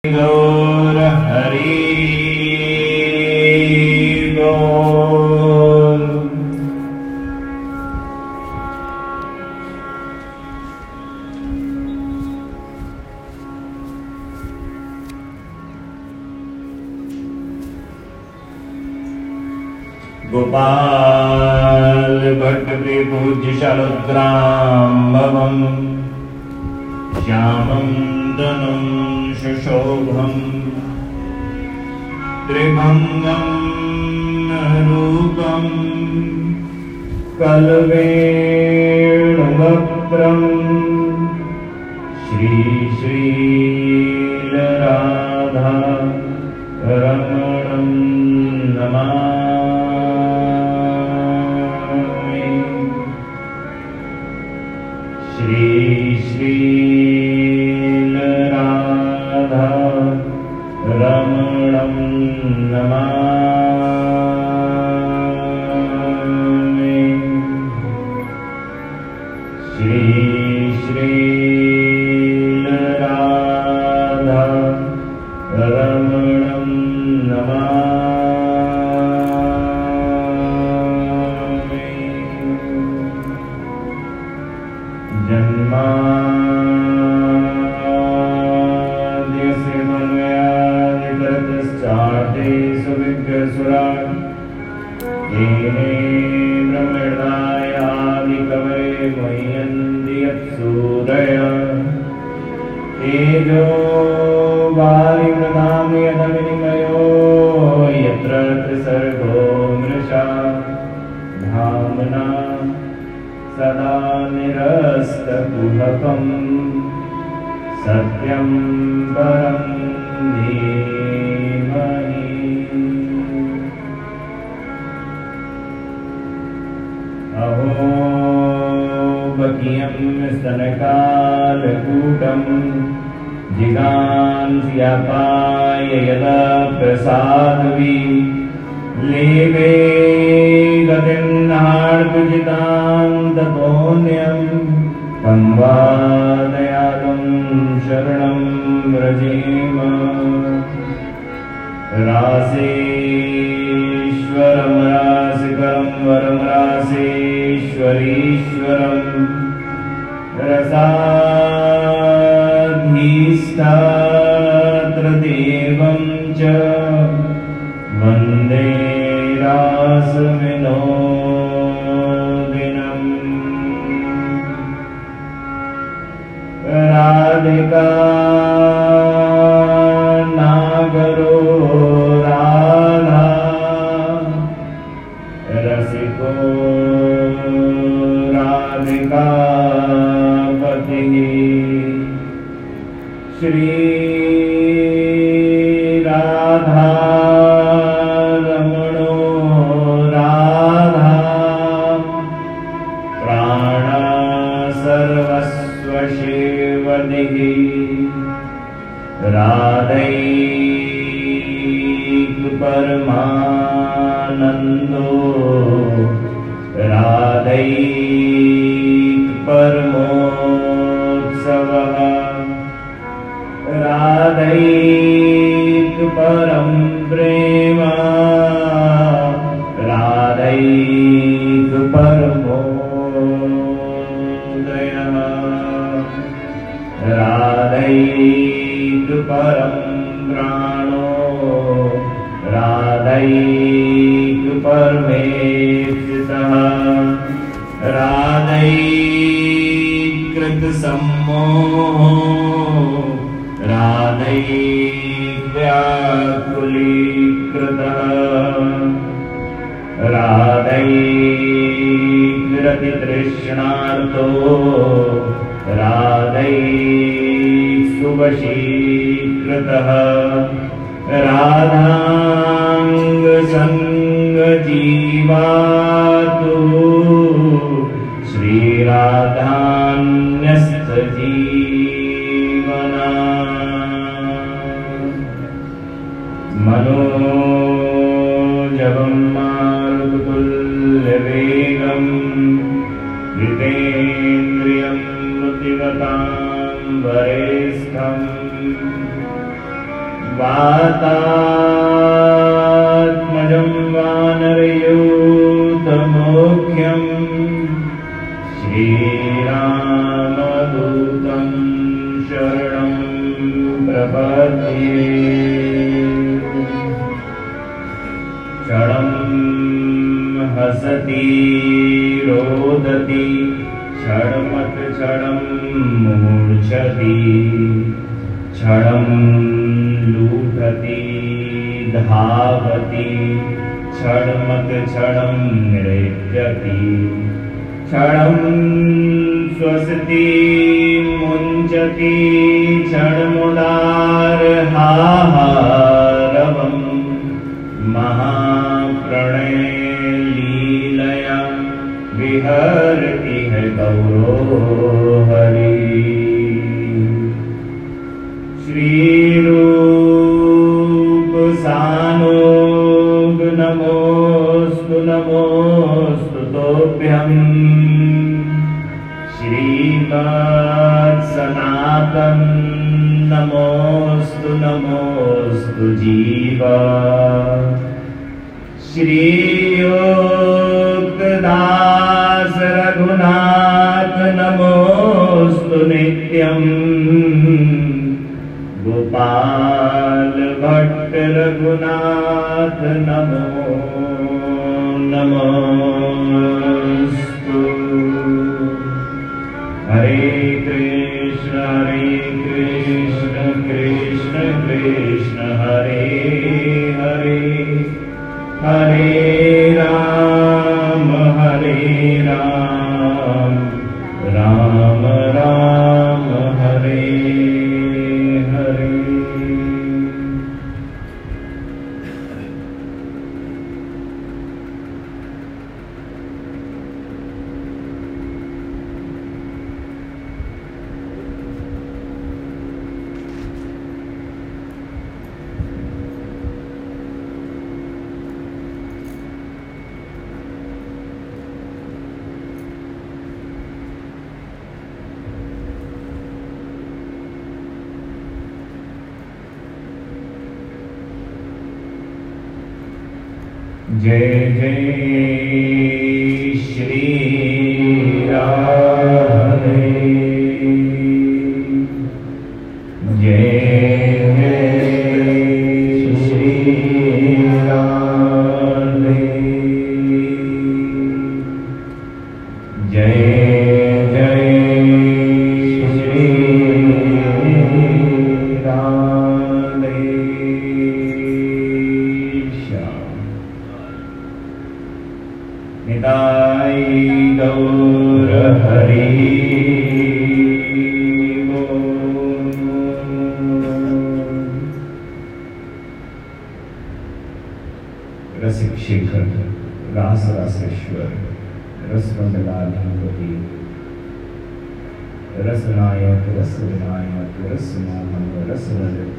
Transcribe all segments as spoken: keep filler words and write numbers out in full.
गौर हरि बोल। गोपाल भट्ट पूज्य शालग्राम श्यामं धनुं सुशोभं त्रिभंगं रूपं कलवेणुवक्त्रं श्री श्रीलराधा रमणं नमामि। श्री श्री रमणं नमामि। श्री श्री राधा रमणं नमामि। जन्मा ब्रह्मणायादिकवये मह्यन्ति यत्सूरय तेजो वारिमृतां यदविनिमयो यत्र त्रिसर्गो मृषा धाम्ना सदा निरस्तकुहकं सत्यं परं धीमहि। अहो बकियं स्तनकालकूटं जिगांस्यापाय यदा प्रसादवी लेवे गतिं नार्तुजितां ततोऽन्यं तं वा दयालुं शरणं व्रजेम। रासेश्वरं रासिकरं वरं रासेश्वरीश्वरं रसाधीष्ठात्र देवं च वन्दे रासविनोदिनं। राधिका नागरो राधा रसिको राधिका पतिः। श्री राधा रमणो राधा प्राण सर्वस्व सेवदिः। राधैक परमानन्दो राधैक परमोत्सवः राधैक परं प्रेम राधैक परमोदयः राधैक परं प्राणो राधैक परमेष्ठितः राधैक कृतसम्मोहो राधैक व्याकुलीकृतः राधैक रतितृष्णार्तो राधैक सुवशीकृतः राधांग संग जीवातु श्रीराधान्यस्त जीवना। मनोजवं मारुततुल्यवेगं जितेन्द्रियं मतिमतां वरेष्ठम् वातात्मजं वानरयूथमुख्यं श्रीरामदूतं शरणं प्रपद्ये। क्षणं हसति रोदति क्षणमत क्षणं मूर्छति क्षणं लूठति धावति क्षणमत क्षणं नृत्यति क्षणं श्वसति मुञ्चति क्षणमुदारहारवम् महाप्रणय लीलया विहरति है गौरो हरि। श्रीरूप सानुग नमोस्तु नमोस्तु तोभ्यं श्रीमत् सनातन नमोस्तु नमोस्तु जीवा। श्रीयुक्तदास रघुनाथ नमोस्तु नित्यं गोपाल भट्ट रघुनाथ नमो नमोस्तु। हरे कृष्ण हरे कृष्ण कृष्ण कृष्ण हरे हरे हरे राम हरे राम राम राम हरे हरे। जय जय श्री राधे जय जय श्री राधे जय जय श्री राधे। निताय गौर हरि रसिक शेखर रास रासेश्वर रसमंडलाधिपति रसनायक रस विनायक रस मोहन रस रजत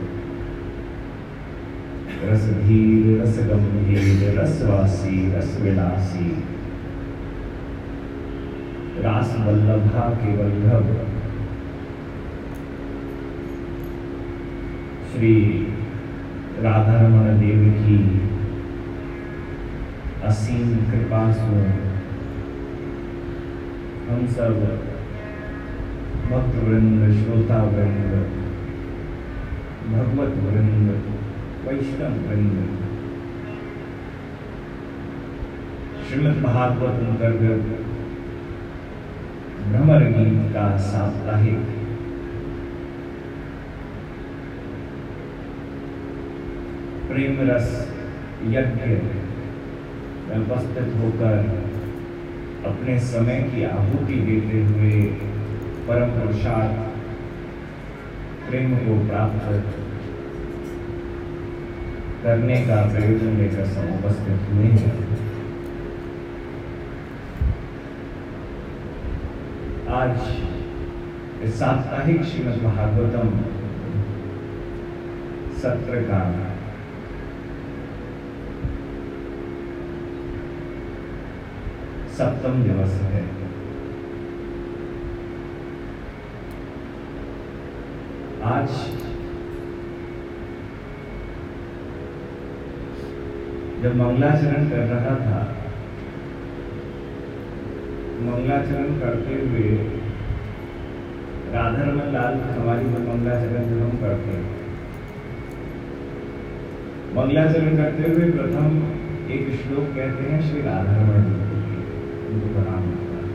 रसधीर रस गंभीर रसवासी रस विलासी रास वल्लभा के वल्लभ श्री राधारमण देव की असीम कृपा से हम सब भक्त वृंद श्रोता वृंद भगवत वृंद वैष्णव वृंद श्रीमद् भागवत अंतर्गत भ्रमर गीत का साप्ताहिक प्रेम रस यज्ञ में उपस्थित होकर अपने समय की आहुति देते हुए परम पुरुषार्थ प्रेम को प्राप्त करने का प्रयोजन लेकर सब उपस्थित हुए हैं। आज इस साप्ताहिक श्रीमद् भागवतम सत्र का सप्तम दिवस है। आज जब मंगलाचरण कर रहा था, मंगलाचरण करते हुए राधारमण लाल हमारी मंगलाचरण जब हम करते हैं, मंगलाचरण करते हुए प्रथम एक श्लोक कहते हैं श्री राधारमण उनको प्रणाम करता है।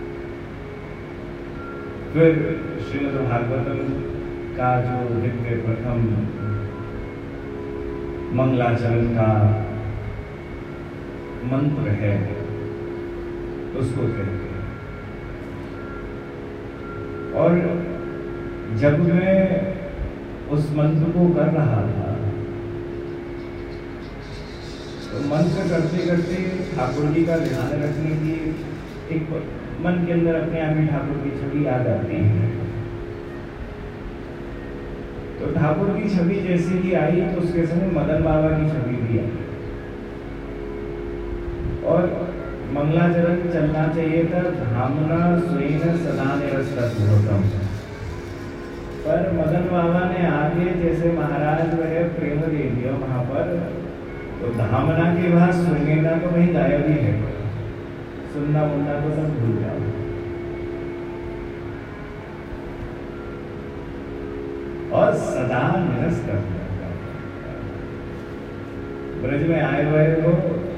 फिर श्रीमद् भागवतम का जो दिव्य प्रथम मंगलाचरण का मंत्र है उसको कहते हैं। और जब मैं उस मंत्र को कर रहा था तो मंत्र करते करते ठाकुर जी का ध्यान रखने की एक मन के अंदर अपने आप ही ठाकुर की छवि आ जाती है। तो ठाकुर की छवि जैसे ही आई तो उसके समय मदन बाबा की छवि भी आई और मंगलाचरण चलना चाहिए था धामना स्वयं सदा निरस्तम, पर मदन बाबा ने आगे जैसे महाराज वह प्रेम दे दिया वहां पर, तो धामना के बाद सुनना तो वही गायब ही है, सुनना बोलना तो सब भूल जाओ। और सदा निरस्त ब्रज में आए हुए हो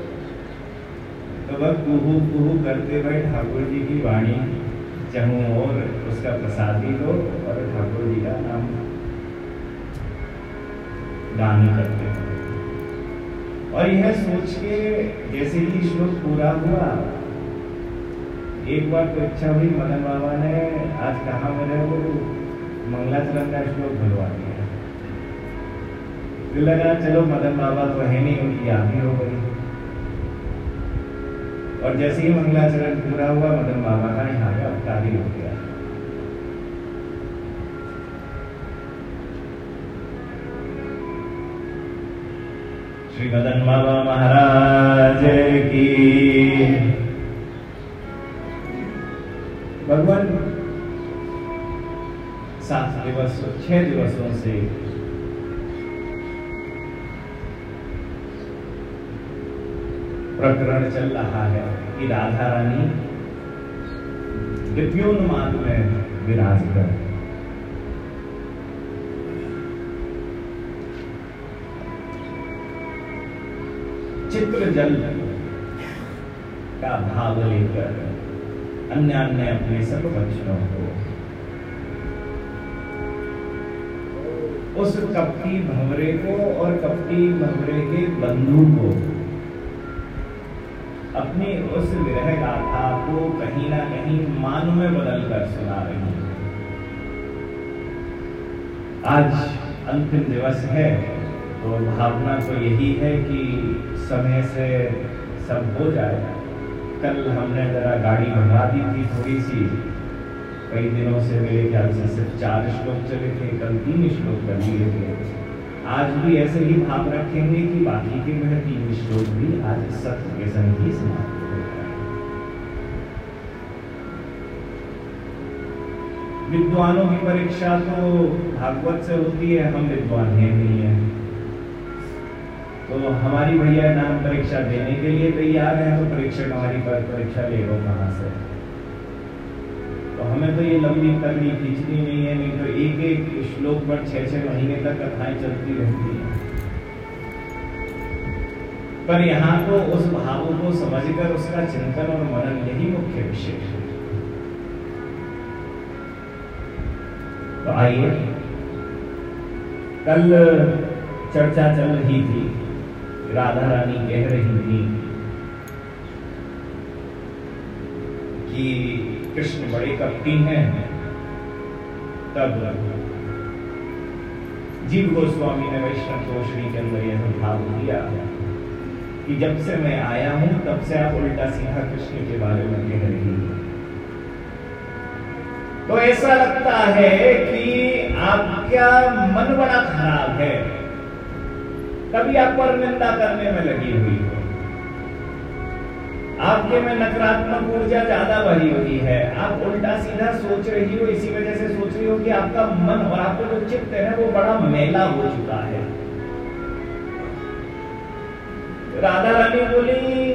तो वह कुहू कुहू करते हुए ठाकुर जी की वाणी चाहूं और उसका प्रसादी लो और ठाकुर जी का नाम गान करते हैं। और यह सोच के जैसे ही श्लोक पूरा हुआ, एक बार तो इच्छा हुई मदन बाबा ने आज कहा मेरे को मंगलाचरण का श्लोक भरवा दिया। फिर लगा चलो मदन बाबा तो है नहीं, उनकी याद ही हो गई। और जैसे ही मंगलाचरण पूरा हुआ मदन बाबा का यहाँ का अवतार हो गया। श्री मदन बाबा महाराज की। भगवान सात दिवस छह दिवसों से प्रकरण चल रहा है कि राधा रानी दिव्योन्माद में विराज कर चित्र जल का भाव लेकर अन्य अन्य अपने सब बच्चों को उस कपटी भंवरे को और कपटी भंवरे के बंधु को अपनी उस विरह गाथा को कहीं ना कहीं मान में बदल कर सुना रही है। आज अंतिम दिवस है तो भावना तो यही है कि समय से सब हो जाए। कल हमने जरा गाड़ी भगा दी थी थोड़ी सी, कई दिनों से मेरे ख्याल से सिर्फ चार श्लोक चले थे, कल तीन श्लोक कर लिए थे। आज भी ऐसे ही भाव रखेंगे कि बाकी के वह तीन श्लोक भी आज सत्य के संग ही समाप्त हो जाए। विद्वानों की परीक्षा तो भागवत से होती है, हम विद्वान हैं नहीं है, तो हमारी भैया नाम परीक्षा देने के लिए तैयार है, तो परीक्षक हमारी पर परीक्षा लेगा कहां से। तो हमें तो ये लंबी करनी खींचनी नहीं है, नहीं तो एक एक श्लोक पर छह छह महीने तक कथाएं चलती रहती हैं। पर यहाँ तो उस भाव को समझकर उसका चिंतन और मनन यही मुख्य विषय है। तो आइए, कल चर्चा चल रही थी, राधा रानी कह रही थी कि कृष्ण बड़े कपटी हैं। तब जीव गोस्वामी ने वैष्णव तोषणी के अंदर यह भाव दिया कि जब से मैं आया हूं तब से आप उल्टा सीधा कृष्ण के बारे में कह रही हैं। तो ऐसा लगता है कि आपका मन बड़ा खराब है, तभी आप पर निंदा करने में लगी हुई हो। आपके में नकारात्मक ऊर्जा ज्यादा भरी हुई है, आप उल्टा सीधा सोच रही हो, इसी वजह से सोच रही हो कि आपका मन और आपका जो चित्त है ना वो बड़ा मैला हो चुका है। राधा रानी बोली,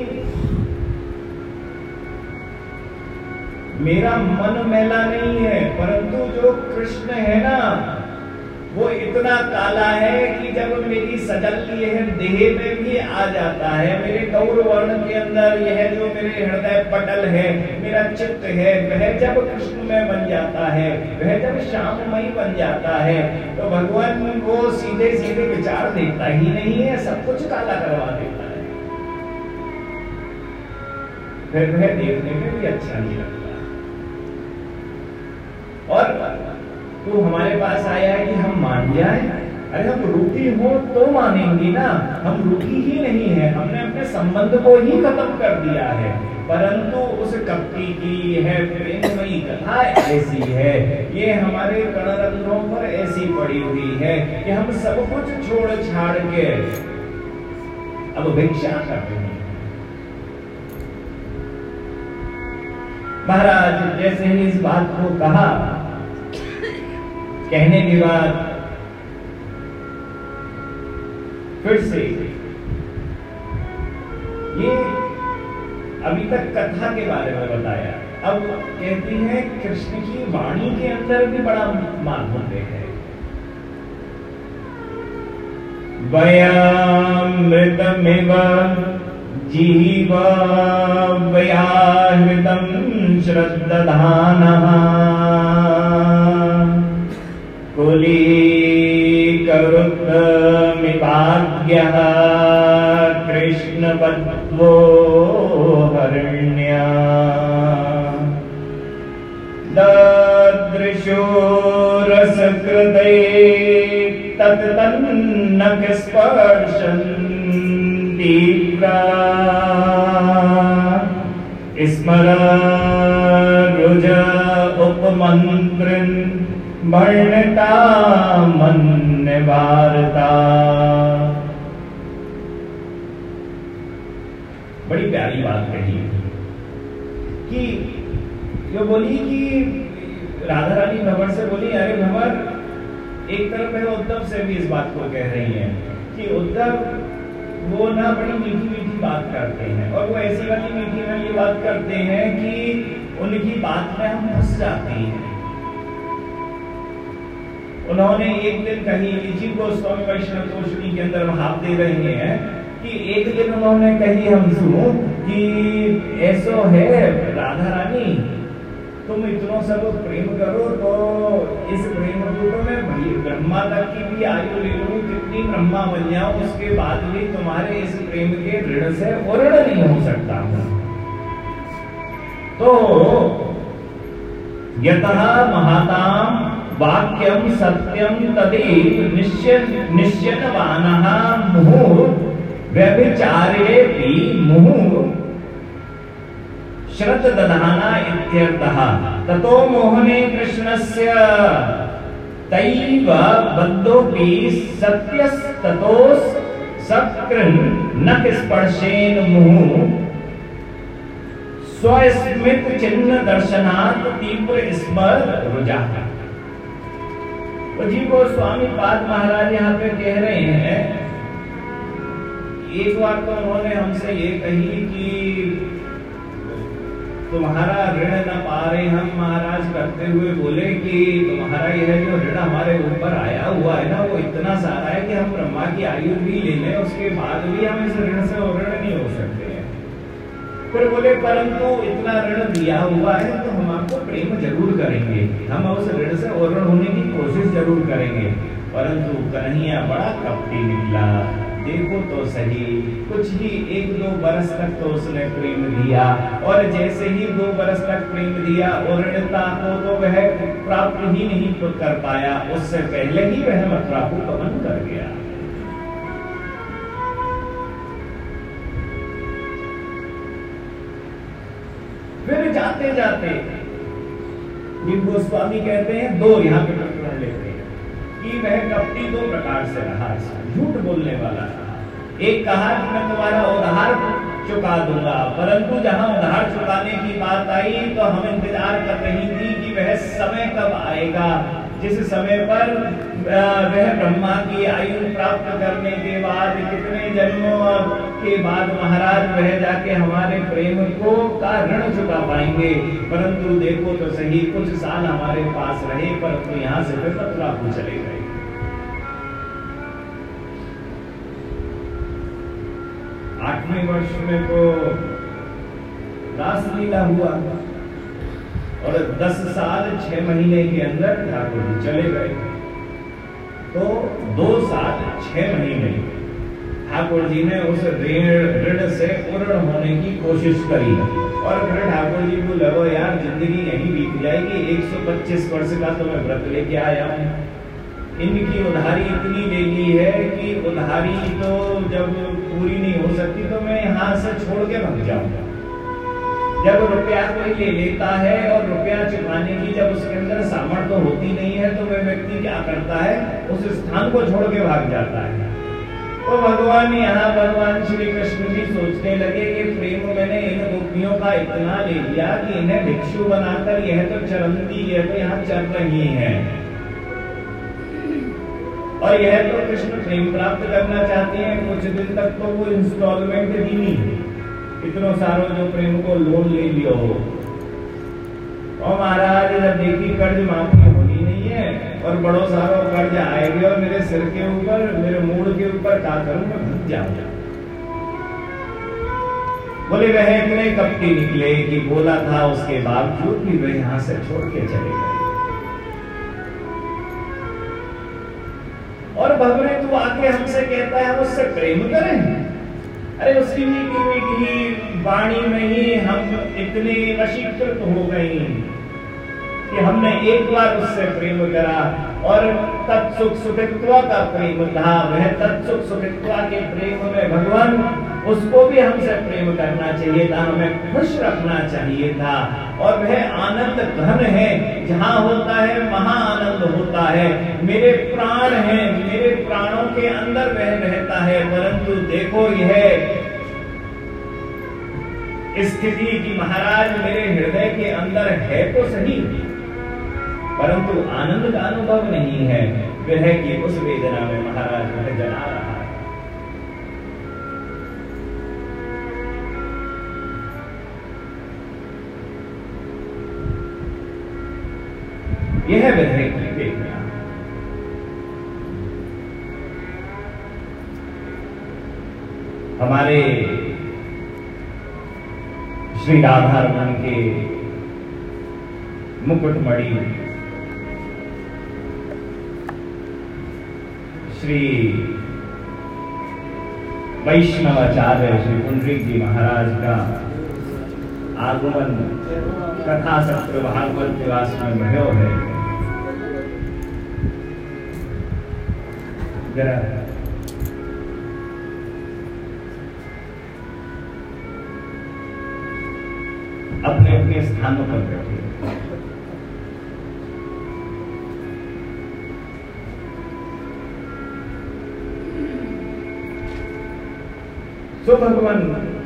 मेरा मन मैला नहीं है, परंतु जो कृष्ण है ना वो इतना काला है कि जब मेरी सजल यह देह में भी आ जाता है, मेरे गौर वर्ण के अंदर यह जो मेरे हृदय पटल है, मेरा चित्त है, वह जब कृष्ण में बन जाता है, वह जब श्याममयी बन जाता है, तो भगवान वो सीधे सीधे विचार देता ही नहीं है, सब कुछ काला करवा देता है। फिर वह देखने में भी अच्छा नहीं लगता। और तो हमारे पास आया है कि हम मान जाए, अरे हम रूठी हो तो मानेंगे ना, हम रूठी ही नहीं है, हमने अपने संबंध को ही खत्म कर दिया है, परंतु उस कपटी की यह प्रेममयी कथा ऐसी है, ये हमारे कणरंध्रों पर ऐसी पड़ी हुई है कि हम सब कुछ छोड़ छाड़ के अब भिक्षा कर रहे हैं। महाराज जैसे ही इस बात को कहा, कहने के बाद फिर से ये अभी तक कथा के बारे में बताया, अब कहती है कृष्ण की वाणी के अंदर भी बड़ा माधुर्य है। वयामृतमिव जीवा वयामृतं श्रद्दधानः कुलीकरुत्तमिवाद्यः कृष्णवद्वो हरण्या ददृशो रसकृते तत्तन्नक स्पर्शन्ति स्मररुज उपमन्त्रन् वर्णता मन्यवारता। बड़ी प्यारी बात कही कि जो बोली कि राधा रानी भंवर से बोली, अरे भंवर, एक तरफ है उद्धव से भी इस बात को कह रही है कि उद्धव वो ना बड़ी मीठी मीठी बात करते हैं, और वो ऐसी वाली मीठी वाली बात करते हैं कि उनकी बात में हम फंस जाते हैं। उन्होंने एक दिन कही, जीव गोस्वामी वैष्णव तोषणी के अंदर भाव दे रहे हैं कि एक दिन उन्होंने कही हमसे कि ऐसो है राधा रानी, तुम इतना सब प्रेम करो तो इस प्रेम को तो मैं ब्रह्मा तक की भी आयु ले लूं, कितनी ब्रह्मा बन जाऊं, उसके बाद भी तुम्हारे इस प्रेम के ऋण से ऋण नहीं हो सकता हूं। तो यतः महाताम वाक्यम सत्यम तदेव निश्चय निश्चयवानः मुहुः व्यभिचारेऽपि मुहुः श्रद्दधाना इत्यर्थः। ततो मोहने कृष्णस्य तैव बद्धोऽपि सत्यस्ततोस् सकृन् नख स्पर्शेन मुहुः स्वस्मित चिन्ह दर्शनात् तीव्र स्मर रुजा। जी गोस्वामी पाद महाराज यहाँ पे कह रहे हैं, एक बार तो उन्होंने हमसे ये कही कि तुम्हारा ऋण न पा रहे हम महाराज, करते हुए बोले कि तुम्हारा यह जो ऋण हमारे ऊपर आया हुआ है ना, वो इतना सारा है कि हम ब्रह्मा की आयु भी ले लें, उसके बाद भी हम इस ऋण से ऋण नहीं हो सकते हैं। फिर बोले परंतु इतना ऋण दिया हुआ है तो हम आपको प्रेम जरूर करेंगे, हम उस ऋण से ऋण होने की कोशिश जरूर करेंगे। परंतु कन्हैया बड़ा कपटी निकला, देखो तो सही, कुछ ही एक दो बरस तक तो उसने प्रेम दिया, और जैसे ही दो बरस तक प्रेम दिया और ऋणता को तो वह प्राप्त ही नहीं कर पाया, उससे पहले ही वह मथुरा को गमन कर गया। फिर जाते जाते गोस्वामी कहते हैं, दो यहाँ पे प्रकरण लेते हैं कि वह कपटी दो प्रकार से रहा, झूठ बोलने वाला था। एक कहा कि मैं तुम्हारा उधार चुका दूंगा, परंतु जहां उधार चुकाने की बात आई तो हम इंतजार कर रही थी कि वह समय कब आएगा जिस समय पर वह ब्रह्मा की आयु प्राप्त करने के बाद कितने जन्मों के बाद महाराज वह जाके हमारे प्रेम को का ऋण चुका पाएंगे, परंतु देखो तो सही कुछ साल हमारे पास रहे, परंतु तो यहाँ से फिर मथुरापुर चले गए। आठवें वर्ष में तो रासलीला हुआ और दस साल छह महीने के अंदर ठाकुर जी चले गए। तो दो साल छह महीने ठाकुर जी ने उस ऋण से पूर्ण होने की कोशिश करी और फिर ठाकुर जी को लगा यार जिंदगी यहीं बीत जाएगी, एक सौ पच्चीस वर्ष का तो मैं व्रत लेके आया हूँ, इनकी उधारी इतनी ले ली है कि उधारी तो जब पूरी नहीं हो सकती तो मैं यहाँ से छोड़ के भाग जाऊंगा। जब रुपया कोई ले लेता है और रुपया चुकाने की जब उसके अंदर सामर्थ्य होती नहीं है तो वह व्यक्ति क्या करता है, उस स्थान को छोड़ के भाग जाता है। तो भगवान यहाँ भगवान श्री कृष्ण जी सोचने लगे कि प्रेम मैंने इन गोपियों का इतना ले लिया कि इन्हें भिक्षु बनाकर यह तो चरंदी है तो यहाँ चल रही है और यह तो कृष्ण प्रेम प्राप्त करना चाहते हैं। कुछ दिन तक तो वो इंस्टॉलमेंट दी नहीं, इतनों सारों जो प्रेम को लोन ले लियो हो। और महाराज जब देखी कर्ज माफी होनी नहीं है और बड़ो सारो कर्ज आएगी और मेरे सिर के ऊपर मेरे मूड के ऊपर क्या करूं, मैं भग जाऊंगा। बोले वह इतने कपटी निकले कि बोला था उसके बावजूद भी वह यहां से छोड़ के चले गए। और भगवान तू आके हमसे कहता है हम उससे प्रेम करें। अरे उसकी मीठी मीठी वाणी में ही हम इतने वशीकृत हो गए कि हमने एक बार उससे प्रेम करा और तत्सुख सुखित्वा का प्रेम था। वह तत्सुख सुखित्वा के प्रेम में भगवान उसको भी हमसे प्रेम करना चाहिए था, हमें खुश रखना चाहिए था। और वह आनंद घन है, जहां होता है महा आनंद होता है। मेरे प्राण हैं, मेरे प्राणों के अंदर वह रहता है, परंतु देखो यह स्थिति की महाराज मेरे हृदय के अंदर है तो सही, परंतु आनंद का अनुभव नहीं है। विरह की उस वेदना में महाराज वह जला रहा है। यह विरह की वेदना हमारे श्री राधा रमन के मुकुटमणि श्री वैष्णवाचार्य श्री पुंडरीक जी महाराज का आगमन कथा सत्र भागवत निवास में भयो है। जरा अपने अपने स्थानों पर बैठे। तो भगवान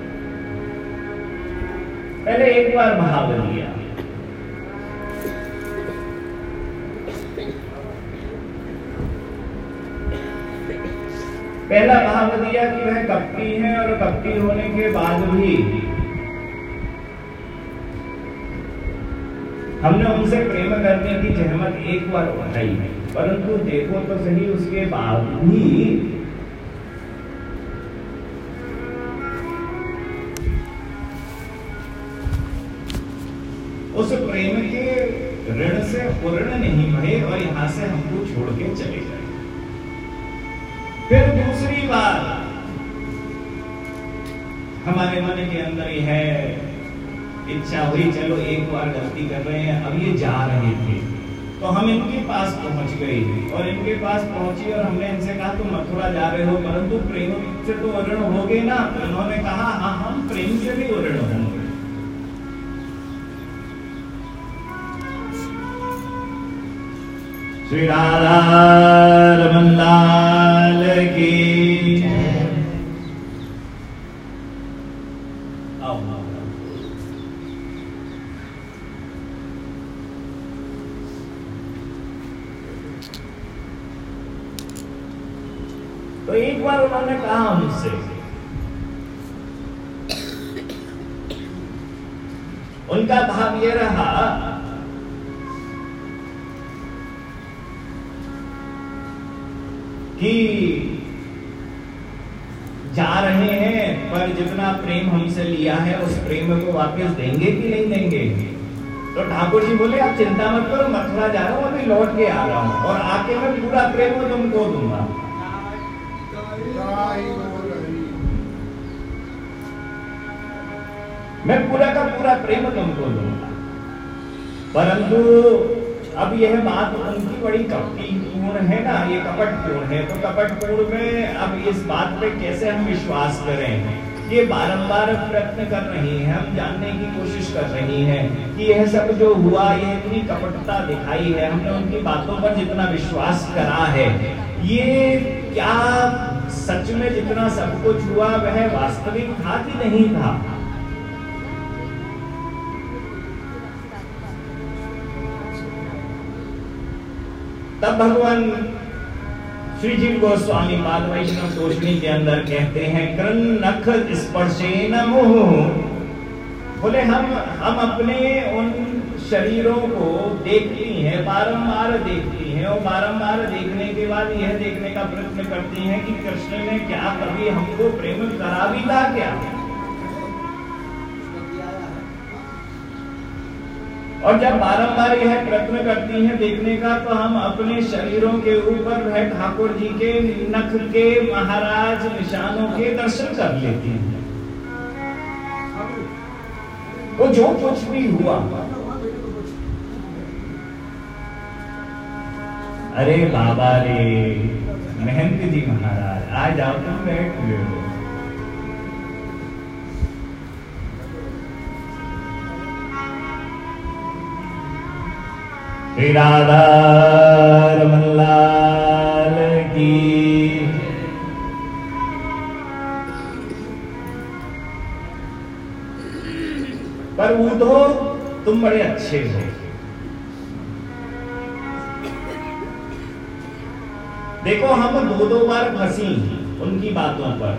पहले एक बार भाव लिया, पहला भाव दिया कि वह कपटी है और कपटी होने के बाद भी हमने उनसे प्रेम करने की जहमत एक बार उठाई, परंतु देखो तो सही उसके बाद भी उस प्रेम के ऋण से पूर्ण नहीं भये और यहां से हमको छोड़ के चले गए। फिर दूसरी बार हमारे मन के अंदर यह इच्छा हुई, चलो एक बार गलती कर रहे हैं, अब ये जा रहे थे तो हम इनके पास पहुंच गए और इनके पास पहुंची और हमने इनसे कहा तुम मथुरा जा रहे हो, परंतु प्रेम से तो ऋण हो गए ना। उन्होंने कहा हाँ हम प्रेम से भी ऋण होंगे। श्री राधा रमन लाल की आओ आओ। तो एक बार बार उन्होंने कहा हमसे, उनका भाव ये रहा कि जा रहे हैं पर जितना प्रेम हमसे लिया है उस प्रेम को वापस देंगे कि नहीं देंगे। तो ठाकुर जी बोले आप चिंता मत करो, मथुरा जा रहा हूं, अभी लौट के आ रहा हूं और आके मैं पूरा प्रेम तुमको दूंगा। मैं पूरा का पूरा प्रेम तुमको दूंगा। परंतु अब यह बात उनकी बड़ी कपटीपूर्ण है ना, ये कपटपूर्ण है। तो कपटपूर्ण में अब इस बात पे कैसे हम विश्वास करें? ये बारंबार प्रयत्न कर रही है, हम जानने की कोशिश कर रही हैं कि यह सब जो हुआ, ये इतनी कपटता दिखाई है, हमने उनकी बातों पर जितना विश्वास करा है, ये क्या सच में जितना सब कुछ हुआ वह वास्तविक था कि नहीं था? तब भगवान श्री जीव गोस्वामी पाद वैष्णव तोषणी के अंदर कहते हैं कृन नख स्पर्शेन मोह। बोले हम हम अपने उन शरीरों को देखती हैं, बारंबार देखती हैं और बारंबार देखने के बाद यह देखने का प्रयत्न करती हैं कि कृष्ण ने क्या कभी हमको प्रेम करा भी था क्या? और जब बारंबार यह प्रयत्न करती हैं देखने का, तो हम अपने शरीरों के ऊपर वह ठाकुर जी के नख के महाराज निशानों के दर्शन कर लेती हैं। वो जो कुछ भी हुआ, अरे बाबा रे महंत जी महाराज आ जाओ, तुम बैठ हुए हो। श्री राधा रमन लाल की। पर उद्धो तुम बड़े अच्छे हो। देखो हम दो दो बार फंसी उनकी बातों पर।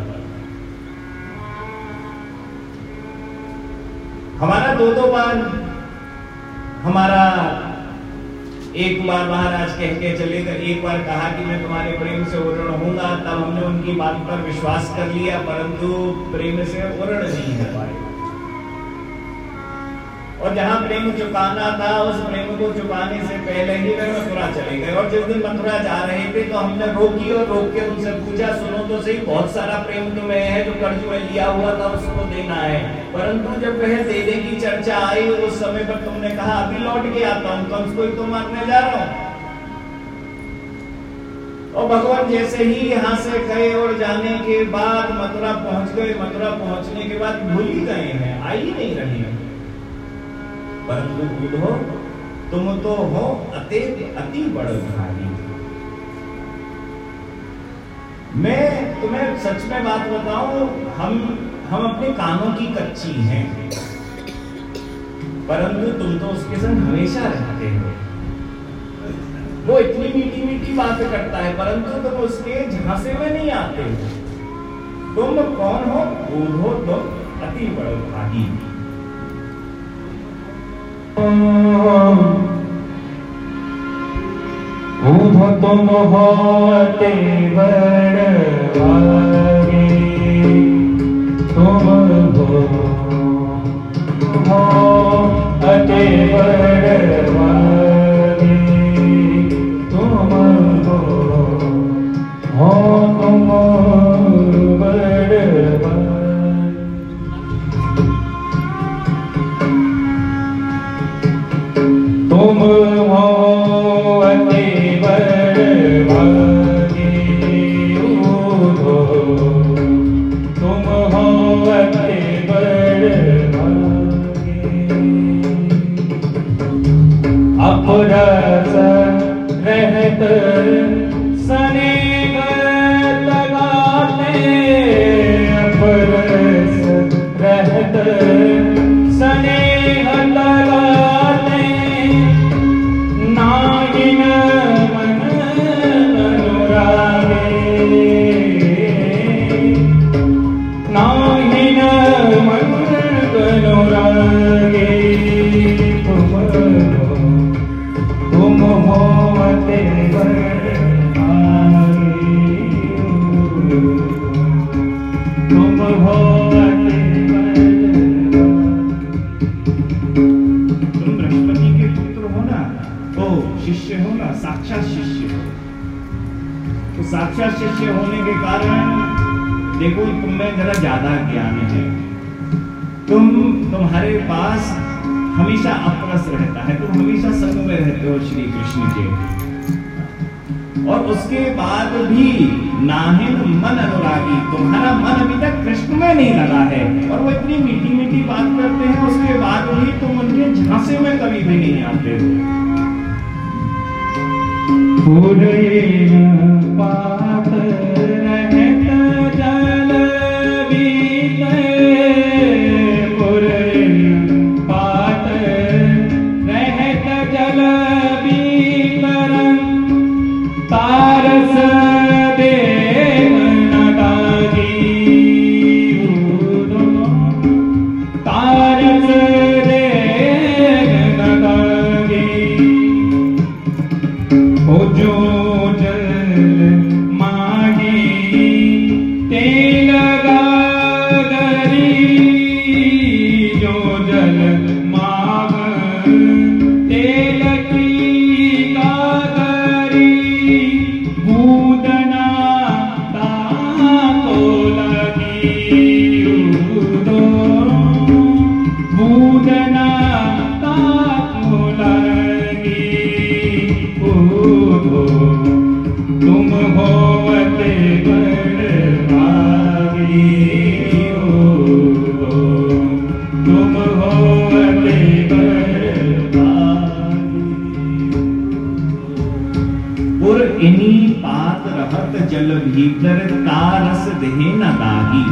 हमारा दो दो बार हमारा एक बार महाराज कह के चले गए, एक बार कहा कि मैं तुम्हारे प्रेम से उर्ण होऊंगा, तब हमने उनकी बात पर विश्वास कर लिया, परंतु प्रेम से उर्ण नहीं हो पाए। और जहां प्रेम चुकाना था, उस प्रेम को चुकाने से पहले ही वे मथुरा चले गए। और जिस दिन मथुरा जा रहे थे तो हमने रोकी और रोक के उनसे पूछा, सुनो तो सही, बहुत सारा प्रेम तुम्हें है जो कर्ज में लिया हुआ था उसको देना है। परंतु जब वह देने की चर्चा आई उस समय पर तुमने कहा अभी लौट के आता हूं, कंस को तो मारने जा रहा हूं। और भगवान जैसे ही यहाँ से गए और जाने के बाद मथुरा पहुंच गए। मथुरा पहुंचने के बाद भूल ही गए हैं, आ ही नहीं रहे हैं। परंतु बुद्धो तुम तो हो अति अति बड़ भागी। मैं तुम्हें सच में बात बताऊं, हम हम अपने कानों की कच्ची हैं, परंतु तुम तो उसके संग हमेशा रहते हो। वो इतनी मीठी मीठी बातें करता है, परंतु तुम उसके झांसे में नहीं आते हो। तुम कौन हो? बुद्धो तुम अति बड़ भागी। बुद्धो तुम हो अति बड़ भागी। तुम हो अति बड़ भागी। तुम हो तुम बड़ भागी। तुम हो अति बड़ भागी। तुम हो अति बड़ भागी। अपरस रहत स्नेह लगाते। अपरस रहत स्नेह लगाते। नाहिन मन अनुरागे। हो अति तुम बृहस्पति के पुत्र हो ना, तो शिष्य हो ना, साक्षात शिष्य हो। तो साक्षात शिष्य होने के कारण देखो तुम्हें जरा ज्यादा ज्ञान है, तुम तुम्हारे पास हमेशा अपरस रहता है, तुम हमेशा संग में रहते हो श्री कृष्ण के, और उसके बाद भी नाहिन मन अनुरागी, तुम्हारा मन अभी तक कृष्ण में नहीं लगा है, और वो इतनी मीठी मीठी बात करते हैं, उसके बाद भी तुम उनके झांसे में कभी भी नहीं आते हो। पात रहत जल बीते, पात रहत जल बीतरन, तारस देव न दागी, तारस देव न दागी। ओ जो जल मागी तेल गागरी, जो जल माग तेल की गागरी, बूदना ताको लगी, बूदना ताको लगी। तुम होवते बड़भागी, तुम होवते बड़भागी। पुर इन्हीं पात रहत जल भीतर, तारस देह न दागी।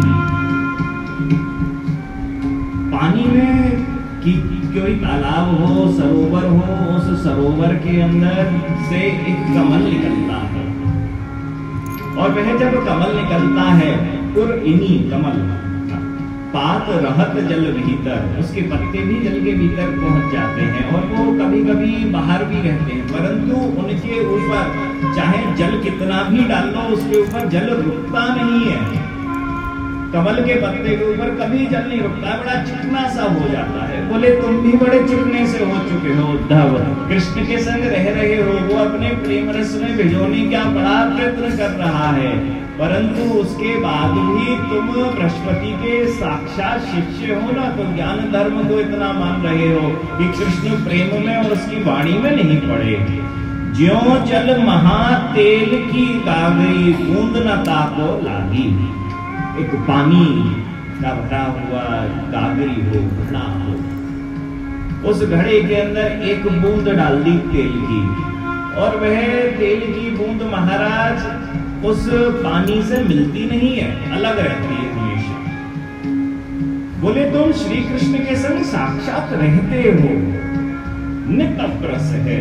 पानी में कि कोई तालाब हो, सरोवर हो, उस सरोवर के अंदर से एक कमल निकलता है, और वह जब कमल निकलता है, पुर इन्हीं कमल पात रहत जल भीतर, उसके पत्ते भी जल के भीतर पहुंच जाते हैं, और वो कभी कभी बाहर भी रहते हैं, परंतु उनके ऊपर चाहे जल कितना भी डाल लो, उसके ऊपर जल रुकता नहीं है। कमल के पत्ते के ऊपर कभी जल नहीं रुकता, बड़ा चिकना सा हो जाता है। बोले तुम भी बड़े चिकने से हो चुके हो उद्धव, कृष्ण के संग रह रहे हो, वो अपने प्रेम रस में भिजोने का बड़ा प्रयत्न कर रहा है, परंतु उसके बाद भी तुम बृहस्पति के साक्षात शिष्य हो ना, तो ज्ञान धर्म को इतना मान रहे हो कि कृष्ण प्रेम में और उसकी वाणी में नहीं पड़े। ज्यों जल महा तेल की गागरी, बूंद न ताको लागी। एक पानी का भरा हुआ गागरी हो, घड़ा हो, उस घड़े के अंदर एक बूंद डाल दी तेल की, और वह तेल की बूंद महाराज उस पानी से मिलती नहीं है, अलग रहती है हमेशा। बोले तुम श्री कृष्ण के संग साक्षात रहते हो, नित अपरस है।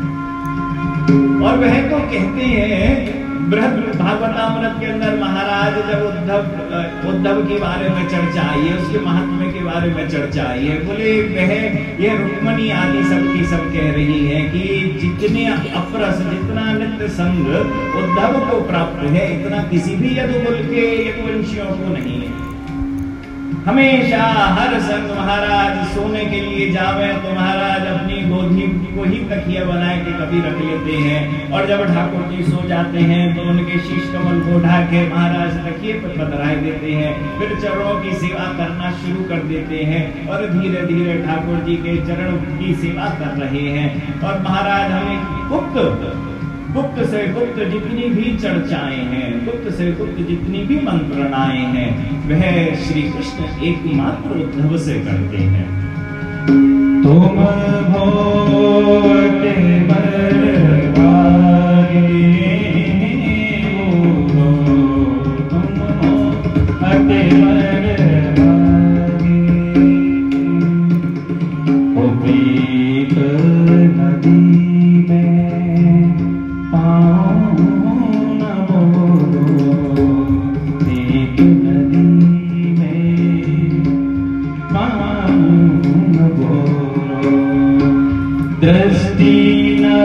और वह तो कहते हैं बृहद भागवतामृत के अंदर महाराज जब उद्धव उद्धव के बारे में चर्चा आई है, उसके महात्म्य के बारे में चर्चा आई है, बोले वह ये रुक्मणी आदि सबकी सब कह रही है कि जितने अपरस, जितना नित्य संग उद्धव को प्राप्त है, इतना किसी भी यदुकुल के यदुवंशियों को नहीं है। हमेशा हर संग महाराज सोने के लिए जावे तो महाराज अपनी गोदी को ही तकिया बना के कभी रख लेते हैं, और जब ठाकुर जी सो जाते हैं तो उनके शीश कमल को ढा के महाराज तकिए पर पधराए देते हैं, फिर चरणों की सेवा करना शुरू कर देते हैं, और धीरे धीरे ठाकुर जी के चरण की सेवा कर रहे हैं। और महाराज हमें गुप्त गुप्त से गुप्त जितनी भी चर्चाएं हैं, गुप्त से गुप्त जितनी भी मंत्रणाएं हैं, वह श्री कृष्ण एकमात्र उद्धव से करते हैं। तुम भोटे बरबागे, तुम भोटे बरबागे, ओ पीत नदी दृष्टि न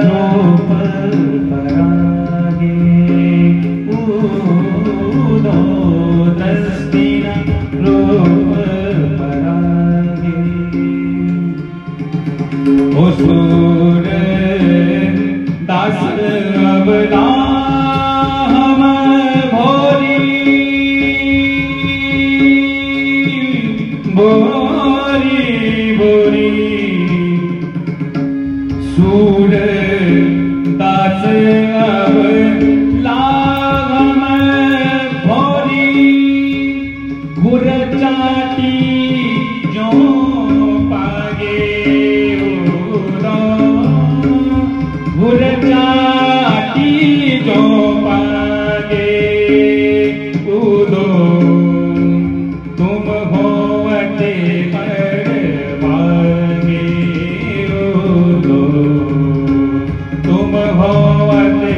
चाटी जो पागे गुर चाटी जो पागे कूदो तुम होवते परवागे कूदो तुम होवते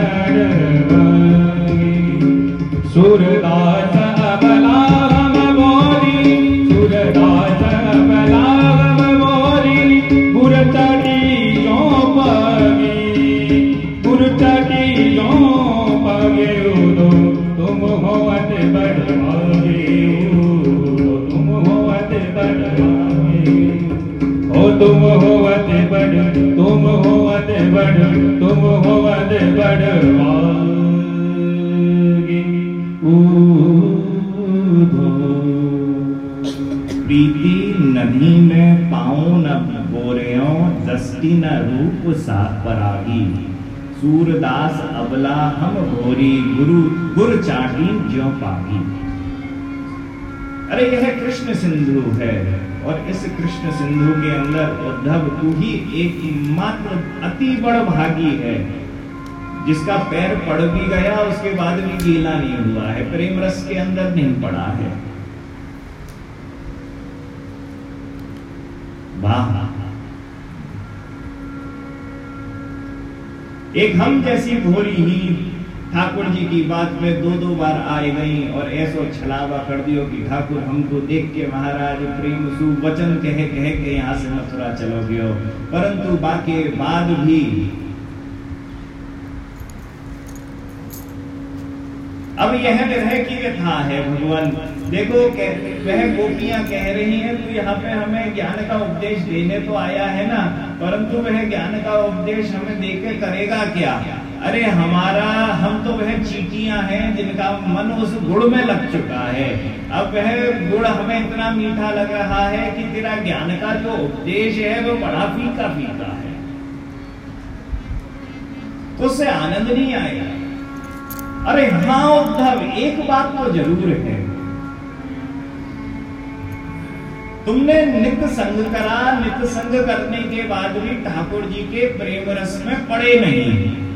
परवागे सूरदास अबला हम मोरी सूरदास अबला हम मोरी गुर चाटी जो पागे गुर चाटी जो पागे उदो तुम होवत बड़वागे उदो तुम होवत बड़वागे ओ तुम होवत बड़ तुम होवत बड़ तुम होवत बड़वागे उदो। प्रीति नदी में पाऊं न बोरियों दस्ती न रूप सात परागी सूरदास अबला हम भोरी गुरु गुर चाटी ज्यों पागी। अरे यह कृष्ण सिंधु है और इस कृष्ण सिंधु के अंदर उद्धव तू ही एकमात्र अति बड़ भागी है जिसका पैर पड़ भी गया उसके बाद भी गीला नहीं हुआ है, प्रेम रस के अंदर नहीं पड़ा है। वाह, एक हम जैसी भोरी ही ठाकुर जी की बात में दो दो बार आए गई और ऐसो छलावा कर दियो कि ठाकुर हमको देख के महाराज प्रेम सु वचन कह कह के यहाँ से मथुरा चलो गयो। परंतु बाके बाद भी अब यह विरह की व्यथा है भगवान। देखो वह गोपियां कह रही हैं तू यहाँ पे हमें ज्ञान का उपदेश देने तो आया है ना, परंतु वह ज्ञान का उपदेश हमें देके करेगा क्या? अरे हमारा हम तो वह चींटियां हैं जिनका मन उस गुड़ में लग चुका है। अब वह गुड़ हमें इतना मीठा लग रहा है कि तेरा ज्ञान का जो उपदेश है वो बड़ा फीका फीका है, तो उससे आनंद नहीं आएगा। अरे हाँ उद्धव, एक बात तो जरूर है, तुमने नित्य संग करा, नित्य संग करने के बाद भी ठाकुर जी के प्रेम रस में पड़े नहीं।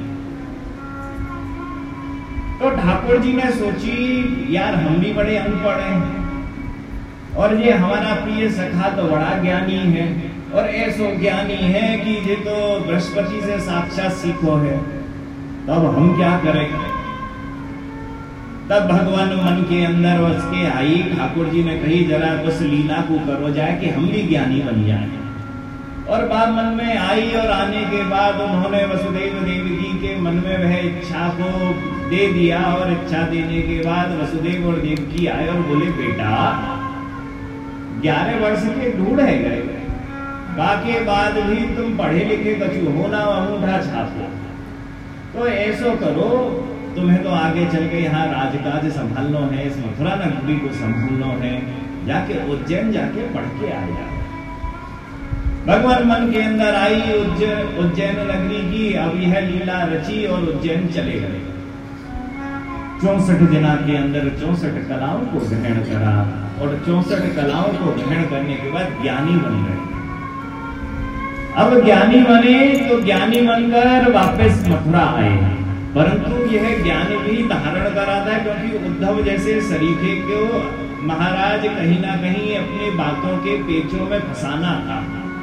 तो ठाकुर जी ने सोची यार हम भी बड़े अनपढ़ हैं और ये हमारा प्रिय सखा तो बड़ा ज्ञानी है और ऐसो ज्ञानी है कि ये तो बृहस्पति से साक्षात सीखो है, तब हम क्या करेंगे? तब भगवान मन के अंदर उसके आई, ठाकुर जी ने कही जरा उस लीला को करो जाए कि हम भी ज्ञानी बन जाए। और बात मन में आई और आने के बाद उन्होंने वसुदेव देवकी के मन में वह इच्छा को दे दिया और इच्छा देने के बाद वसुदेव और देवकी आए और बोले बेटा ग्यारह वर्ष के ढूंढ है गए, बाकी बाद भी तुम पढ़े लिखे कछु हो ना अंगूठा छापो, तो ऐसो करो तुम्हें तो आगे चल के यहाँ राजकाज संभालना है, इस मथुरा नगरी को संभालना है, जाके उज्जैन जाके पढ़ के आ जाओ। भगवान मन के अंदर आई उज्जैन उज्जैन नगरी की। अब यह लीला रची और उज्जैन चले गए। चौसठ दिना के अंदर चौसठ कलाओं को ग्रहण करा और चौसठ कलाओं को ग्रहण करने के बाद ज्ञानी बन गए। अब ज्ञानी बने तो ज्ञानी बनकर वापस मथुरा आए, परंतु यह ज्ञान भी धारण करा था क्योंकि उद्धव जैसे सरीखे को महाराज कहीं ना कहीं अपनी बातों के पेचों में फंसाना था।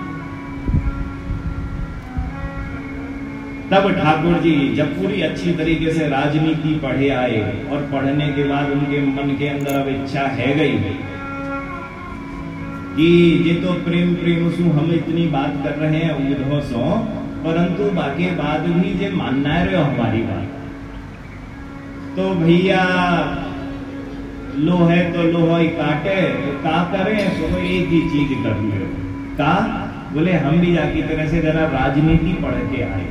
तब ठाकुर जी जब पूरी अच्छी तरीके से राजनीति पढ़े आए और पढ़ने के बाद उनके मन के अंदर अब इच्छा है गई कि ये तो प्रेम प्रेम सु हम इतनी बात कर रहे हैं उद्धव सो, परंतु बाकी बाद भी ये मानना है रहे हमारी बात, तो भैया लो है तो लोहा ही काटे, तो का करें तो एक ही चीज कर लो का, बोले हम भी जाकी तरह से जरा राजनीति पढ़ के आए।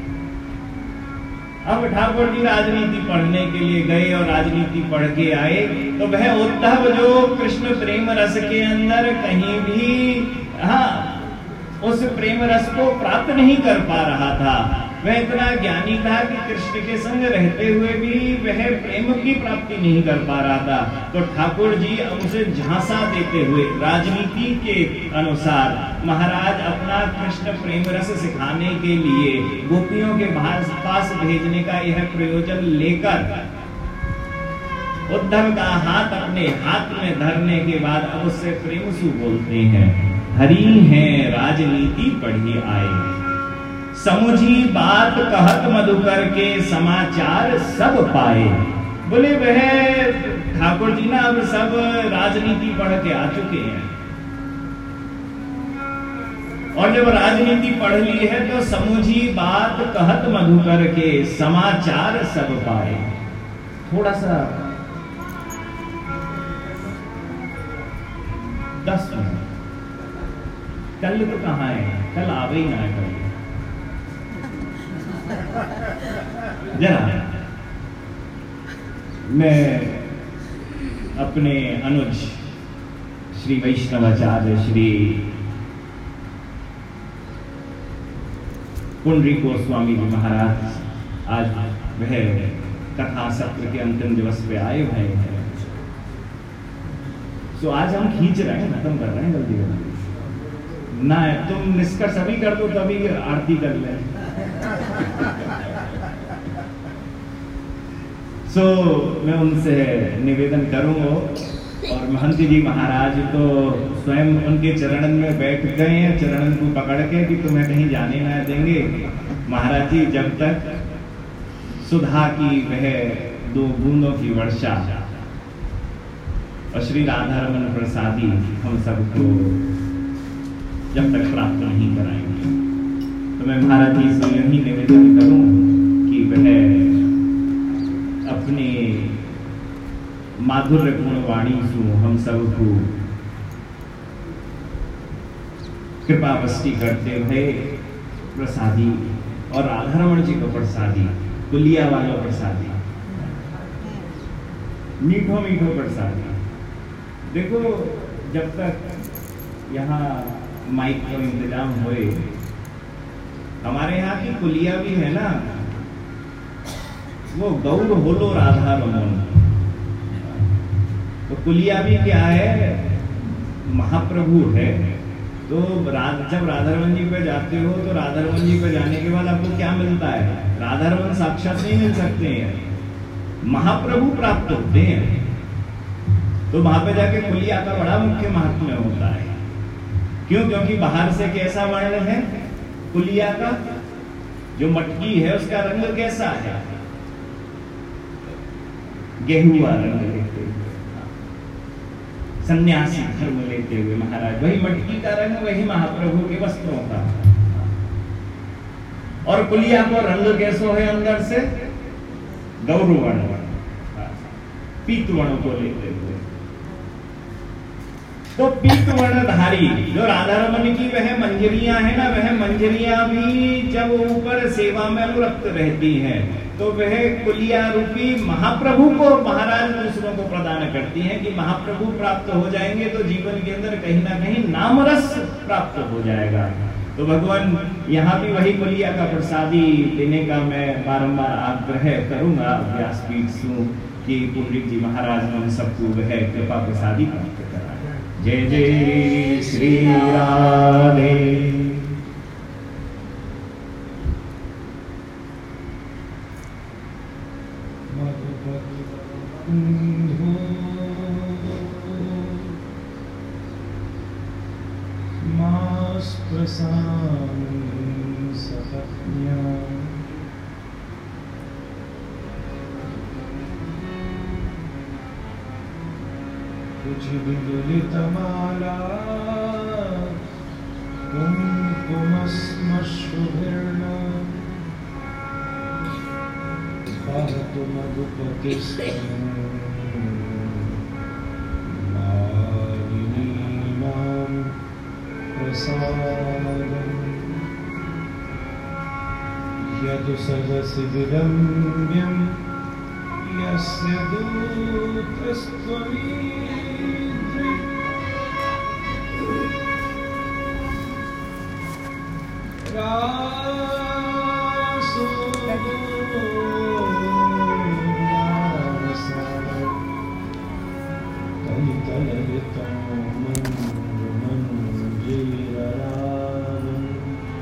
अब ठाकुर जी राजनीति पढ़ने के लिए गए और राजनीति पढ़ के आए तो वह उद्धव जो कृष्ण प्रेम रस के अंदर कहीं भी हाँ उस प्रेम रस को प्राप्त नहीं कर पा रहा था, वह इतना ज्ञानी था कि कृष्ण के संग रहते हुए भी वह प्रेम की प्राप्ति नहीं कर पा रहा था। तो ठाकुर जी अब उसे झांसा देते हुए राजनीति के अनुसार महाराज अपना कृष्ण प्रेम रस सिखाने के लिए गोपियों के पास भेजने का यह प्रयोजन लेकर उद्धव का हाथ अपने हाथ में धरने के बाद अब उससे प्रेम सु बोलते हैं, हरि हैं राजनीति पढ़ी आए, समुझी बात कहत मधुकर के समाचार सब पाए। बोले वह ठाकुर जी ना अब सब राजनीति पढ़ के आ चुके हैं, और जब राजनीति पढ़ ली है तो समुझी बात कहत मधुकर के समाचार सब पाए। थोड़ा सा दस मिनट कल तो कहाँ है, कल आवे ही ना कल जरा मैं अपने अनुज श्री वैष्णवाचार्य श्री पुंडरीक गोस्वामी जी महाराज आज वह कथा सत्र के अंतिम दिवस पे आए हुए हैं। तो आज हम खींच रहे हैं, खत्म कर रहे हैं जल्दी जल्दी ना, तुम निष्कर्ष अभी कर दो तभी आरती कर ले। सो so, मैं उनसे निवेदन करूंगा, और महंत जी महाराज तो स्वयं उनके चरणन में बैठ गए हैं, चरणन को पकड़ के कि तुम्हें कहीं जाने ना देंगे। महाराज जी जब तक सुधा की वह दो बूंदों की वर्षा और श्री राधा रमन प्रसादी हम सबको जब तक प्राप्त नहीं कराएंगे, तो मैं महाराज जी से यही निवेदन करूं कि वह अपने माधुर्य गुण वाणी से हम सबको कृपा वृष्टि करते हुए प्रसादी, और राधा रमन जी को प्रसादी, कुलिया वालों प्रसादी, मीठो मीठो प्रसादी। देखो जब तक यहाँ माइक का इंतजाम होए, हमारे यहाँ की कुलिया भी है ना, वो गौर होलो राधा रमन। तो कुलिया भी क्या है, महाप्रभु है। तो राध, जब राधा रमन जी पे जाते हो तो राधा रमन जी पे जाने के बाद आपको क्या मिलता है, राधा रमन साक्षात नहीं मिल सकते हैं, महाप्रभु प्राप्त होते हैं। तो वहां पे जाके कुलिया का बड़ा मुख्य महात्म्य होता है। क्यों? क्योंकि बाहर से कैसा वर्ण है कुलिया का, जो मटकी है उसका रंग कैसा है, गेहुआ रंग लेते हुए, सन्यासी धर्म लेते हुए महाराज, वही मटकी का रंग वही महाप्रभु के वस्त्रों का। और कुलिया को रंग कैसो है अंदर से, गौरवर्ण पीत वर्ण को लेते हुए। तो पीत वर्णधारी जो राधा रमन की वह मंजरियां है ना, वह मंजरियां भी जब ऊपर सेवा में अनुरक्त रहती हैं तो वह कुलिया रूपी महाप्रभु को महाराज दूसरों को प्रदान करती हैं कि महाप्रभु प्राप्त हो जाएंगे तो जीवन के अंदर कहीं ना कहीं नामरस प्राप्त हो जाएगा। तो भगवान यहाँ भी वही कुलिया का प्रसादी देने का मैं बारंबार आग्रह करूंगा व्यासपीठ से कि पुंडरीक जी महाराज ने सबको वह कृपा प्रसादी प्राप्त करा। जय जय श्री राधे। मास प्रसाद सपत्न्या कुछ विदुलितमाला कुङ्कुमश्मश्रुभिर्न पाहतु मधुपतिस्तम् मालिनीनां प्रसादम् यदु सदसि विलम्ब्यम् यस्य दूतस्त्वमीद्रि रासो कलितललितं मञ्जुमञ्जीररावं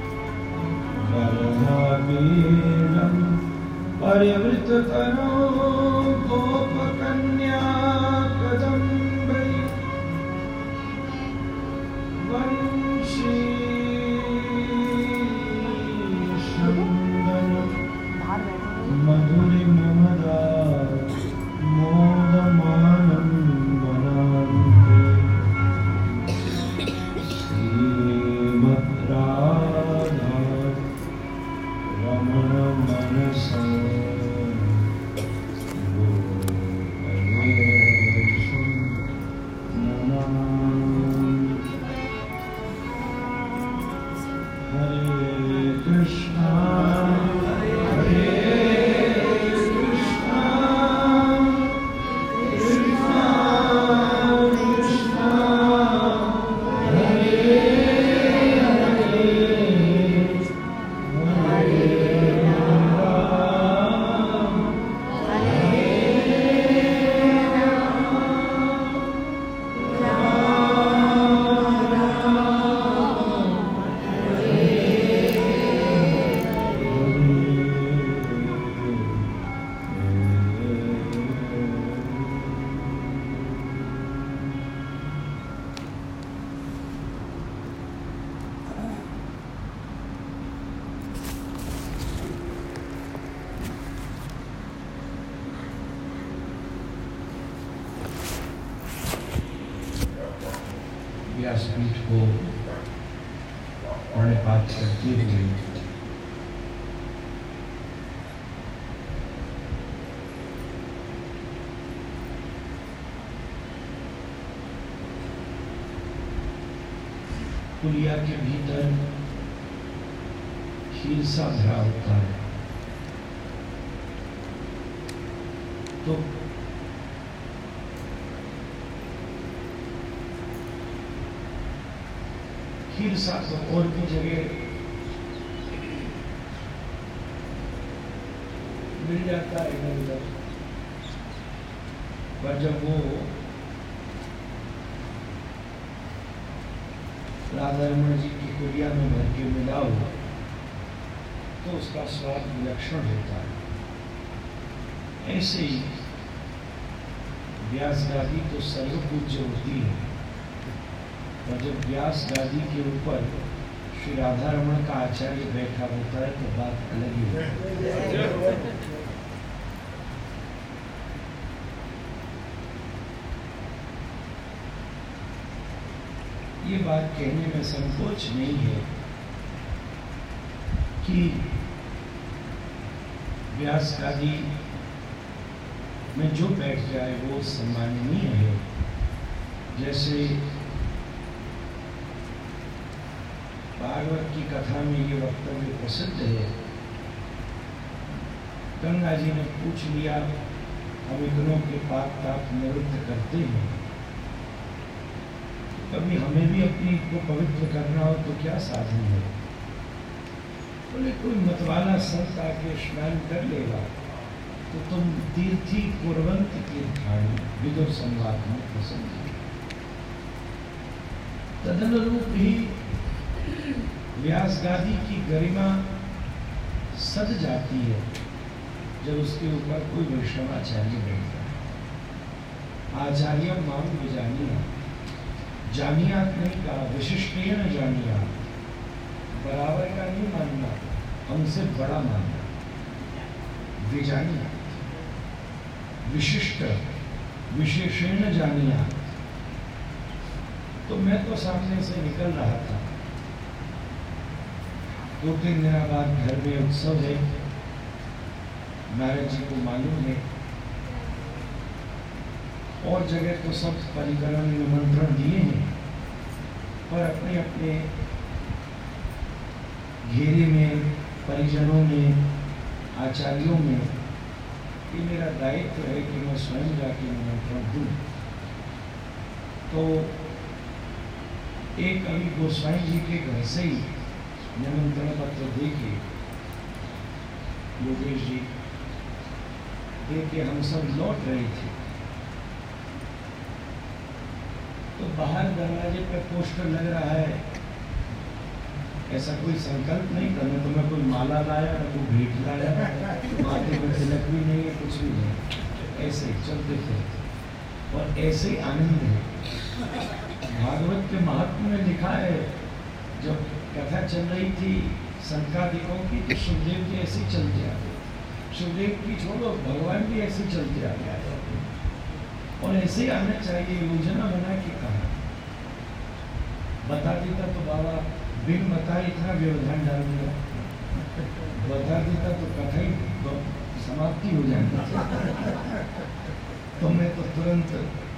गलभावीरं परिवृततनो गोपकन्या कदम्बै वंशी मधुरिममदा मोदमानं वनान्ते श्रीमद्राधा रमण मनसा गोपयेषु नमामि। हरे कृष्णा व्यासपीठ को प्रणिपात करते हुए कुलिया के भीतर खीर सा भरा होता है, तो खीर सा तो और भी जगह मिल जाता है इधर उधर, पर जब वो राधा रमण जी की कुलिया में भर के मिला हुआ तो उसका स्वाद विलक्षण होता है। ऐसे ही व्यास गादी तो सर्वपूज्य होती है, और जब व्यास गादी के ऊपर श्री राधा रमण का आचार्य बैठा होता है तो बात अलग ही होती है। ये बात कहने में संकोच नहीं है कि व्यास गादी में जो बैठ जाए वो सम्माननीय है। जैसे भागवत की कथा में ये वक्तव्य प्रसिद्ध है, गंगा जी ने पूछ लिया हम इग्नों के पाप ताप निवृत्त करते हैं, कभी हमें भी अपनी को पवित्र करना हो तो क्या साधन है? बोले कोई मतवाला संत आके स्नान कर लेगा तो तुम तीर्थी कुर्वंत तीर्थानि विदुर संवाद में प्रसन्न। तदनुरूप ही व्यास गादी की गरिमा सद जाती है जब उसके ऊपर कोई वैष्णवाचार्य बैठता है। आचार्य माम विजानिया, जानियात नहीं कहा, विशिष्टेन जानिया, बराबर का नहीं मानना, हमसे बड़ा मानना। विजानिया विशिष्ट, विशेषेण जानिया। तो मैं तो सामने से निकल रहा था, दो तीन दिन बाद घर में उत्सव है, नारद जी को मालूम है, और जगह तो सब परिकरण निमंत्रण दिए हैं, पर अपने अपने घेरे में, परिजनों में, आचार्यों में ये मेरा दायित्व है कि मैं स्वयं जाके निमंत्रण दूँ। तो एक कवि गोस्वामी जी के घर से ही निमंत्रण पत्र दे के योगेश जी दे के हम सब लौट रहे थे, तो बाहर दरवाजे पर पोस्टर लग रहा है, ऐसा कोई संकल्प नहीं था, तो मैं कोई माला लाया ना कोई भेंट लाया, माथे में तिलक भी नहीं है, कुछ भी नहीं, ऐसे ही चलते थे और ऐसे ही आनंद है। भागवत के महात्मा में लिखा है, जब कथा चल रही थी संकादिकों की तो सुखदेव जी ऐसे चलते आ गए, सुखदेव की छोड़ो भगवान भी ऐसे चलते आ गए और ऐसे ही आना चाहिए। योजना बना के कहा, बता देता तो बाबा बिन बताए इतना व्यवधान डाल दिया, बता देता तो कथा ही समाप्ति हो जाती, तो मैं तो तुरंत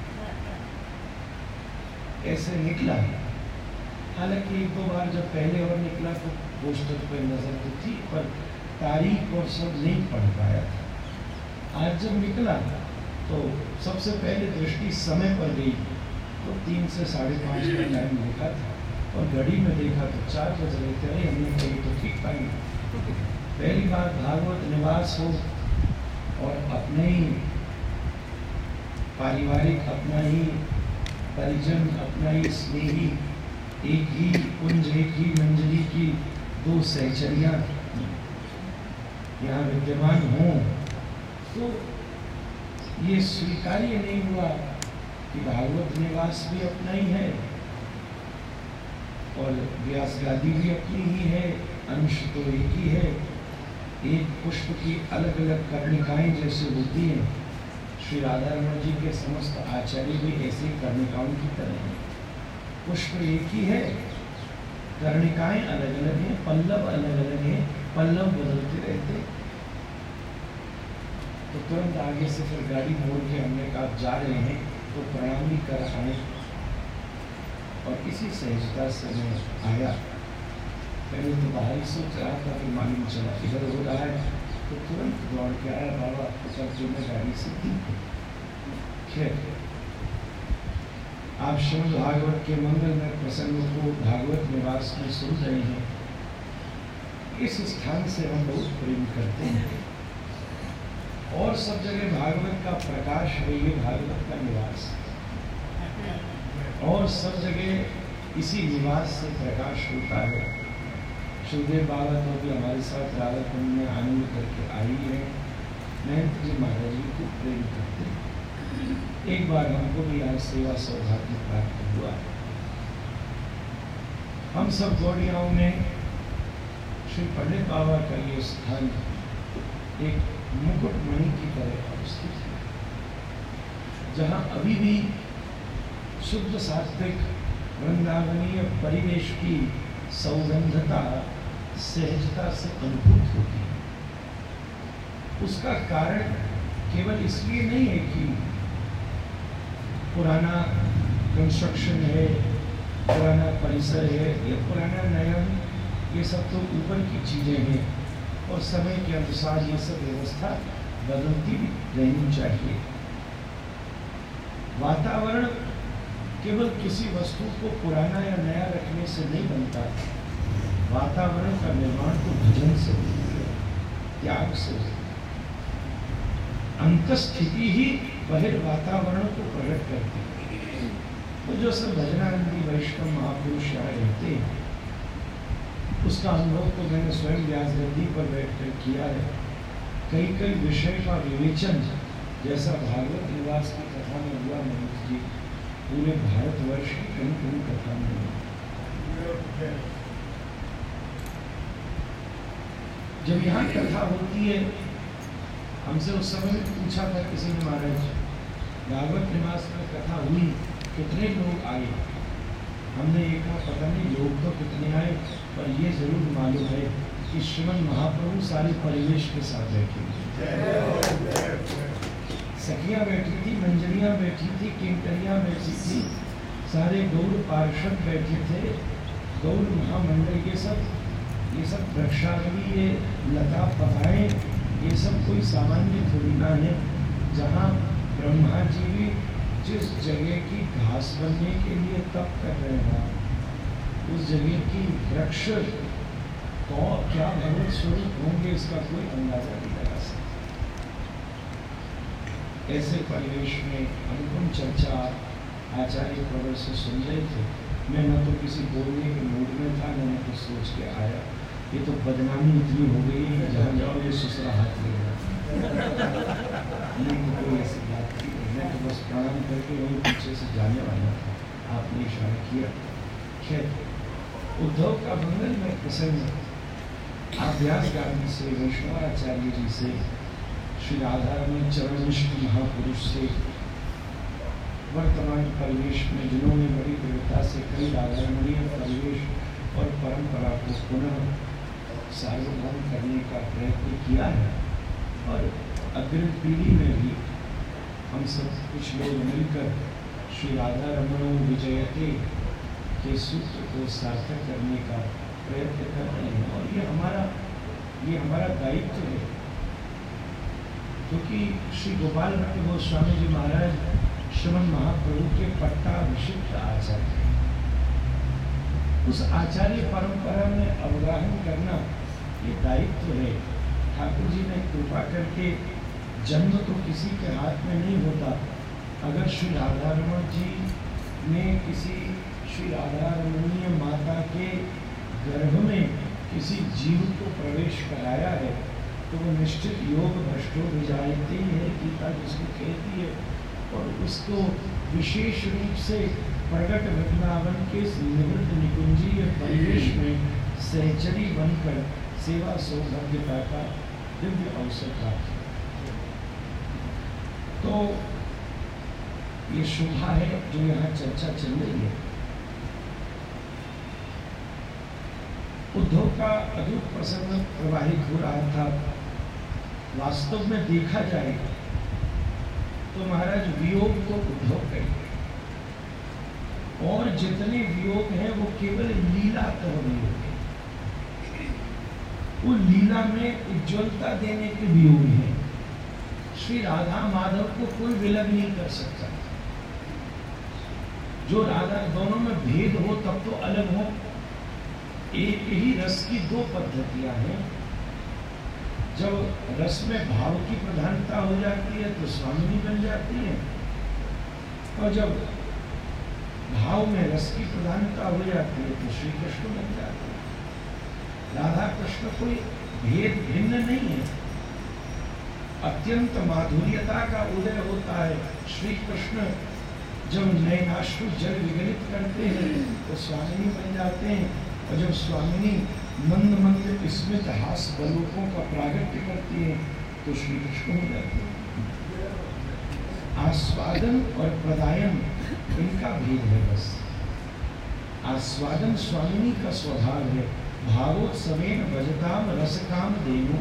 ऐसे निकला। हालांकि एक दो बार जब पहले और निकला तो पोस्टर पर नजर तो थी, पर तारीख और सब नहीं पढ़ पाया था। आज जब निकला तो सबसे पहले दृष्टि समय पर गई, तो तीन से साढ़े पाँच का टाइम लिखा था और घड़ी में देखा तो चार बज रहे थे। अरे हमने कही तो ठीक टाइम। पहली बार भागवत निवास हो और अपने ही पारिवारिक, अपना ही परिजन, अपना ही स्नेही, एक ही कुंज, एक ही मंजरी की दो सहचरियाँ यहाँ विद्यमान हों, तो ये स्वीकार्य नहीं हुआ कि भागवत निवास भी अपना ही है और व्यास गादी भी अपनी ही है, अंश तो एक ही है। एक पुष्प की अलग अलग कर्णिकाएं जैसे होती हैं, श्री राधा रमण जी के समस्त आचार्य भी ऐसे कर्णिकाओं की तरह हैं। पुष्प एक ही है, कर्णिकाएं अलग अलग हैं, पल्लव अलग अलग हैं, पल्लव बदलते रहते। तो तुरंत आगे से फिर गाड़ी मोड़ के हमने कहा जा रहे हैं तो प्रणाम भी कर आए और इसी सहजता से मैं आया। पहले तो बाहर ही सोच रहा था, फिर मालूम चला इधर हो रहा है तो तुरंत दौड़ के आया, बाबा चलते में गाड़ी से दी। खैर, आप श्रीमद् भागवत के मंगलमय प्रसंगों को भागवत निवास में सुन रहे हैं। इस स्थान से हम बहुत प्रेम करते हैं और सब जगह भागवत का प्रकाश है, ये भागवत का निवास और सब जगह इसी निवास से प्रकाश होता है। सुखदेव बाबा तो भी हमारे साथ राधा कुंड में आनंद करके आई है। महंत जी महाराज जी को प्रेम करते हैं। एक बार हमको भी आज सेवा सौभाग्य प्राप्त हुआ। हम सब गौड़ियाओं में श्री पंडित बाबा का ये स्थान एक मुकुटमणि की तरह अवस्थित है, जहाँ अभी भी शुद्ध सात्विक वृंदावनीय परिवेश की सौगंधता सहजता से अनुभूत होती है। उसका कारण केवल इसलिए नहीं है कि पुराना कंस्ट्रक्शन है, पुराना परिसर है या पुराना नयन, ये सब तो ऊपर की चीजें हैं और समय के अनुसार ये सब व्यवस्था बदलती रहनी चाहिए। वातावरण केवल किसी वस्तु को पुराना या नया रखने से नहीं बनता। वातावरण का निर्माण तो भजन से, त्याग से, अंतस्थिति ही बहिर् वातावरण को प्रकट करती है। तो जो सब भजनानंदी वैष्णव महापुरुष यहाँ रहते हैं, उसका अनुभव तो मैंने स्वयं व्यास गद्दी पर बैठकर किया है। कई कई विषय का विवेचन जैसा भागवत निवास की कथा में हुआ मनुष्य जी, पूरे भारतवर्ष की कहीं कहीं कथा में हुआ। जब यहाँ कथा होती है, हमसे उस समय में पूछा था किसी ने, महाराज भागवत निवास में कथा हुई, कितने लोग आए? हमने ये कहा पता नहीं लोग तो कितने आए, पर ये जरूर मालूम है कि श्रीमन महाप्रभु सारे परिवेश के साथ बैठे थे। सखियाँ बैठी थी, मंजरियाँ बैठी थी, किंकरियाँ बैठी थी, सारे गौर पार्षद बैठे थे, गौर महामंडल, ये सब ये सब वृक्षावली, ये लता पताएं, ये सब कोई सामान्य थोड़ी ना है। जहाँ ब्रह्मा जी भी जिस जगह की घास बनने के लिए तप कर रहे हैं, उस जगह की वृक्ष तो क्या भगवत स्वरूप होंगे, इसका कोई अंदाजा नहीं लगा सकता। ऐसे परिवेश में अनुपम चर्चा, आचार्य प्रवर से सुन रहे थे। मैं न तो किसी बोलने के मूड में था, न कुछ सोच के आया। ये तो बदनामी इतनी हो गई है, जहाँ जाओ ये ससुरा हाथ ले नहीं तो कोई ऐसी बात नहीं। मैं तो बस प्रणाम करके वहीं पीछे से जाने वाला था, आपने इशारा किया। खैर, उद्धव का मंगल में प्रसंग अभ्यास गांधी से, वैष्णवाचार्य जी से, श्री राधारमण चरणनिष्ठ महापुरुष से, वर्तमान परिवेश में जिन्होंने बड़ी दृढ़ता से कई राधारमणीय परिवेश और परंपरा को पुनः सार्वभौम करने का प्रयत्न किया है, और अग्रिम पीढ़ी में भी हम सब कुछ लोग मिलकर श्री राधारमणो विजयते के सूत्र को सार्थक करने का प्रयत्न कर रहे हैं। और ये हमारा ये हमारा दायित्व है, क्योंकि श्री गोपाल भट्ट गोस्वामी जी महाराज श्रीमन महाप्रभु के पट्टाभिषिक्त आचार्य हैं। उस आचार्य परंपरा में अवगाहन करना ये दायित्व है। ठाकुर जी ने कृपा करके, जन्म तो किसी के हाथ में नहीं होता। अगर श्री राधारमण जी ने किसी श्री राधारमणीय माता के गर्भ में किसी जीव को प्रवेश कराया है तो वो निश्चित योग भ्रष्टो विजायते ही है, गीता जिसको कहती है। और उसको विशेष रूप से प्रगट वृंदावन के निवृत्त निकुंजीय परिवेश में सहचरी बनकर सेवा सौभाग्यता का दिव्य अवसर प्राप्त। तो ये शोभा है जो यहाँ चर्चा चल रही है। उद्धव का अद्भुत प्रसंग प्रवाहित हो रहा था। वास्तव में देखा जाए तो महाराज वियोग को उद्धव कहेंगे, और जितने वियोग हैं वो केवल लीला कर वियोग है। वो लीला में उज्ज्वलता देने के वियोग हैं। श्री राधा माधव को कोई विलग नहीं कर सकता। जो राधा दोनों में भेद हो तब तो अलग हो। एक ही रस की दो पद्धतियां हैं। जब रस में भाव की प्रधानता हो जाती है तो स्वामिनी बन जाती है, और जब भाव में रस की प्रधानता हो जाती है तो श्री कृष्ण बन जाते हैं। राधा कृष्ण कोई भेद भिन्न नहीं है। अत्यंत माधुर्यता का उदय होता है। श्री कृष्ण जब नयनाश्रु जल विगलित करते हैं तो स्वामिनी बन जाते हैं, और जब स्वामिनी मंद मंद स्मित हास बलोकों का प्रागट्य करती है तो श्री कृष्ण हो जाते हैं। आस्वादन और प्रदायन इनका भेद है बस। आस्वादन स्वामिनी का स्वभाव है। भावोत्सवेन भजताम रसकाम देनु,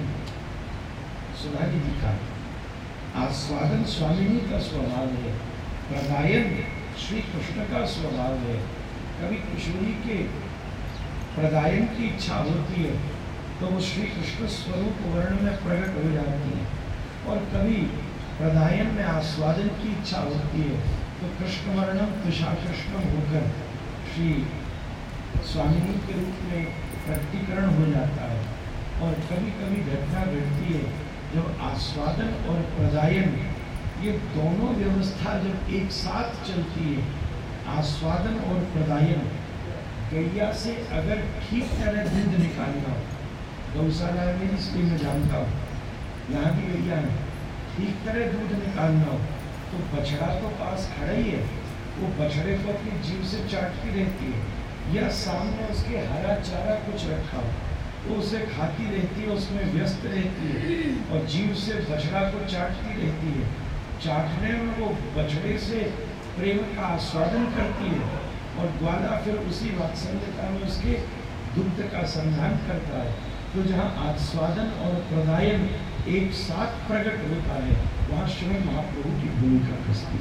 सुधा जी लिखा। आस्वादन स्वामिनी का स्वभाव है, प्रदायन श्री कृष्ण का स्वभाव है। कभी किशोरी के प्रदायन की इच्छा होती है तो वो श्री कृष्ण स्वरूप वर्ण में प्रकट हो जाती है, और कभी प्रदायन में आस्वादन की इच्छा होती है तो कृष्ण वर्णम कृष्णा कृष्ण होकर श्री स्वामिनी के रूप में प्रकटीकरण हो जाता है। और कभी कभी घटना घटती है जब आस्वादन और प्रदायन ये दोनों व्यवस्था जब एक साथ चलती है। आस्वादन और प्रदायन, गैया से अगर ठीक तरह दूध निकालना हो, गौशाला में इसलिए मैं जानता हूँ, यहाँ भी गैया है, ठीक तरह दूध निकालना हो तो बछड़ा तो पास खड़ा ही है, वो बछड़े को अपनी जीभ से चाटती रहती है, या सामने उसके हरा चारा कुछ रखा हो वो उसे खाती रहती है, उसमें व्यस्त रहती है, और जीभ से बछड़ा को चाटती रहती है। चाटने में वो बछड़े से प्रेम का आस्वादन करती है, और ग्वाला फिर उसी वात्सल्यता में उसके दुग्ध का संधान करता है। तो जहाँ आस्वादन और प्रदायन एक साथ प्रकट होता है वहाँ श्रीमद् महाप्रभु की भूमिका कसती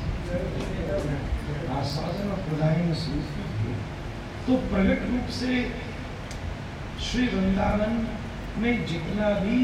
है। आस्वादन और प्रदायन स्वरूप है। तो प्रकट रूप से श्री वृंदावन में जितना भी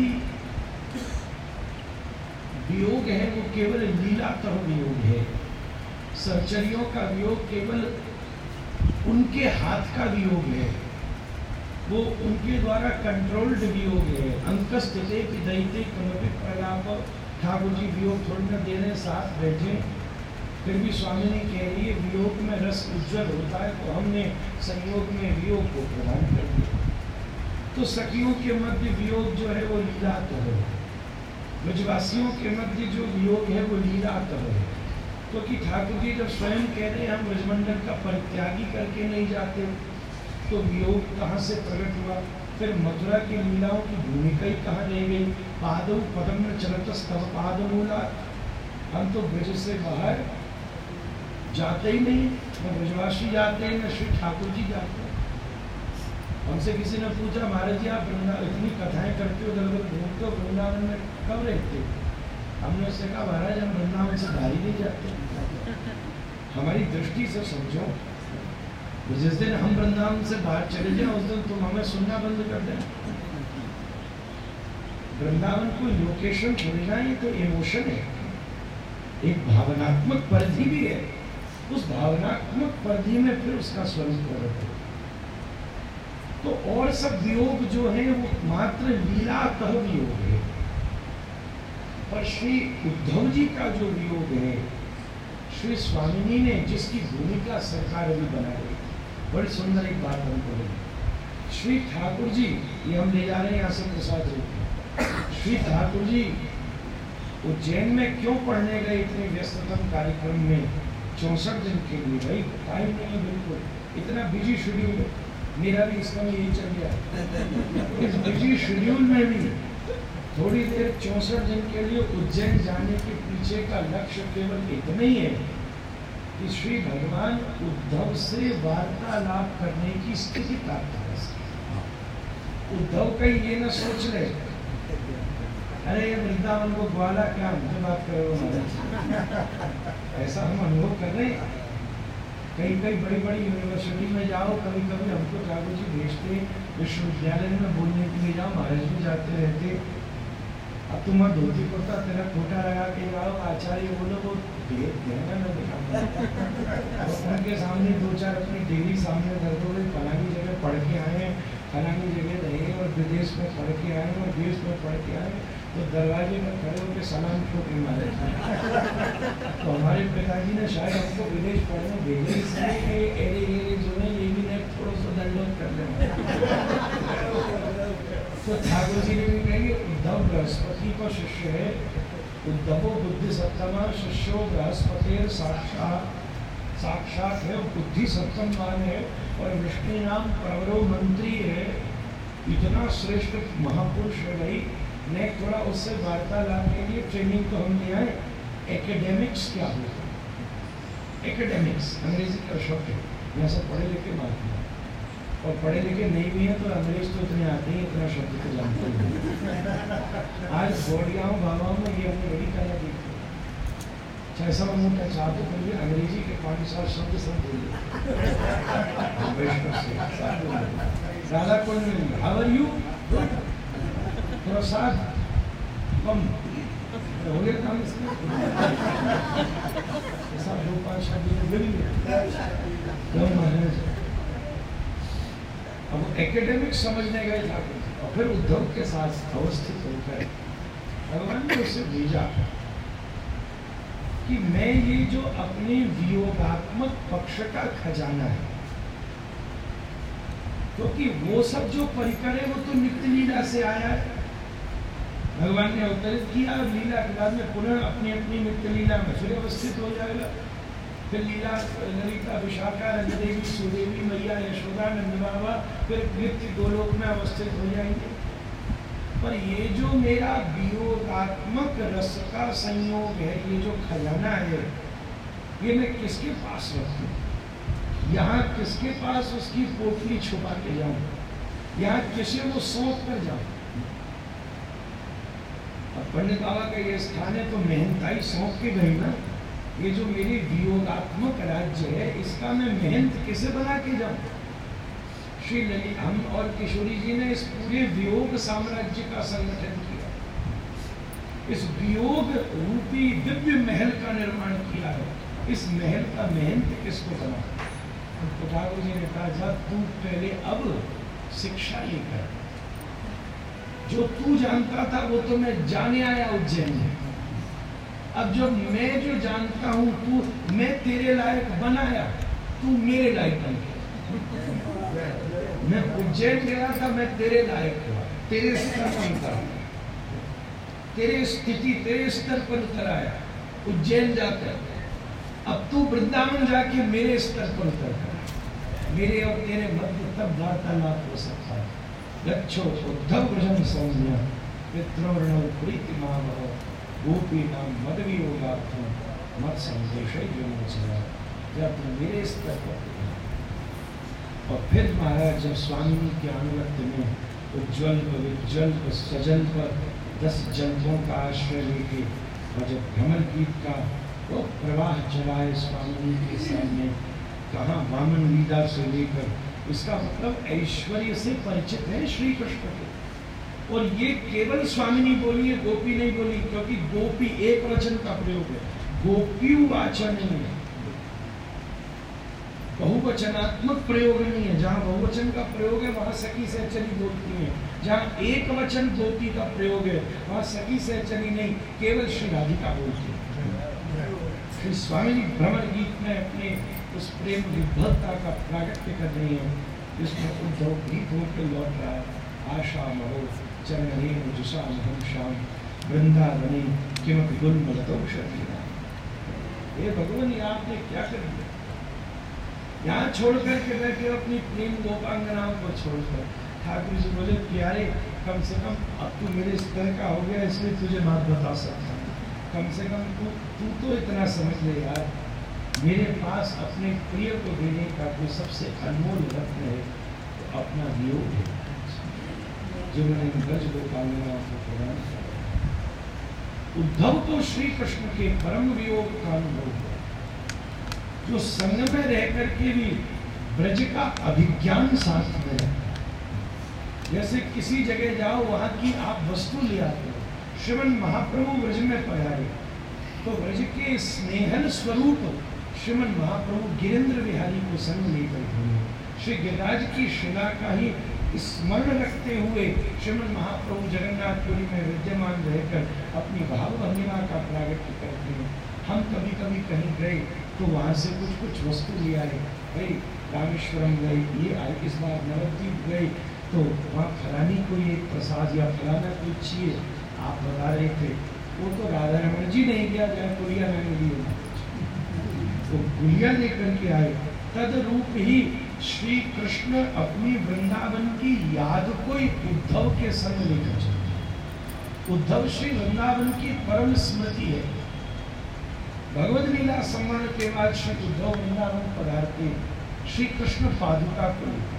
वियोग है वो केवल लीलातर वियोग है। सहचर्यों का वियोग केवल उनके हाथ का वियोग है, वो उनके द्वारा कंट्रोल्ड वियोग है। अंकस्थिते विदयिते कमपि प्रलाप। ठाकुर जी वियोग थोड़ी ना दे रहे, साथ बैठे, फिर भी स्वामी ने कह रही है वियोग संयोग में रस उज्जवल होता है, तो हमने संयोग में वियोग को प्रदान कर दिया। तो सखियों के मध्य वियोग जो है वो लीलातः है, ब्रजवासियों के मध्य जो वियोग है वो लीलातः है। क्योंकि तो ठाकुर जी जब स्वयं कह रहे हैं हम ब्रजमंडल का परित्यागी करके नहीं जाते, तो वियोग कहाँ से प्रकट हुआ? फिर मथुरा की लीलाओं की भूमिका ही कहाँ रह गई? पादव पदम में चलतस तव पाद मूला। हम तो ब्रज से बाहर जाते ही नहीं, न ब्रजवासी जाते हैं, न श्री ठाकुर जी जाते हैं। हमसे किसी ने पूछा महाराज जी आप वृंदावन इतनी कथाएं करते हो, दर दर घूमते हो, वृंदावन में कब रहते हो? हमने उससे कहा महाराज हम वृंदावन से बाहर ही नहीं जाते, हमारी दृष्टि से समझो। जिस दिन हम वृंदावन से बाहर चले जाए उस दिन तुम हमें सुनना बंद कर देना। वृंदावन कोई लोकेशन थोड़ी ना, ये तो इमोशन है, एक भावनात्मक परिधि भी है। उस भावनात्मक परिधि में फिर उसका स्वरूप प्रकट है। तो और सब वियोग जो है वो मात्र लीलातः वियोग है, पर श्री उद्धव जी का जो वियोग है, श्री स्वामिनी ने जिसकी भूमिका सरकार अभी बनाई, बड़ी सुंदर एक बात हमको लगी। श्री ठाकुर जी, ये हम ले जा रहे हैं यहाँ से प्रसाद रूप, श्री ठाकुर जी उज्जैन में क्यों पढ़ने गए इतने व्यस्ततम कार्यक्रम में चौसठ दिन के लिए? भाई टाइम नहीं है, बिल्कुल इतना बिजी शेड्यूल है, मेरा भी इसका में यही चल गया। इस बिजी शेड्यूल में भी थोड़ी देर चौसठ दिन के लिए उज्जैन जाने के पीछे का लक्ष्य केवल इतना ही है कि श्री भगवान उद्धव से वार्तालाप करने की स्थिति प्राप्त कर सके। उद्धव कहीं ये न सोच ले अरे ये वृंदावन को ग्वाला क्या मुझे बात कर रहे हो, ऐसा हम अनुभव कर रहे हैं। कई कई बड़ी बड़ी यूनिवर्सिटी में जाओ, कभी कभी हमको ठाकुर जी भेजते विश्वविद्यालय में बोलने के लिए जाओ, महाराज भी जाते रहते। अब तुम धोती कुर्ता तेरा खोटा लगा के जाओ, आचार्य बोलो वो देना न दिखा, उनके सामने दो चार अपनी डिग्री सामने कर दो, फलानी जगह पढ़ के आए, फलानी जगह रहे और विदेश में पढ़ के आए और देश में पढ़ के आए, तो दरवाजे में खड़े होकर सलाम ठोके मारे। तो हमारे पिताजी ने शायद हमको विदेश पढ़ने भेजे इसलिए एरे एरे जो है ये भी ने थोड़ा सा दंडवत कर दें। तो ठाकुर जी ने भी कहेंगे उद्धव बृहस्पति का शिष्य है, उद्धवो बुद्धि सत्तमा शिष्यो बृहस्पति साक्षात साक्षात है, बुद्धि सत्तमवान है और विष्णु नाम प्रवरो मंत्री है, इतना श्रेष्ठ महापुरुष है। भाई मैं थोड़ा उससे वार्तालाप के लिए ट्रेनिंग तो हम ले आए। एकेडेमिक्स क्या होता है? एकेडेमिक्स अंग्रेजी का शब्द है, यहाँ से पढ़े लिखे बात है, और पढ़े लिखे नहीं भी है तो अंग्रेज तो इतने आते ही, इतना शब्द तो जानते हैं। आज बोर्डियाओं बाबाओं में ये हमने बड़ी कला देखी, छह सौ मोटा चाहते तो ये अंग्रेजी के पाँच सात शब्द सब बोले, ज़्यादा कोई नहीं। How are you? प्रसाद कम हो गया काम इसमें, सब दो पाँच शब्द मिल गए। अब एकेडेमिक समझने गए ठाकुर, और फिर उद्धव के साथ अवस्थित होकर भगवान ने उसे भेजा कि मैं ये जो अपने वियोगात्मक पक्ष का खजाना है, क्योंकि तो वो सब जो परिकर है वो तो नित्य लीला से आया है। भगवान ने अवतरित किया और लीला के बाद में पुनः अपनी अपनी नित्य लीला में फिर अवस्थित हो जाएगा। फिर लीला ललिता विशाखा रंगदेवी सुदेवी मैया यशोदा नंद बाबा फिर नित्य गोलोक में अवस्थित हो जाएंगे। पर ये जो मेरा वियोगात्मक रस का संयोग है, ये जो खजाना है, ये मैं किसके पास रखूं? यहाँ किसके पास उसकी पोटली छुपा के जाऊं? यहाँ किसे वो सौंप कर जाऊं? अब पंडित बाबा का ये स्थान है तो मेहनताई सौंप के गई ना। ये जो मेरी वियोगात्मक राज्य है, इसका मैं मेहनत किसे बना के जाऊं? श्री ललित हम और किशोरी जी ने इस पूरे वियोग साम्राज्य का संगठन किया, इस वियोग रूपी दिव्य महल का निर्माण किया है। इस महल का मेहनत किसको बना? तो ठाकुर जी ने कहा जा तू पहले अब शिक्षा लेकर, जो तू जानता था वो तो मैं जाने आया उज्जैन में, अब जो मैं जो जानता हूँ तू, मैं तेरे लायक बनाया, तू मेरे लायक बन गया। मैं उज्जैन गया था, मैं तेरे लायक हुआ, तेरे स्तर पर उतरा, तेरे स्थिति तेरे स्तर पर उतर आया उज्जैन जाकर। अब तू वृंदावन जाके मेरे स्तर पर उतर कर, मेरे और तेरे मध्य तब वार्तालाप हो सकता है। गच्छो उद्धव व्रजम सौम्य पितृवर्णो प्रीतिमावह गोपी नाम मदवियोगार्थम मत संदेशै विमोचय। जब तुम मेरे स्तर पर, और फिर महाराज जब स्वामी के अनुगत्य में उज्ज्वल विज्वल सजल पर दस जंतुओं का आश्रय लेके और जब भ्रमर गीत का वो प्रवाह चलाए स्वामी के सामने, कहाँ वामन लीला से लेकर, इसका मतलब ऐश्वर्य से परिचित है श्री कृष्ण के। और ये केवल स्वामिनी बोली है, गोपी नहीं बोली, क्योंकि गोपी एक वचन का प्रयोग है, गोपीवाचन नहीं है, बहुवचनात्मक प्रयोग नहीं है। जहाँ बहुवचन का प्रयोग है वहाँ सखी सहचरी बोलती है, जहाँ एक वचन गोपी का प्रयोग है वहाँ सखी सहचरी नहीं, केवल श्री राधिका बोलती है। श्री स्वामी भ्रमर गीत में अपने उस प्रेम विभत्ता का प्रागट्य कर रही है, जिसमें उद्धव गीत होकर लौट रहा है। आशा मरो चरणे जुषा महम श्याम वृंदावनी किमपि गुलमलतौ शरीरा। हे भगवान, ये आपने क्या कर दिया? यहाँ छोड़ करके बैठे अपनी प्रेम गोपांगनाओं को छोड़कर। ठाकुर जी बोले, प्यारे कम से कम अब तू मेरे स्तर का हो गया, इसलिए तुझे बात बता सकता हूँ। कम से कम तू तू तो इतना समझ ले यार, मेरे पास अपने प्रिय को देने का कोई सबसे अनमोल रत्न है तो अपना वियोग है, जो मैंने ब्रज गोपांगनाओं को प्रदान किया। उद्धव को श्री कृष्ण के परम वियोग का अनुभव हुआ, जो संग में रह करके भी ब्रज का अभिज्ञान साथ में रहता है। जैसे किसी जगह जाओ, वहां की आप वस्तु ले आते हो। श्रीमन महाप्रभु ब्रज में पधारे तो ब्रज के स्नेहल स्वरूप श्रीमन महाप्रभु गिरिंद्र बिहारी को संग लेकर घूमे। श्री गिरिराज की शिला का ही स्मरण रखते हुए श्रीमन महाप्रभु जगन्नाथपुरी में विद्यमान रहकर अपनी भाव भंगिमा का प्रागट्य करते हैं। हम कभी कभी कहीं गए तो वहाँ से कुछ कुछ वस्तु ले आए, भाई रामेश्वरम गए, ये आए, इस बार नवद्वीप गए तो वहाँ फलानी कोई एक प्रसाद या फलाना कोई चाहिए, आप बता रहे थे, वो तो राधा रमन जी नहीं गया, जहाँ गुड़िया मैंने ली तो गुड़िया लेकर के आए। तद रूप ही श्री कृष्ण अपनी वृंदावन की याद को उद्धव के संग लेकर चले। उद्धव श्री वृंदावन की परम स्मृति है। भगवद लीला सम्मान के बाद श्री उद्धव वृंदावन पधारते श्री कृष्ण पादुका को लेकर,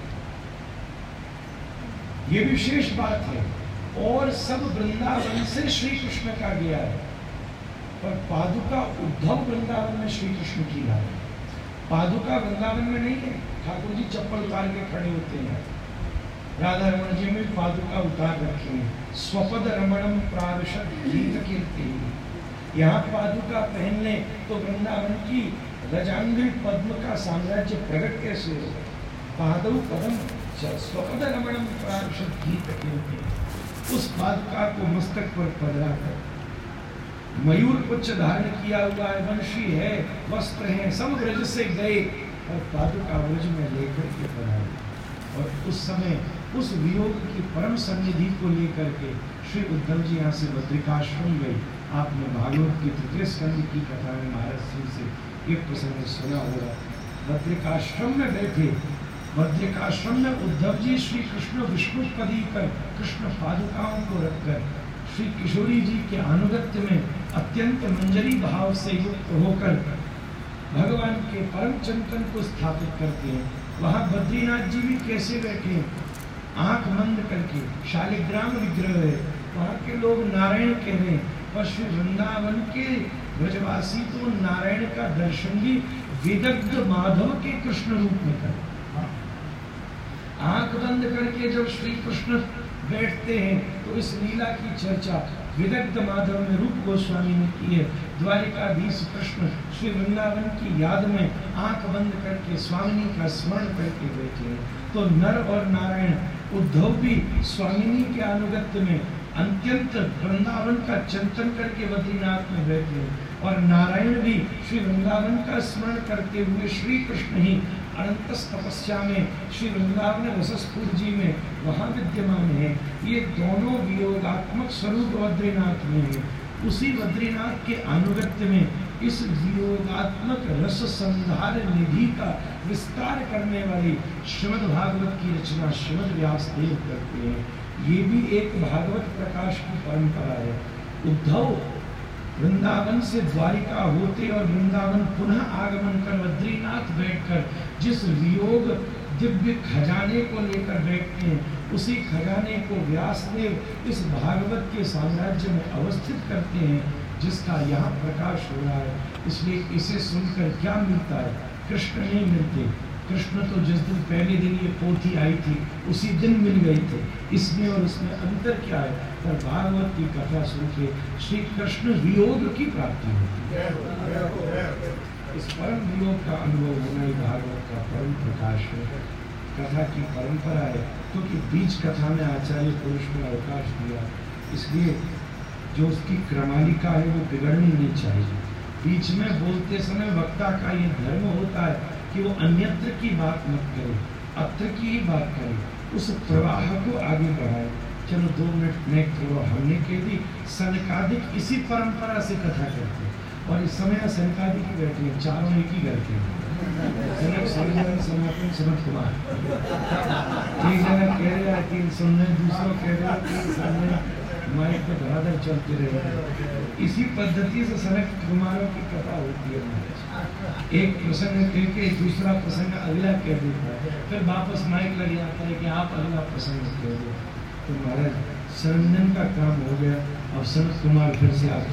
ये विशेष बात है। और सब वृंदावन से श्री कृष्ण का गया है, पर पादुका उद्धव वृंदावन में श्री कृष्ण की ला है। पादुका वृंदावन में नहीं है, ठाकुर जी चप्पल उतार के खड़े होते हैं। राधा रमन जी में पादुका उतार रखे हैं। स्वपद रमणम प्राविशद गीत कीर्ति, यहाँ पादुका पहनने तो वृंदावन की रजांगल पद्म का साम्राज्य प्रकट कैसे हो। पादौ पदम स्वपद रमणम प्राविशद गीत कीर्ति, उस पादुका को मस्तक पर पधरा कर, मयूर पुच्छ धारण किया हुआ है, वंशी है, वस्त्र है, सब ब्रज से गए और पादुका ब्रज में लेकर के पधारे। और उस समय उस वियोग की परम सन्निधि को लेकर के श्री उद्धव जी यहाँ से बद्रिकाश्रम गए। आपने भागवत की तृतीय स्कंद की कथा में महाराज श्री से एक प्रसंग सुना होगा। बद्रिकाश्रम में बैठे, बद्रिकाश्रम में उद्धव जी श्री कृष्ण विष्णु पदी कर कृष्ण पादुकाओं को रखकर श्री किशोरी जी के अनुगत्य में अत्यंत मंजरी भाव से युक्त होकर भगवान के परम चिंतन को स्थापित करते हैं। वहाँ बद्रीनाथ जी भी कैसे बैठे, आंख बंद करके, शालिग्राम विग्रह है, वहाँ के लोग नारायण कह रहे हैं, पर श्री वृंदावन के ब्रजवासी तो नारायण का दर्शन भी विदग्ध माधव के कृष्ण रूप में करें। आंख बंद करके जब श्री कृष्ण बैठते हैं तो इस लीला की चर्चा विदग्ध माधव में रूप गोस्वामी ने की है। द्वारिकाधीश कृष्ण श्री वृंदावन की याद में आंख बंद करके स्वामिनी का स्मरण करके बैठे हैं। तो नर और नारायण उद्धव भी स्वामिनी के अनुगत्य में अत्यंत वृंदावन का चिंतन करके बद्रीनाथ में बैठे हैं। और नारायण भी श्री वृंदावन का स्मरण करते हुए श्री कृष्ण ही अनंत तपस्या में श्री वृंदावन रसस्फुट जी में वहाँ विद्यमान है। ये दोनों वियोगात्मक स्वरूप बद्रीनाथ में है। उसी बद्रीनाथ के अनुगत्य में इस वियोगात्मक रस संधार निधि का विस्तार करने वाली श्रीमद् भागवत की रचना श्रीमद् व्यासदेव करते हैं। ये भी एक भागवत प्रकाश की परंपरा है। उद्धव वृंदावन से द्वारिका होते और वृंदावन पुनः आगमन कर बद्रीनाथ बैठकर जिस वियोग दिव्य खजाने को लेकर बैठते हैं, उसी खजाने को व्यासदेव इस भागवत के साम्राज्य में अवस्थित करते हैं, जिसका यहाँ प्रकाश हो रहा है। इसलिए इसे सुनकर क्या मिलता है? कृष्ण नहीं मिलते। कृष्ण तो जिस दिन पहले दिन ये पोथी आई थी उसी दिन मिल गई थे। इसमें और उसमें अंतर क्या है? पर भागवत की कथा सुन के श्री कृष्ण वियोग की प्राप्ति होती है। इस परम वियोग का अनुभव होना ही भागवत का परम प्रकाश है। कथा की परंपरा है, क्योंकि तो बीच कथा में आचार्य पुरुष को अवकाश दिया, इसलिए जो उसकी क्रमालिका है वो बिगड़नी नहीं चाहिए। बीच में बोलते समय वक्ता का ये धर्म होता है कि वो अन्यत्र की बात मत करे, अत्र की ही बात करे, उस प्रवाह को आगे बढ़ाए। चलो दो मिनट नेक करो, हमने कह दी सनकादिक इसी परंपरा से कथा करते हैं। और इस समय सनकादिक ही बैठे हैं, चारों एक ही घर के जनक सनातन सनातन सनत कुमार। एक जगह कह रहे हैं तीन सुनने, दूसरों कह रहे हैं तीन सुनने, माइक पे धराधर चलते रहे। इसी पद्धति से सनक कुमारों की कथा होती है। एक प्रसंग कह के दूसरा प्रसंग अगला कह देता है, फिर वापस माइक लग जाता है कि आप अगला प्रसंग कह दो। तो महाराज संरंजन का काम हो गया। अब सनत कुमार फिर से आपके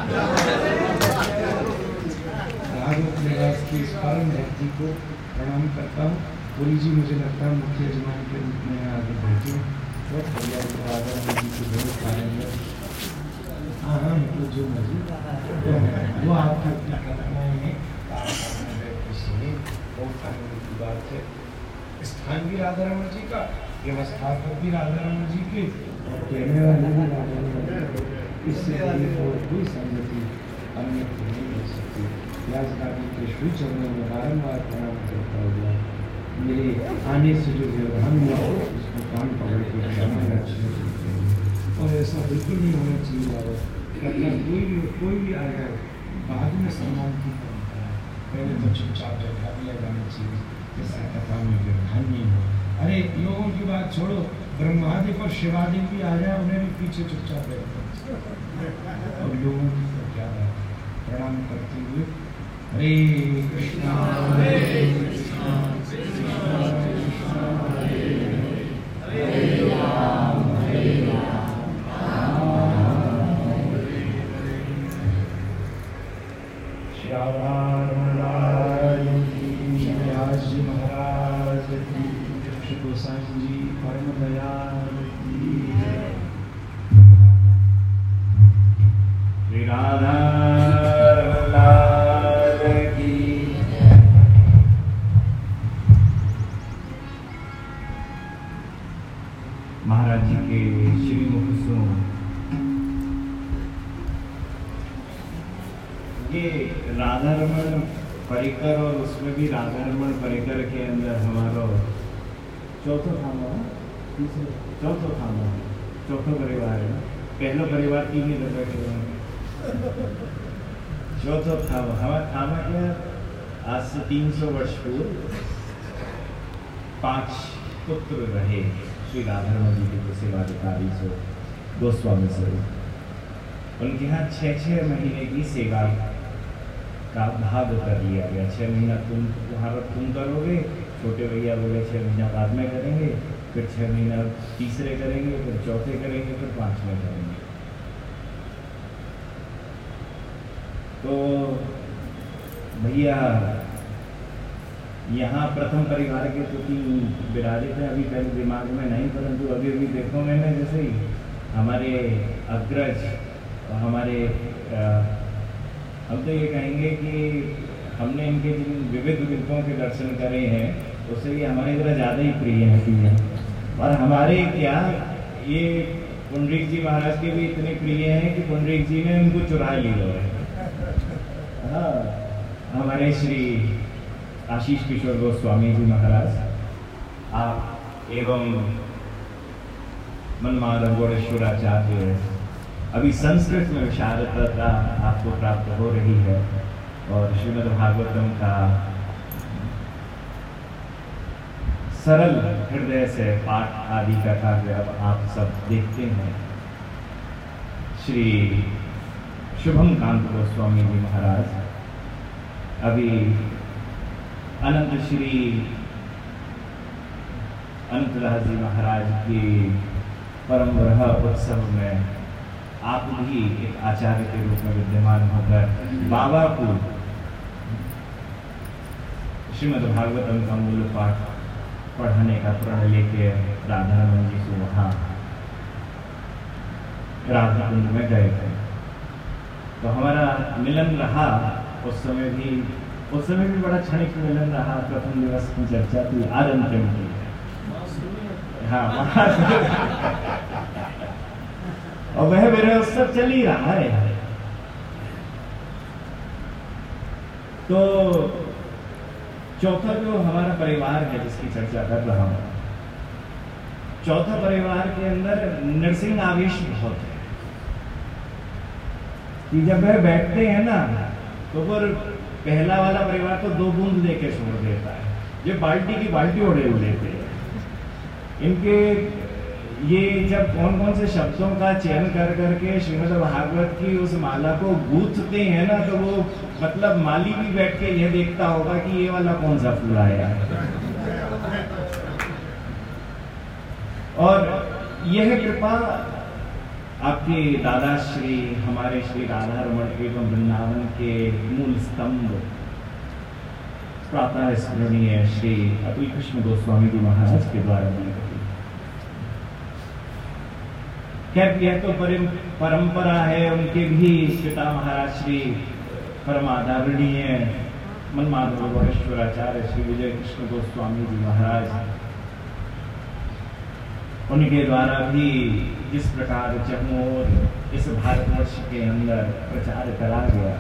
भागवत निवास की इस परम भक्ति को प्रणाम करता हूँ। पुरी जी मुझे लगता है मुख्य यजमान के रूप में आगे बैठे, बहुत बढ़िया राधा जी की बहुत पाएंगे। हाँ हाँ मतलब जो मर्जी वो आपकी अपनी कल्पनाएँ हैं, बहुत आनंद की बात है। स्थान भी राधा रमण जी का, व्यवस्थापक भी राधा रमण जी के, और कहने वाले भी राधा रमण जी। इससे और कोई संगति अन्य नहीं हो सकती। व्यास गादी के श्री चरणों में बारम्बार प्रणाम करता हुआ मेरे आने से जो व्यवधान हुआ उसको कान पकड़ के क्षमा रखना चाहिए। और ऐसा बिल्कुल नहीं होना चाहिए बाबा, करना कोई भी कोई भी आएगा बाद में सम्मान की परंपरा है, पहले तो चुपचाप बैठा दिया जाना चाहिए, जैसा कथा में व्यवधान नहीं हो। अरे लोगों की बात छोड़ो, ब्रह्मादिक और शिवादिक भी आ जाए उन्हें भी पीछे चुपचाप बैठते और लोगों की तो क्या बात। प्रणाम करते हुए हरे कृष्णा हरे कृष्णा कृष्णा कृष्णा हरे हरे हरे राम हरे राम राम हरे हरे। श्याम महाराज की, व्यास जी महाराज की, श्री गोसाई जी परम दयाल की, श्री राधा महाराज जी के श्रीमुख सुनो। ये राधा रमण परिकर और उसमें भी राधा रमण परिकर के अंदर हमारा चौथो खाना तीसरे चौथो खाना चौथो परिवार है। पहला परिवार तीन ही बैठे हुए हैं, चौथो खामा हमारा खामा क्या आज से तीन सौ वर्ष पूर्व पांच पुत्र रहे श्री राधा रमण जी के सेवाधिकारी से गोस्वामी से। उनके यहाँ छः छः महीने की सेवा का भाग कर लिया गया। छः महीना तुम तुम्हारा तुम करोगे, छोटे भैया बोले छः महीना बाद में करेंगे, फिर छः महीना तीसरे करेंगे, फिर चौथे करेंगे, फिर पाँचवें करेंगे। तो भैया यहाँ प्रथम परिवार के तो तीन विराजित हैं, अभी पहले दिमाग में नहीं, परंतु अभी अभी देखो मैंने जैसे ही हमारे अग्रज और हमारे आ, हम तो ये कहेंगे कि हमने इनके जिन विविध विविधों के दर्शन करे हैं उससे ये हमारी तरह ज़्यादा ही प्रिय है। और हमारे क्या ये पुंडरीक जी महाराज के भी इतने प्रिय हैं कि पुंडरीक जी ने उनको चुरा लिया है। हाँ, हमारे श्री आशीष किशोर गोस्वामी जी महाराज आप एवं मनमाधव गौड़ेश्वराचार्य अभी संस्कृत में विशारदता आपको प्राप्त हो रही है और श्रीमद् भागवतम का सरल हृदय से पाठ आदि का कार्य अब आप सब देखते हैं। श्री शुभम कांत गोस्वामी जी महाराज अभी अनंत श्री अनंतदास जी महाराज की परम ब्रह्म उत्सव में आप भी एक आचार्य के रूप में विद्यमान होकर बाबा को श्रीमद् भागवतम का मूल पाठ पढ़ाने का प्रण लेके राधा रमन जी को वहाँ राधा कुंड में गए थे। तो हमारा मिलन रहा उस समय भी उस समय भी बड़ा क्षणिक मिलन रहा। प्रथम दिवस की चर्चा थी आज अंतिम की। हाँ और वह मेरा उत्सव चल ही रहा है। तो चौथा जो हमारा परिवार है जिसकी चर्चा कर रहा हूं, चौथा परिवार के अंदर नरसिंह आवेश बहुत है कि जब वह बैठते हैं ना तो फिर पहला वाला परिवार तो दो बूंद लेके छोड़ देता है, ये बाल्टी की बाल्टी उड़े लेते हैं। इनके ये जब कौन कौन से शब्दों का चयन कर करके श्रीमद् भागवत की उस माला को गूंथते हैं ना, तो वो मतलब माली भी बैठ के यह देखता होगा कि ये वाला कौन सा फूल आया। और यह कृपा आपके दादा श्री हमारे श्री राधा रमण एवं वृंदावन के मूल स्तंभ प्रातः स्मरणीय श्री अतुल कृष्ण गोस्वामी जी महाराज के द्वारा दी गई। खैर यह तो परंपरा है उनके भी पिता महाराज श्री परमादरणीय मनमाधव गौड़ेश्वराचार्य श्री विजय कृष्ण गोस्वामी जी महाराज, उनके द्वारा भी जिस प्रकार चहुओर इस भारतवर्ष के अंदर प्रचार करा गया।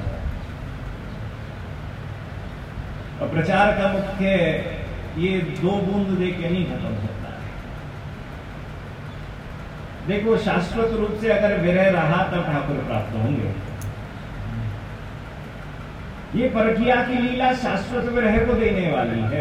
और प्रचार का मुख्य ये दो बूंद दे के नहीं खत्म होता है। देखो शाश्वत रूप से अगर विरह रहा तब ठाकुर प्राप्त होंगे। ये परकिया की लीला शाश्वत विरह को देने वाली है।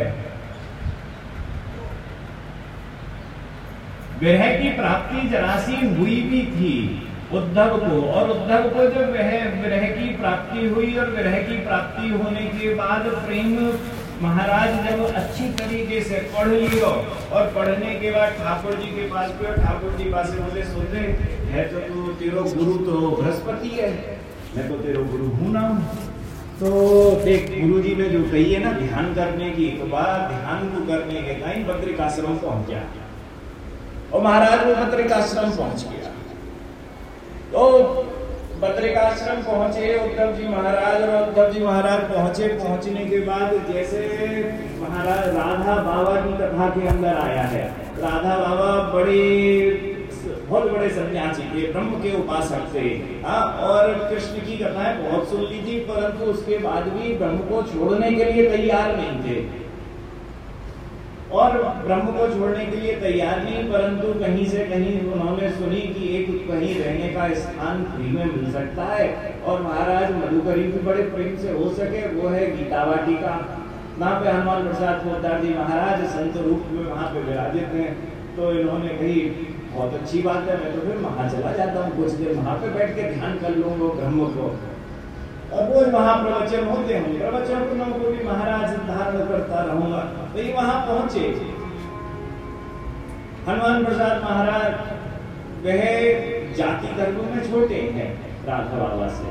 विरह की प्राप्ति जरासी हुई भी थी उद्धव को, और उद्धव को जब वह विरह की प्राप्ति हुई और विरह की प्राप्ति होने के बाद प्रेम महाराज जब अच्छी तरीके से पढ़ लियो और पढ़ने के बाद ठाकुर जी के पास गए, ठाकुर जी पास बोले सुनते है तो तू तेरो गुरु तो बृहस्पति है, मैं तो तेरो गुरु हूं ना। तो देख गुरु जी ने जो कही है ना ध्यान करने की, तो बात ध्यान को करने के कहीं बद्रिकाश्रम पहुंच गया और महाराज वो बद्रिकाश्रम पहुंच गया। तो बद्रिकाश्रम पहुंचे उद्धव जी महाराज, और उद्धव जी महाराज पहुंचे, पहुंचने के बाद जैसे महाराज राधा बाबा की कथा के अंदर आया है, राधा बाबा बड़े बहुत बड़े सन्यासी थे, ब्रह्म के उपासक थे। हाँ, और कृष्ण की कथाएं बहुत सुन ली थी, परंतु उसके बाद भी ब्रह्म को छोड़ने के लिए तैयार नहीं थे। और ब्रह्म को छोड़ने के लिए तैयार नहीं, परंतु कहीं से कहीं उन्होंने सुनी कि एक कहीं रहने का स्थान फ्री में मिल सकता है और महाराज मधुकरी भी बड़े प्रेम से हो सके, वो है गीता वाटिका। वहाँ पे हनुमान प्रसाद पोद्दार जी महाराज संत रूप में वहाँ पे विराजित हैं। तो इन्होंने कही बहुत अच्छी बात है, मैं तो फिर वहाँ चला जाता हूँ, कुछ देर वहाँ पे बैठ के ध्यान कर लूंगा ब्रह्म को। और वो वहाँ प्रवचन होते हैं, प्रवचन को भी महाराज धारण करता रहूंगा। तो ये वहाँ पहुंचे हनुमान प्रसाद महाराज, वह जाति धर्म में छोटे हैं राधा बाबा से,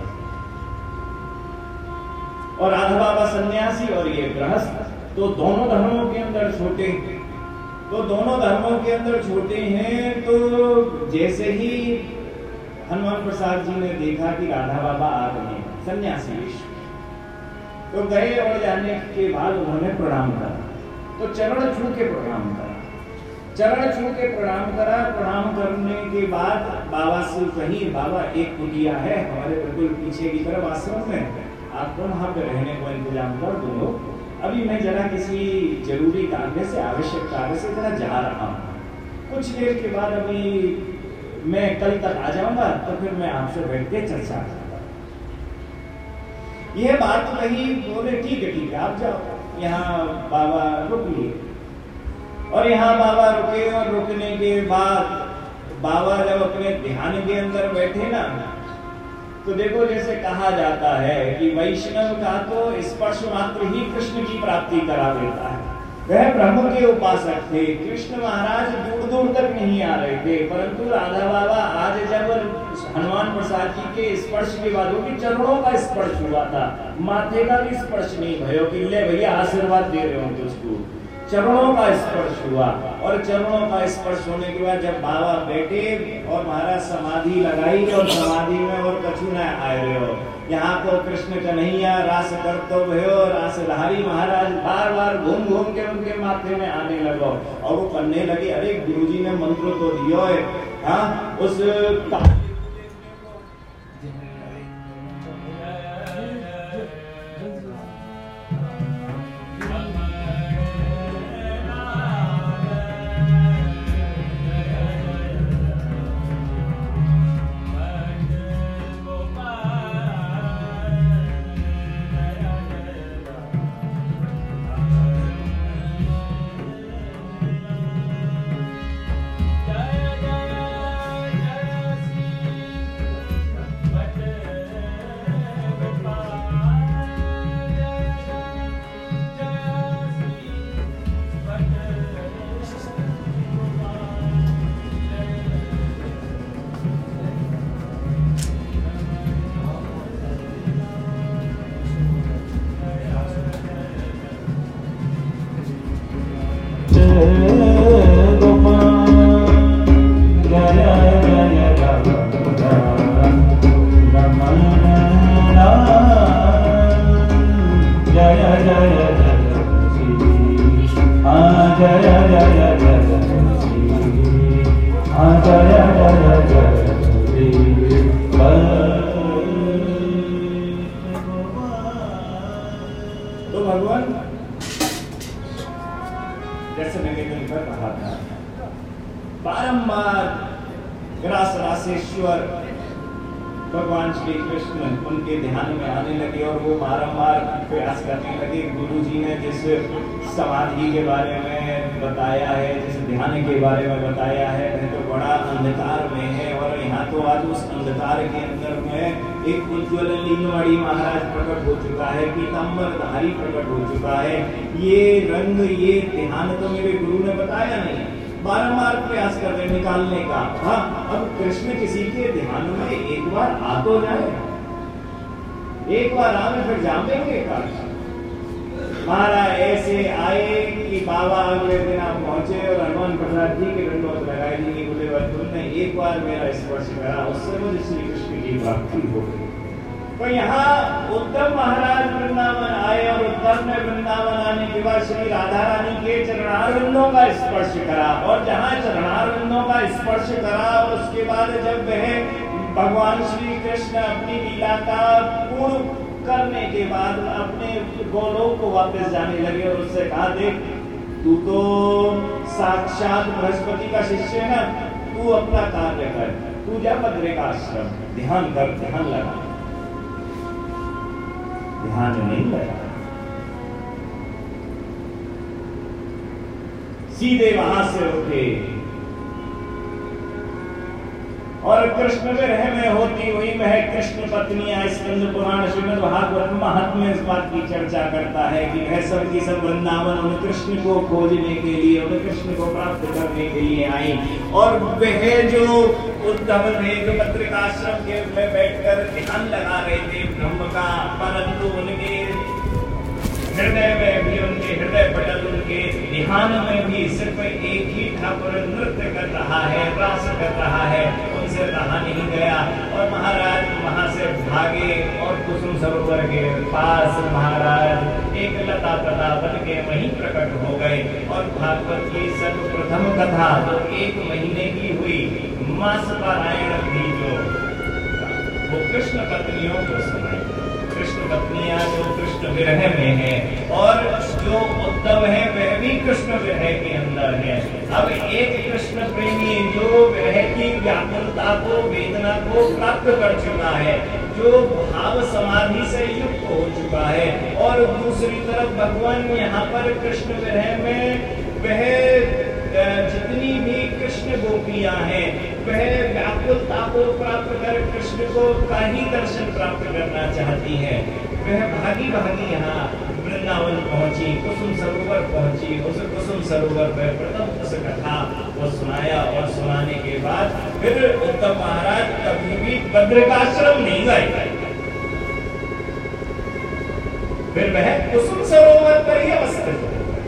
और राधा बाबा सन्यासी और ये गृहस्थ, तो दोनों धर्मों के अंदर छोटे तो दोनों धर्मों के अंदर छोटे हैं। तो जैसे ही हनुमान प्रसाद जी ने देखा कि राधा बाबा आ रहे हैं सन्यासी, तो गए और जाने के बाद उन्होंने प्रणाम करा, तो चरण छू के प्रणाम करा, चरण छू के प्रणाम करा। प्रणाम करने के बाद बाबा से कही, बाबा एक कुटिया है हमारे बिल्कुल पीछे की तरफ आश्रम में, आपको वहाँ पे रहने को इंतजाम कर दूंगा, अभी मैं जरा किसी जरूरी कार्य से, आवश्यक कार्य से जरा जा रहा हूँ, कुछ देर के बाद अभी मैं कल तक आ जाऊंगा, तो फिर मैं आपसे बैठ के चर्चा करूंगा। यह बात कही, बोले ठीक है ठीक है आप जाओ, यहाँ बाबा रुक लिए। और यहाँ बाबा रुके, और रुकने के बाद बाबा जब अपने ध्यान के अंदर बैठे ना, तो देखो जैसे कहा जाता है कि वैष्णव का तो स्पर्श मात्र ही कृष्ण की प्राप्ति करा देता है। वह ब्रह्म के उपासक थे, कृष्ण महाराज दूर दूर तक नहीं आ रहे थे, परंतु राधा बाबा आज जब हनुमान प्रसाद जी के स्पर्श के बाद उनके चरणों का स्पर्श हुआ था, माथे का भी स्पर्श नहीं भयो कि ले भैया आशीर्वाद दे रहे हो तुझको, चरणों का स्पर्श हुआ। और चरणों का स्पर्श होने के बाद जब बाबा बैठे और महाराज समाधि लगाई, और समाधि में और कछु न आए रहे हो, यहाँ तो कृष्ण कन्हैया रास करतो भयो, रास लहरी महाराज बार बार घूम घूम के उनके माथे में आने लगो, और वो करने लगे, अरे गुरुजी ने मंत्र तो दियो है, हाँ उस भगवान श्री कृष्ण उनके ध्यान में आने लगे, और वो बारंबार प्रयास करने लगे। गुरुजी ने जिस समाधि के बारे में बताया है, जिस ध्यान के बारे में बताया है, वह तो बड़ा अंधकार में है, और यहाँ तो आज उस अंधकार के अंदर में एक उज्ज्वल लीलमणि महाराज प्रकट हो चुका है, पीताम्बरधारी प्रकट हो चुका है। ये रंग, ये ध्यान तो मेरे गुरु ने बताया नहीं, बारंबार प्रयास कर रहे निकालने का। हाँ, अब कृष्ण किसी के ध्यान में एक बार आ तो जाए, एक बार आवे फिर जामेंगे का। महाराज ऐसे आए कि बाबा अगले दिन आप पहुंचे और हनुमान प्रसाद जी के दंडवत लगाई दी, बोले तुमने एक बार मेरा स्पर्श करा, उससे मुझे श्री कृष्ण की प्राप्ति हो गई। तो यहाँ उद्धव महाराज वृंदावन आए, और उद्धव ने वृंदावन आने के बाद श्री राधा रानी के चरणारविंदों का स्पर्श करा, और जहाँ चरणारविंदों का स्पर्श करा, और उसके बाद जब वह भगवान श्री कृष्ण अपनी लीला का पूर्ण करने के बाद अपने गोलोक को वापस जाने लगे, और उससे कहा देख तू तो साक्षात बृहस्पति का शिष्य है ना, तू अपना कार्य कर, तू जा बद्रिका आश्रम, ध्यान कर, ध्यान लगा। ध्यान नहीं लगा, सीधे वहां से उठे, और कृष्ण विरह में होती हुई वह कृष्ण पत्नियां, स्कंद पुराण श्रीमद् भागवत महात्म्य इस बात की चर्चा करता है कि वह सब की सब वृंदावन उन कृष्ण को खोजने के लिए, उन कृष्ण को प्राप्त करने के लिए आई। और वह जो उद्धव थे जो बद्रिकाश्रम के में बैठकर ध्यान लगा रहे थे ब्रह्म का, परंतु उनके हृदय में भी, उनके हृदय पटल, उनके ध्यान में भी सिर्फ एक ही ठाकुर नृत्य कर रहा है, रास कर रहा है, उनसे रहा नहीं गया। और महाराज वहां से भागे, और कुसुम सरोवर के पास महाराज एक लता तथा बन के वहीं प्रकट हो गए। और भागवत की सर्वप्रथम कथा तो एक महीने की हुई, मास पारायण भी जो वो कृष्ण पत्नियों को सुनाई। कृष्ण पत्नियां जो कृष्ण विरह में है और जो उद्धव है वह भी कृष्ण विरह के अंदर है। अब एक कृष्ण प्रेमी जो विरह की व्याकुलता को, वेदना को प्राप्त कर चुका है, जो भाव समाधि से युक्त हो चुका है, और दूसरी तरफ भगवान यहाँ पर कृष्ण विरह में वह जितनी भी कृष्ण गोपियां हैं वह व्याकुलता को प्राप्त कर कृष्ण को का ही दर्शन प्राप्त करना चाहती हैं। वह भागी भागी यहाँ वृंदावन पहुंची, कुसुम सरोवर पहुंची। उस कुसुम सरोवर पर प्रथम उस कथा को सुनाया और सुनाने के बाद फिर उद्धव महाराज कभी भी बद्रिकाश्रम नहीं गए, फिर वह कुसुम सरोवर पर ही अवस्थित।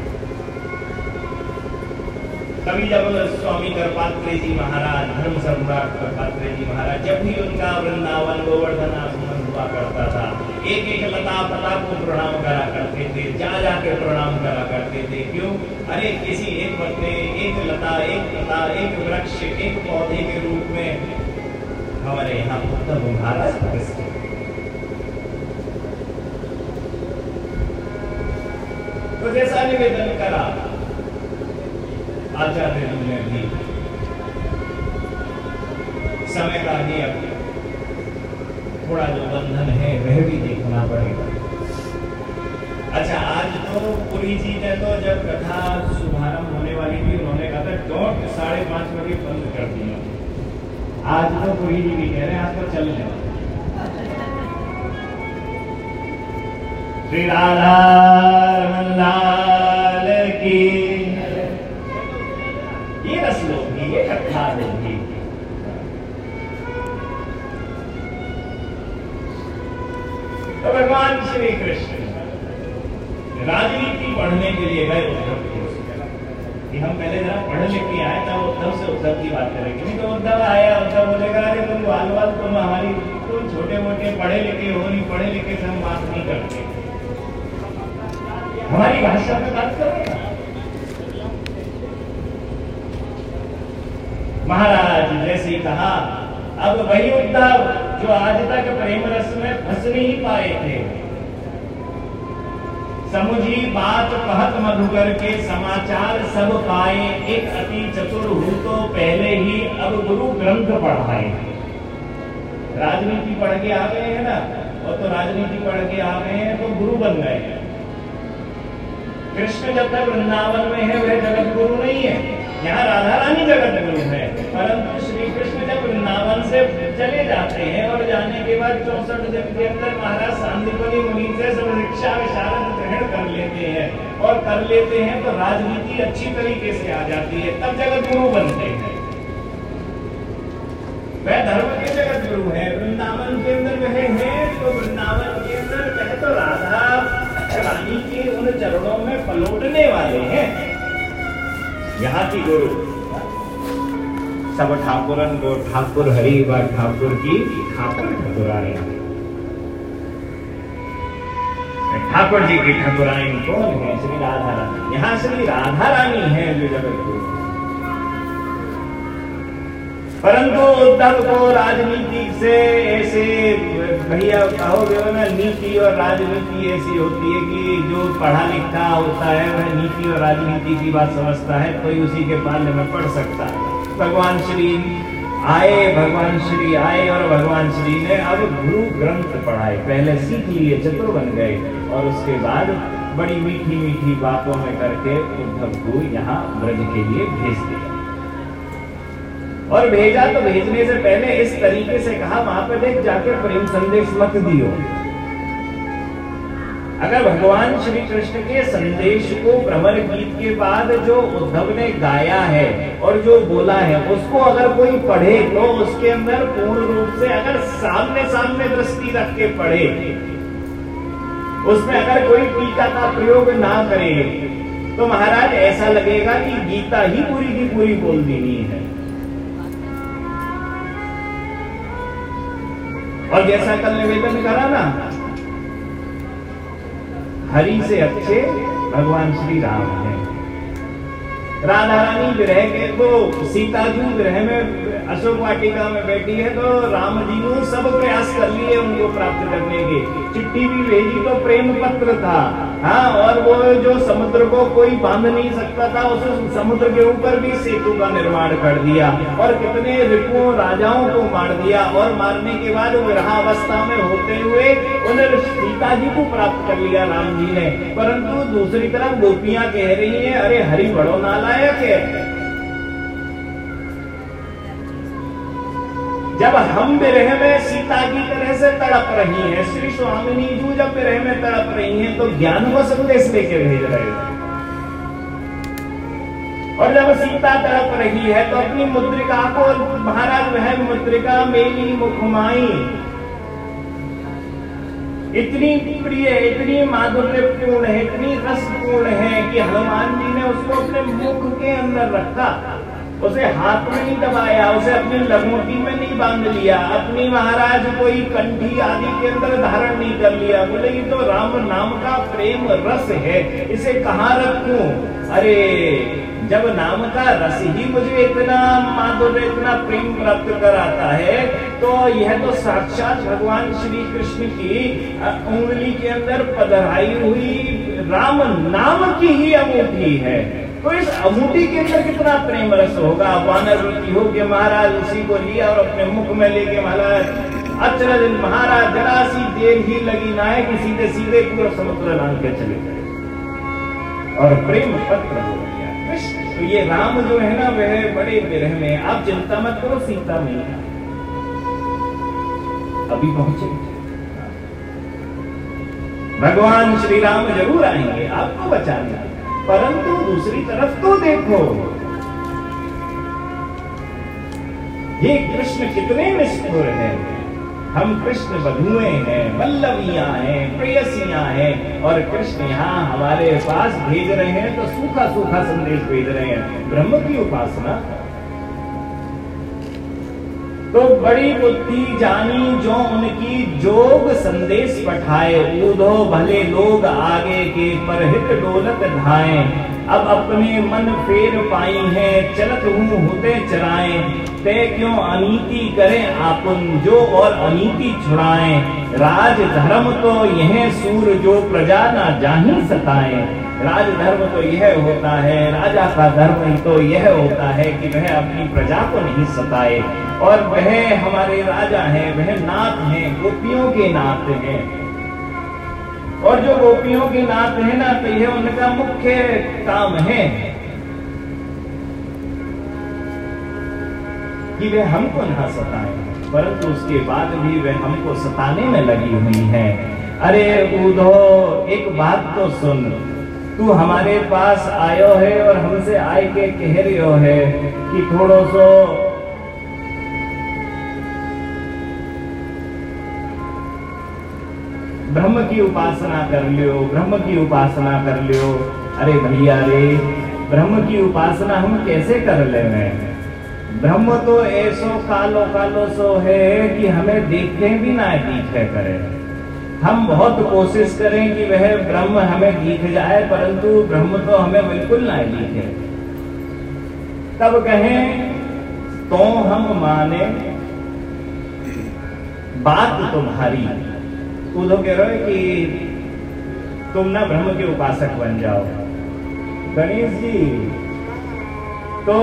कभी जब स्वामी करपात्रे जी महाराज, धर्म सम्राट करपात्रे जी महाराज, जब भी उनका वृंदावन गोवर्धन आगमन हुआ करता था, एक एक लता पता को प्रणाम करा करते थे, जा जाके प्रणाम करा करते थे। क्यों? अरे किसी एक पत्ते, एक लता, एक पता, एक वृक्ष, एक पौधे के रूप में हमारे यहाँ उद्धव महाराज तो जैसा निवेदन करा आचार्य जी ने भी, समय का ही अब थोड़ा जो बंधन है वह भी देखना पड़ेगा। अच्छा, आज तो पुरी जी ने तो जब कथा शुभारंभ होने वाली थी उन्होंने कहा था डॉट साढ़े पांच बजे बंद कर दिया। आज तो पुरी जी भी कह रहे हैं आज तो चल रहे। श्री राधा रमन लाल की ये रस लोगी, ये कथा लोगी। तो भगवान श्री कृष्ण राजनीति पढ़ने के लिए गए उद्धव कि हम पहले जरा पढ़ लिख के आए तब उद्धव से उद्धव की बात करेंगे। नहीं तो उद्धव आया, उद्धव बोलेगा अरे तुम वाल वाल तुम हमारी तुम छोटे मोटे पढ़े लिखे हो, नहीं पढ़े लिखे से हम बात नहीं करते, हमारी भाषा में बात करो। महाराज जैसे ही कहा, अब वही उद्धव जो आज तक प्रेम रस में फंस नहीं पाए थे, समुझी बात कहत मधुकर के समाचार सब पाए, एक अति चतुर हूं तो पहले ही अब गुरु ग्रंथ पढ़ाए। राजनीति पढ़ के आ गए हैं ना, और तो राजनीति पढ़ के आ गए हैं तो गुरु बन गए। कृष्ण जब तक वृंदावन में है वह जगत गुरु नहीं है, यहाँ राधा रानी जगत गुरु है। परंतु श्री कृष्ण जब वृंदावन से चले जाते हैं और जाने के बाद चौसठ दिन के अंदर महाराज सांदीपनि मुनि से सब शिक्षा विशारद ग्रहण कर लेते हैं, और कर लेते हैं तो राजनीति अच्छी तरीके से आ जाती है, तब जगत गुरु बनते हैं। वह धर्म के जगत गुरु है, वृंदावन के अंदर वह है, तो वृंदावन के अंदर वह तो राधा रानी के उन चरणों में पलटने वाले हैं। यहाँ की गुरु सब ठाकुरन को ठाकुर हरि व ठाकुर की ठाकुर ठकुरानी, ठाकुर जी की ठकुरानी कौन है? श्री राधा रानी। यहाँ श्री राधा रानी है जो जगत गुरु। परंतु उद्धव को राजनीति से ऐसे भैया कहोगे ना, नीति और राजनीति ऐसी होती है कि जो पढ़ा लिखा होता है वह नीति और राजनीति की बात समझता है, कोई उसी के पाले में पढ़ सकता है। भगवान श्री आए, भगवान श्री आए और भगवान श्री ने अब गुरु ग्रंथ पढ़ाए। पहले सीख लिए, चतुर बन गए, और उसके बाद बड़ी मीठी मीठी बातों में करके उद्धव को यहाँ ब्रज के लिए भेज दिया। और भेजा तो भेजने से पहले इस तरीके से कहा, वहां पर देख जाके प्रेम संदेश मत दियो। अगर भगवान श्री कृष्ण के संदेश को भ्रमर गीत के बाद जो उद्धव ने गाया है और जो बोला है उसको अगर कोई पढ़े तो उसके अंदर पूर्ण रूप से अगर सामने सामने दृष्टि रख के पढ़े, उसमें अगर कोई टीका का प्रयोग ना करे तो महाराज ऐसा लगेगा कि गीता ही पूरी की पूरी बोल देनी है। और जैसा कल निवेदन करा ना, हरि से अच्छे भगवान श्री राम हैं। राधा रानी विरह के वो सीता जी विरह में अशोक वाटिका में बैठी है, तो राम जी ने सब प्रयास कर लिए उनको प्राप्त करने के। चिट्ठी भी भेजी तो प्रेम पत्र था, हाँ, और वो जो समुद्र को कोई बांध नहीं सकता था, उस समुद्र के ऊपर भी सेतु का निर्माण कर दिया और कितने रिपुओं राजाओं को मार दिया। और मारने के बाद विरहावस्था में होते हुए उन्हें सीता जी को प्राप्त कर लिया राम जी ने। परंतु दूसरी तरफ गोपियां कह रही हैं, अरे हरि बड़ो नालायक है, जब हम विरह में सीता की तरह से तड़प रही हैं, श्री स्वामिनी जी जब विरह में तड़प रही हैं, तो ज्ञान को संदेश लेके भेज रहे हैं। और जब सीता तड़प रही है तो अपनी मुद्रिका को, महाराज वह मुद्रिका मेरी मुखमाई इतनी प्रिय, इतनी माधुर्यपूर्ण है, इतनी रसपूर्ण है कि हनुमान जी ने उसको अपने मुख के अंदर रखा, उसे हाथ में नहीं दबाया, उसे अपनी लंगोटी में नहीं बांध लिया, अपनी महाराज कोई कंठी आदि के अंदर धारण नहीं कर लिया। बोले ये तो राम नाम का प्रेम रस है, इसे कहाँ रखूं? अरे जब नाम का रस ही मुझे इतना माधुर्य, इतना प्रेम प्राप्त कराता है, तो यह तो साक्षात भगवान श्री कृष्ण की उंगली के अंदर पधराई हुई राम नाम की ही अंगूठी है। तो इस अंगूठी के अंदर कितना प्रेम रस होगा। वानर वृत्ति हो के महाराज उसी को लिया और अपने मुख में लेके महाराज अचरज महाराज जरा सी देर ही लगी ना है कि सीधे सीधे पूरा समुद्र लांग के चले गए और प्रेम पत्र हो गया। तो ये राम जो है ना वह बड़े विरह में, आप चिंता मत करो, सीता में अभी पहुंचे, भगवान श्री राम जरूर आएंगे आपको बचाने। परंतु दूसरी तरफ तो देखो, ये कृष्ण कितने निष्ठुर हैं। हम कृष्ण बधुएं हैं, वल्लभियां हैं, प्रेयसियां हैं, और कृष्ण यहाँ हमारे पास भेज रहे हैं तो सूखा सूखा संदेश भेज रहे हैं, ब्रह्म की उपासना। तो बड़ी बुद्धि जानी जो उनकी, जोग संदेश पठाए, ऊधो भले लोग आगे के, परहित डोलत धाए। अब अपने मन फेर पाई है, चलत हूँ होते चराए, ते क्यों अनीति करें आपुन, जो और अनीति छुड़ाएं। राज धर्म तो यह सूर, जो प्रजा ना जाही सताए। राज धर्म तो यह होता है, राजा का धर्म ही तो यह होता है कि वह अपनी प्रजा को नहीं सताए। और वह हमारे राजा हैं, वह नाथ हैं, गोपियों के नाथ हैं। और जो गोपियों के नाथ है ना, तो यह उनका मुख्य काम है कि वे हमको ना सताएं, परंतु उसके बाद भी वे हमको सताने में लगी हुई हैं। अरे ऊधो एक बात तो सुन, तू हमारे पास आयो है और हमसे आए के कह रही है कि थोड़ो सो ब्रह्म की उपासना कर लियो, ब्रह्म की उपासना कर लियो। अरे भैया रे, ब्रह्म की उपासना हम कैसे कर ले? ब्रह्म तो ऐसो कालो कालो सो है कि हमें देखते भी ना दिखे करे। हम बहुत कोशिश करें कि वह ब्रह्म हमें दिख जाए, परंतु ब्रह्म तो हमें बिल्कुल ना दिखे। तब कहें तो हम माने बात तुम्हारी। उद्धव कह रहे कि तुम ना ब्रह्म के उपासक बन जाओ। गणेश जी तो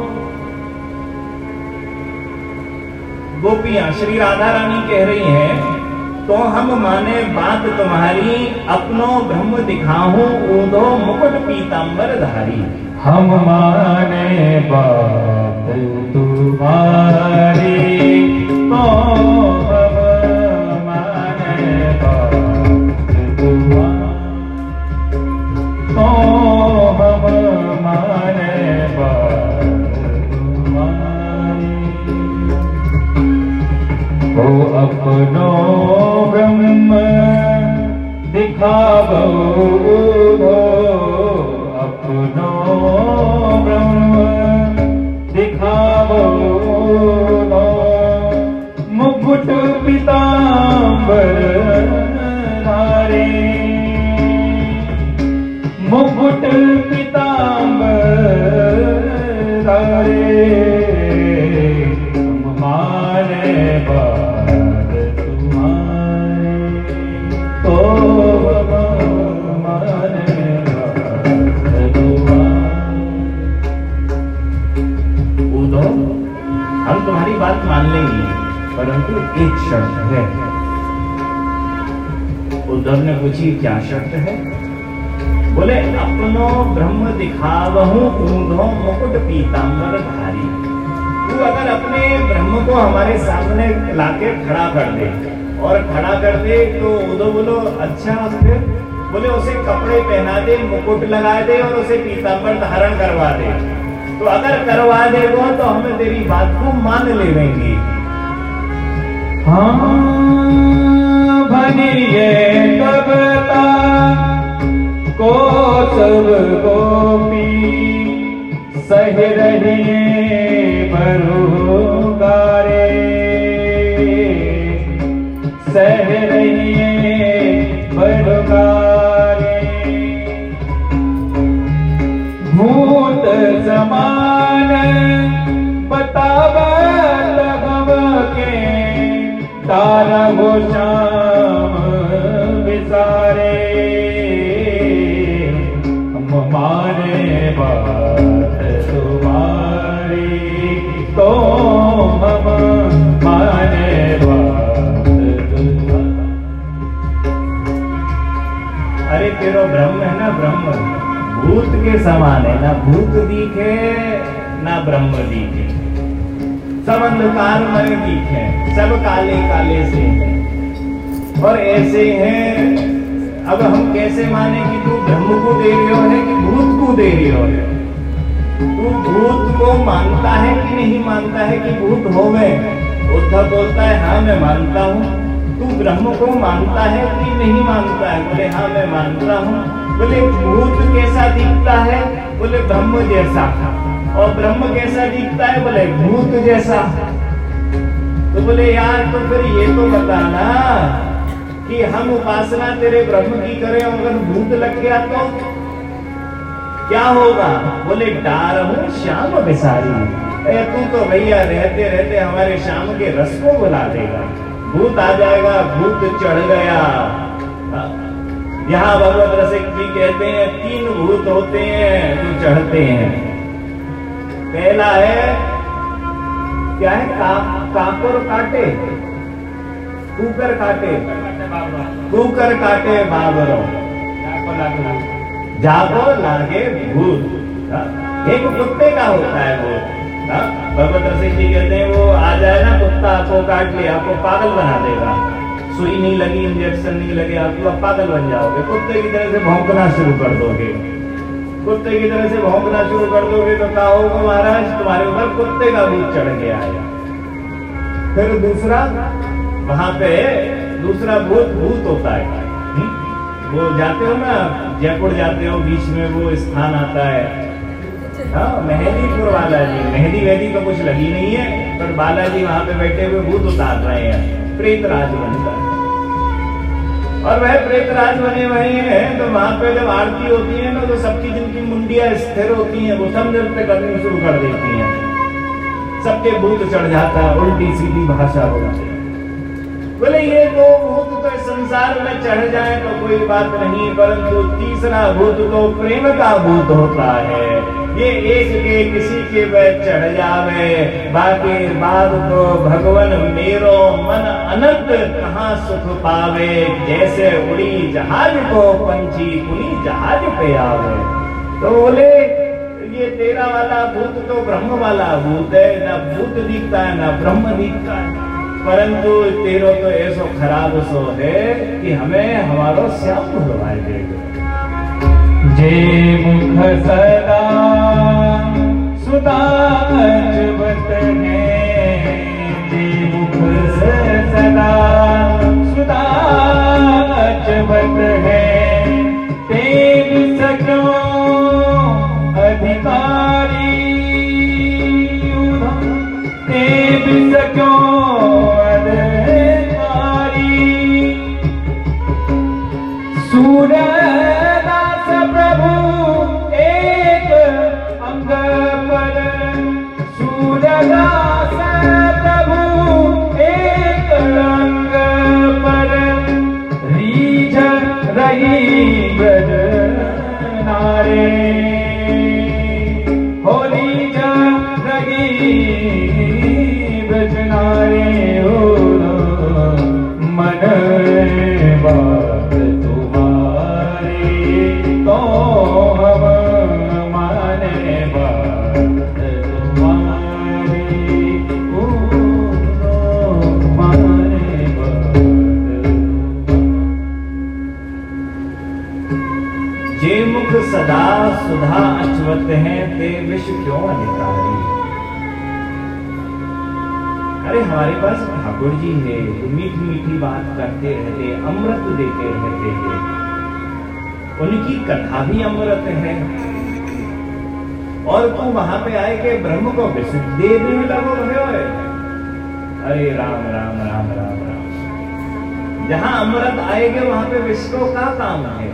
गोपियां श्री राधा रानी कह रही हैं, तो हम माने बात तुम्हारी, अपनो ब्रह्म दिखाऊं, ऊधो मुकुट पीतांबर धारी। हम माने बात तुम्हारी, तो हम माने बात तुम्हारी, तो हम माने बात तुम्हारी। वो अपनो ब्रह्म दिखावो, अपनो ब्रह्म दिखावो। मुकुट पीतांबर धारे, मुकुट पीतांबर नहीं है, परंतु एक शर्त है। उद्धव ने पूछी क्या शर्त है? बोले अपनो ब्रह्म दिखावहूं ऊंधो मुकुट पीतांबर धारी। तू अगर अपने ब्रह्म को हमारे सामने लाके खड़ा कर दे, और खड़ा कर दे तो उद्धव बोलो अच्छा, फिर बोले उसे कपड़े पहना दे, मुकुट लगा दे और उसे पीतांबर धारण करवा दे। तो अगर करवा देगा तो हम तेरी बात को मान लेंगे। हाँ भनिए कबता को सब गोपी सह रहिए बरुगारे, सह रहिए बरुगारे। भूत समान बतावत हम के तारा हो श्याम विसारे। हम माने बात तुम्हारी तो हम माने बात तुम्हारी। अरे तेरो ब्रह्म है ना, ब्रह्म भूत के समान है, ना भूत दिखे ना ब्रह्म दिखे, सब अंधकार में दिखे, सब काले काले से हैं और ऐसे हैं। अब हम कैसे माने कि तू ब्रह्म को दे रही हो है कि भूत को दे रही हो है? तू भूत को मानता है कि नहीं मानता है कि भूत हो गए? उद्धव बोलता है हाँ मैं मानता हूँ। तू ब्रह्म को मानता है कि नहीं मानता है? बोले हाँ मैं मानता हूँ। बोले भूत कैसा दिखता है? बोले ब्रह्म जैसा। और ब्रह्म कैसा दिखता है? बोले भूत जैसा। तो बोले यार तो फिर ये तो बताना कि हम उपासना तेरे ब्रह्म की करें, अगर भूत लग गया तो क्या होगा? बोले डार हूं श्याम विसारी। तू तो भैया रहते रहते हमारे श्याम के रस को बुला देगा। भूत आ जाएगा, भूत चढ़ गया। यहाँ भगवत रसिक जी कहते हैं तीन भूत होते हैं जो चढ़ते हैं। पहला है क्या है? का, काकुर काटे, कुकर काटे, कुकर काटे बाबरो, जागो लागे भूत। एक कुत्ते का होता है भूत। भगवत रसिक जी कहते हैं वो आ जाए ना कुत्ता, आपको काट लिया, आपको पागल बना देगा। सुई नहीं लगी, इंजेक्शन नहीं लगे, आपको आप पागल बन जाओगे। कुत्ते की तरह से भौंकना शुरू कर दोगे, कुत्ते की तरह से भौंकना शुरू कर दोगे तो क्या होगा महाराज? तुम्हारे ऊपर कुत्ते का भूत चढ़ गया है। फिर दूसरा वहां पे दूसरा भूत भूत होता है। हुँ? वो जाते हो ना, जयपुर जाते हो, बीच में वो स्थान आता है हाँ मेहंदीपुर वाला जी। मेहंदी वेहदी तो कुछ लगी नहीं है, पर बालाजी वहां पे बैठे हुए भूत उतार रहे हैं, प्रेत राज बनकर। और वह प्रेत राज बने हुए हैं तो वहां पे जब आरती होती है ना तो सबकी जिनकी मुंडियां स्थिर होती हैं वो सब नृत्य करनी शुरू कर देती हैं। सबके भूत चढ़ जाता है, उल्टी सीधी भाषा होगा। बोले ये दो भूत तो संसार में चढ़ जाए तो कोई बात नहीं, परंतु तीसरा भूत तो प्रेम का भूत होता है। ये एक के किसी के वह चढ़ जावे, बाकी बाद तो भगवन मेरो मन अनंत कहाँ सुख पावे। जैसे उड़ी जहाज को पंछी पुनी जहाज पे आवे। तो बोले ये तेरा वाला भूत तो ब्रह्म वाला भूत है, ना भूत दिखता है ना ब्रह्म दिखता है, परंतु तेरो तो ऐसो खराब सो है कि हमें हमारो श्याम भुलवाए देगा। जे मुख सदा सुदाचवत है, जे मुख सदा सुदाचवत है, तेज सको अधिकारी, तेज सको अधिकारी। सूरदास प्रभु एक अंग पर, सूरदास प्रभु एक अंग पर, रीझ रही ब्रज नारे, होली जा रही ब्रज नारे। सुधा अचवत हैं ते विष क्यों अनिकारी। अरे हमारे पास ठाकुर जी है, मीठी मीठी बात करते रहते, अमृत देते रहते हैं, उनकी कथा भी अमृत है, और तू वहां पे आए के ब्रह्म को विष दे देने लगो है। अरे राम राम राम राम राम, जहां अमृत आएगे वहां पे विष को क्या काम है।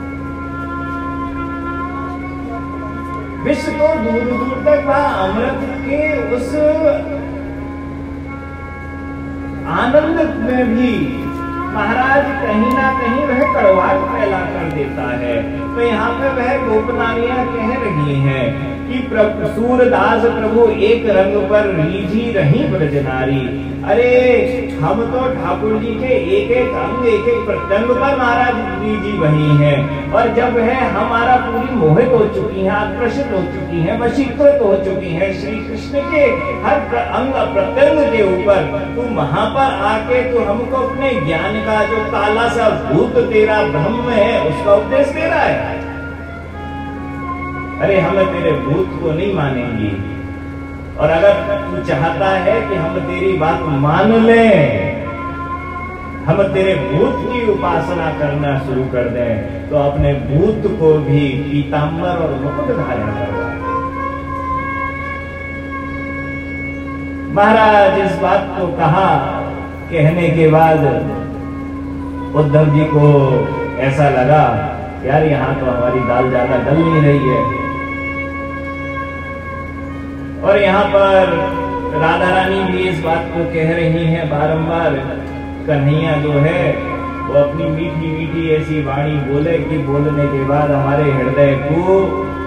विष को दूर दूर तक वहां अमृत के उस आनंद में भी महाराज कहीं ना कहीं वह कड़वाहट फैला कर देता है। तो यहाँ पे वह गोपनारियां कह रही हैं कि प्रभु सूरदास प्रभु एक रंग पर रीझी रही ब्रजनारी। अरे हम तो ठाकुर जी के एक एक अंग एक एक प्रत्यंग पर महाराज रीझी वही है, और जब है हमारा पूरी मोहित हो चुकी है, आकर्षित हो चुकी है, वशीकृत हो चुकी है श्री कृष्ण के हर अंग प्रत्यंग के ऊपर, तू वहां पर आके तू हमको अपने ज्ञान का जो काला सा भूत तेरा ब्रह्म है उसका उपदेश दे रहा है। अरे हम तेरे भूत को नहीं मानेंगे, और अगर तू चाहता है कि हम तेरी बात मान लें, हम तेरे भूत की उपासना करना शुरू कर दें, तो अपने भूत को भी पीतांबर और मुकुट धारण करवा। महाराज इस बात को कहा, कहने के बाद उद्धव जी को ऐसा लगा यार यहाँ तो हमारी दाल ज्यादा गल नहीं रही है। और यहाँ पर राधा रानी भी इस बात को कह रही हैं बारंबार, कन्हैया जो है वो अपनी मीठी मीठी ऐसी वाणी बोले कि बोलने के बाद हमारे हृदय को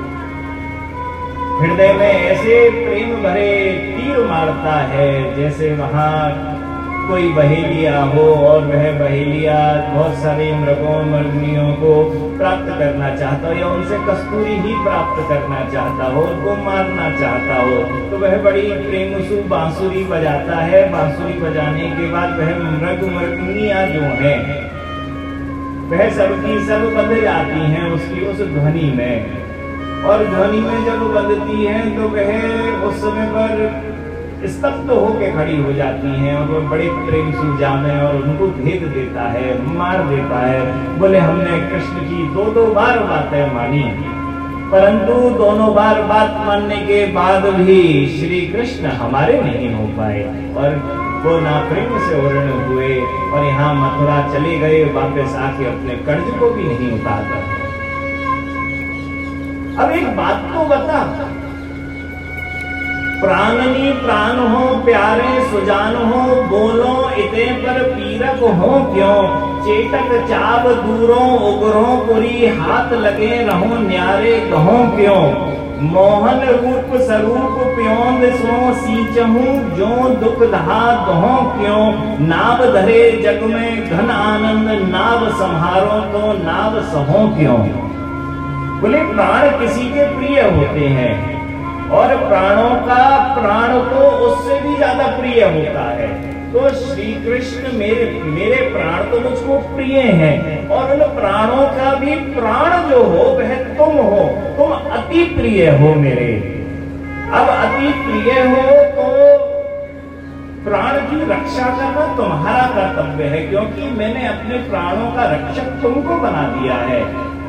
हृदय में ऐसे प्रेम भरे तीर मारता है, जैसे वहां कोई बहेलिया हो और वह बहेलिया बहुत सारे मृगों मृगनियों को प्राप्त करना चाहता हो, या उनसे कस्तूरी ही प्राप्त करना चाहता हो, उनको मारना चाहता हो, तो वह बड़ी प्रेमसु बांसुरी बजाता है। बांसुरी बजाने के बाद वह मृग मृगनियां जो हैं वह सबकी सब बंध जाती हैं उसकी उस ध्वनि में, और ध्वनि में जब बंधती है तो वह उस समय पर स्तब्ध तो होके खड़ी हो जाती हैं, और वो बड़े प्रेम से जामे और उनको भेद देता है, मार देता है। बोले हमने कृष्ण की दो दो बार बातें मानी, परंतु दोनों बार बात मानने के बाद भी श्री कृष्ण हमारे नहीं हो पाए, और वो ना प्रेम से वर्ण हुए, और यहाँ मथुरा चले गए, वापस आके अपने कर्ज को भी नहीं उतारता। अब एक बात तो बता, प्राणनी प्राण हो प्यारे सुजान हो, बोलो इते पर पीरक हो क्यों, चेतक चाव दूरों उग्रों पुरी, हाथ लगे रहो न्यारे गहो क्यों, मोहन रूप स्वरूप प्योंद सो सींचहूं, जो दुख दहा दहो क्यों, नाव धरे जग में घन आनंद, नाव संहारो तो नाव सहो क्यों। बोले प्राण किसी के प्रिय होते हैं, और प्राणों का प्राण तो उससे भी ज्यादा प्रिय होता है। तो श्री कृष्ण मेरे मेरे प्राण तो मुझको प्रिय हैं, और उन प्राणों का भी प्राण जो हो वह तुम हो, तुम अति प्रिय हो मेरे। अब अति प्रिय हो तो प्राण की रक्षा करना तुम्हारा कर्तव्य है, क्योंकि मैंने अपने प्राणों का रक्षक तुमको बना दिया है,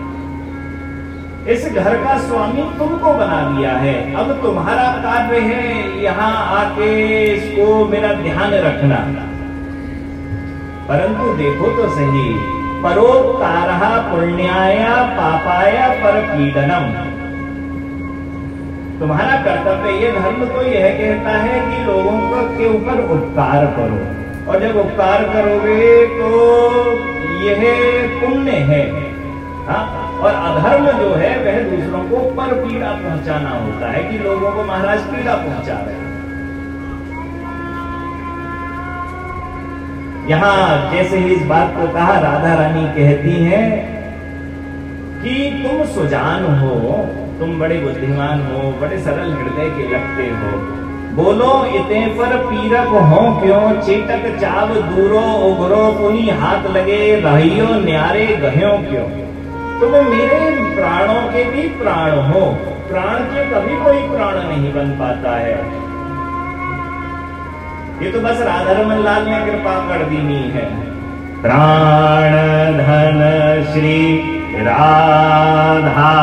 इस घर का स्वामी तुमको बना दिया है। अब तुम्हारा कार्य है यहाँ आके इसको मेरा ध्यान रखना। परंतु देखो तो सही, परोपकारः पुण्याय पापाय परपीडनम, तुम्हारा कर्तव्य ये धर्म तो यह कहता है कि लोगों के ऊपर उपकार करो, और जब उपकार करोगे तो यह पुण्य है। हाँ? और अधर्म जो है वह दूसरों को पर पीड़ा पहुंचाना होता है, कि लोगों को महाराज पीड़ा पहुंचा रहे हैं। यहाँ जैसे ही इस बात को कहा, राधा रानी कहती हैं कि तुम सुजान हो, तुम बड़े बुद्धिमान हो, बड़े सरल हृदय के लगते हो, बोलो इते पर पीरक हो क्यों, चेतक चाव दूरो उग्रो पुनी, हाथ लगे रहियो न्यारे गह्यो क्यों। तुम मेरे प्राणों के भी प्राण हो। प्राण के कभी कोई प्राण नहीं बन पाता है। ये तो बस राधा रमन लाल ने कृपा कर दीनी है। प्राण धन श्री राधा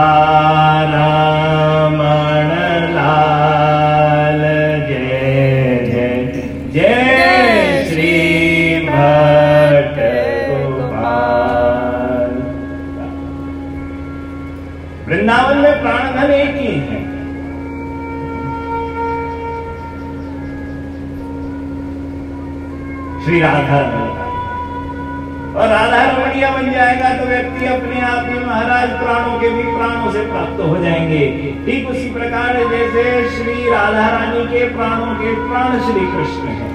रमण लाल जय जय जय श्री भट्ट गोपाल। वृंदावन में प्राण धन एक ही है। श्री राधा और राधा रमणिया बन जाएगा तो व्यक्ति अपने आप ही महाराज प्राणों के भी प्राणों से प्राप्त हो जाएंगे। ठीक उसी प्रकार जैसे श्री राधा रानी के प्राणों के प्राण श्री कृष्ण हैं,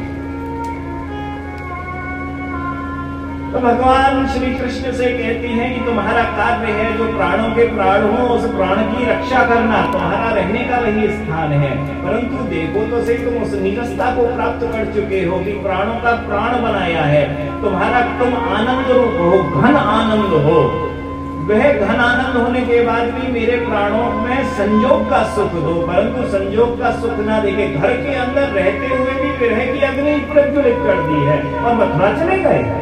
तो भगवान श्री कृष्ण से कहती हैं कि तुम्हारा कार्य है जो प्राणों के प्राण हो उस प्राण की रक्षा करना, तुम्हारा रहने का वही स्थान है। परंतु देखो तो सही, तुम उस निजस्था को प्राप्त कर चुके हो कि प्राणों का प्राण बनाया है। तुम्हारा तुम आनंद रूप हो, घन आनंद हो। वह घन आनंद होने के बाद भी मेरे प्राणों में संयोग का सुख दो, परंतु संयोग का सुख ना देके घर के अंदर रहते हुए भी विरह की अग्नि प्रज्वलित कर दी है और मथुरा चले गए।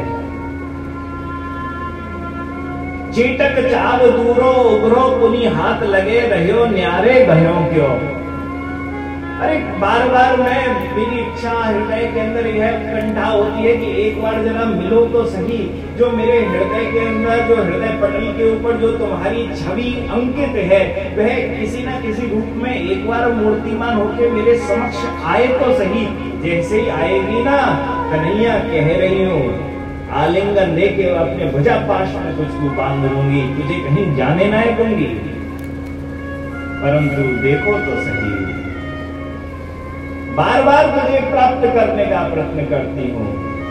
चीटक चाव दूरो उभरो पुनि हाथ लगे रहो न्यारे भयो क्यों। अरे बार बार मैं मेरी इच्छा हृदय के अंदर यह कंठा होती है कि एक बार जरा मिलो तो सही। जो मेरे हृदय के अंदर, जो हृदय पटल के ऊपर जो तुम्हारी छवि अंकित है, वह किसी न किसी रूप में एक बार मूर्तिमान होकर मेरे समक्ष आए तो सही। जैसे ही आएगी ना, कन्हैया कह रही हूँ, आलिंगन देके अपने भुजा पाश में तुझको बांध लूंगी, तुझे कहीं जाने ना दूंगी। परंतु देखो तो सही, बार बार तुझे प्राप्त करने का प्रयत्न करती हूं।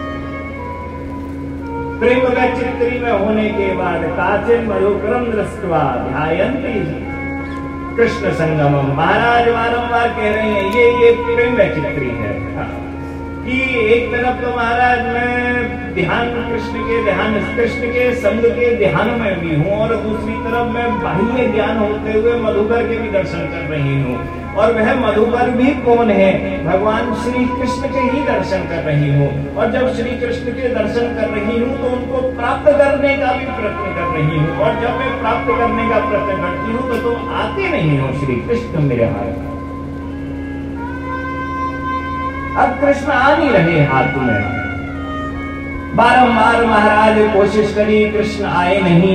प्रेम का चित्री में होने के बाद काचिन मधुकरम दृष्टवा ध्यायन्ति कृष्ण संगमम। महाराज बारंबार कह रहे हैं ये ये प्रेम का चित्री है कि एक तरफ तो महाराज मैं ध्यान कृष्ण के ध्यान कृष्ण के संग के ध्यान में भी हूँ और दूसरी तरफ मैं बाह्य ज्ञान होते हुए मधुकर के भी दर्शन कर रही हूँ। और वह मधुकर भी कौन है? भगवान श्री कृष्ण के ही दर्शन कर रही हूँ। और जब श्री कृष्ण के दर्शन कर रही हूँ तो उनको प्राप्त करने का भी प्रयत्न कर रही हूँ। और जब मैं प्राप्त करने का प्रयत्न करती हूँ तो तुम आते नहीं हो श्री कृष्ण मेरे हाथ। अब कृष्ण आ नहीं रहे हाथ में। बारंबार महाराज कोशिश करी, कृष्ण आए नहीं।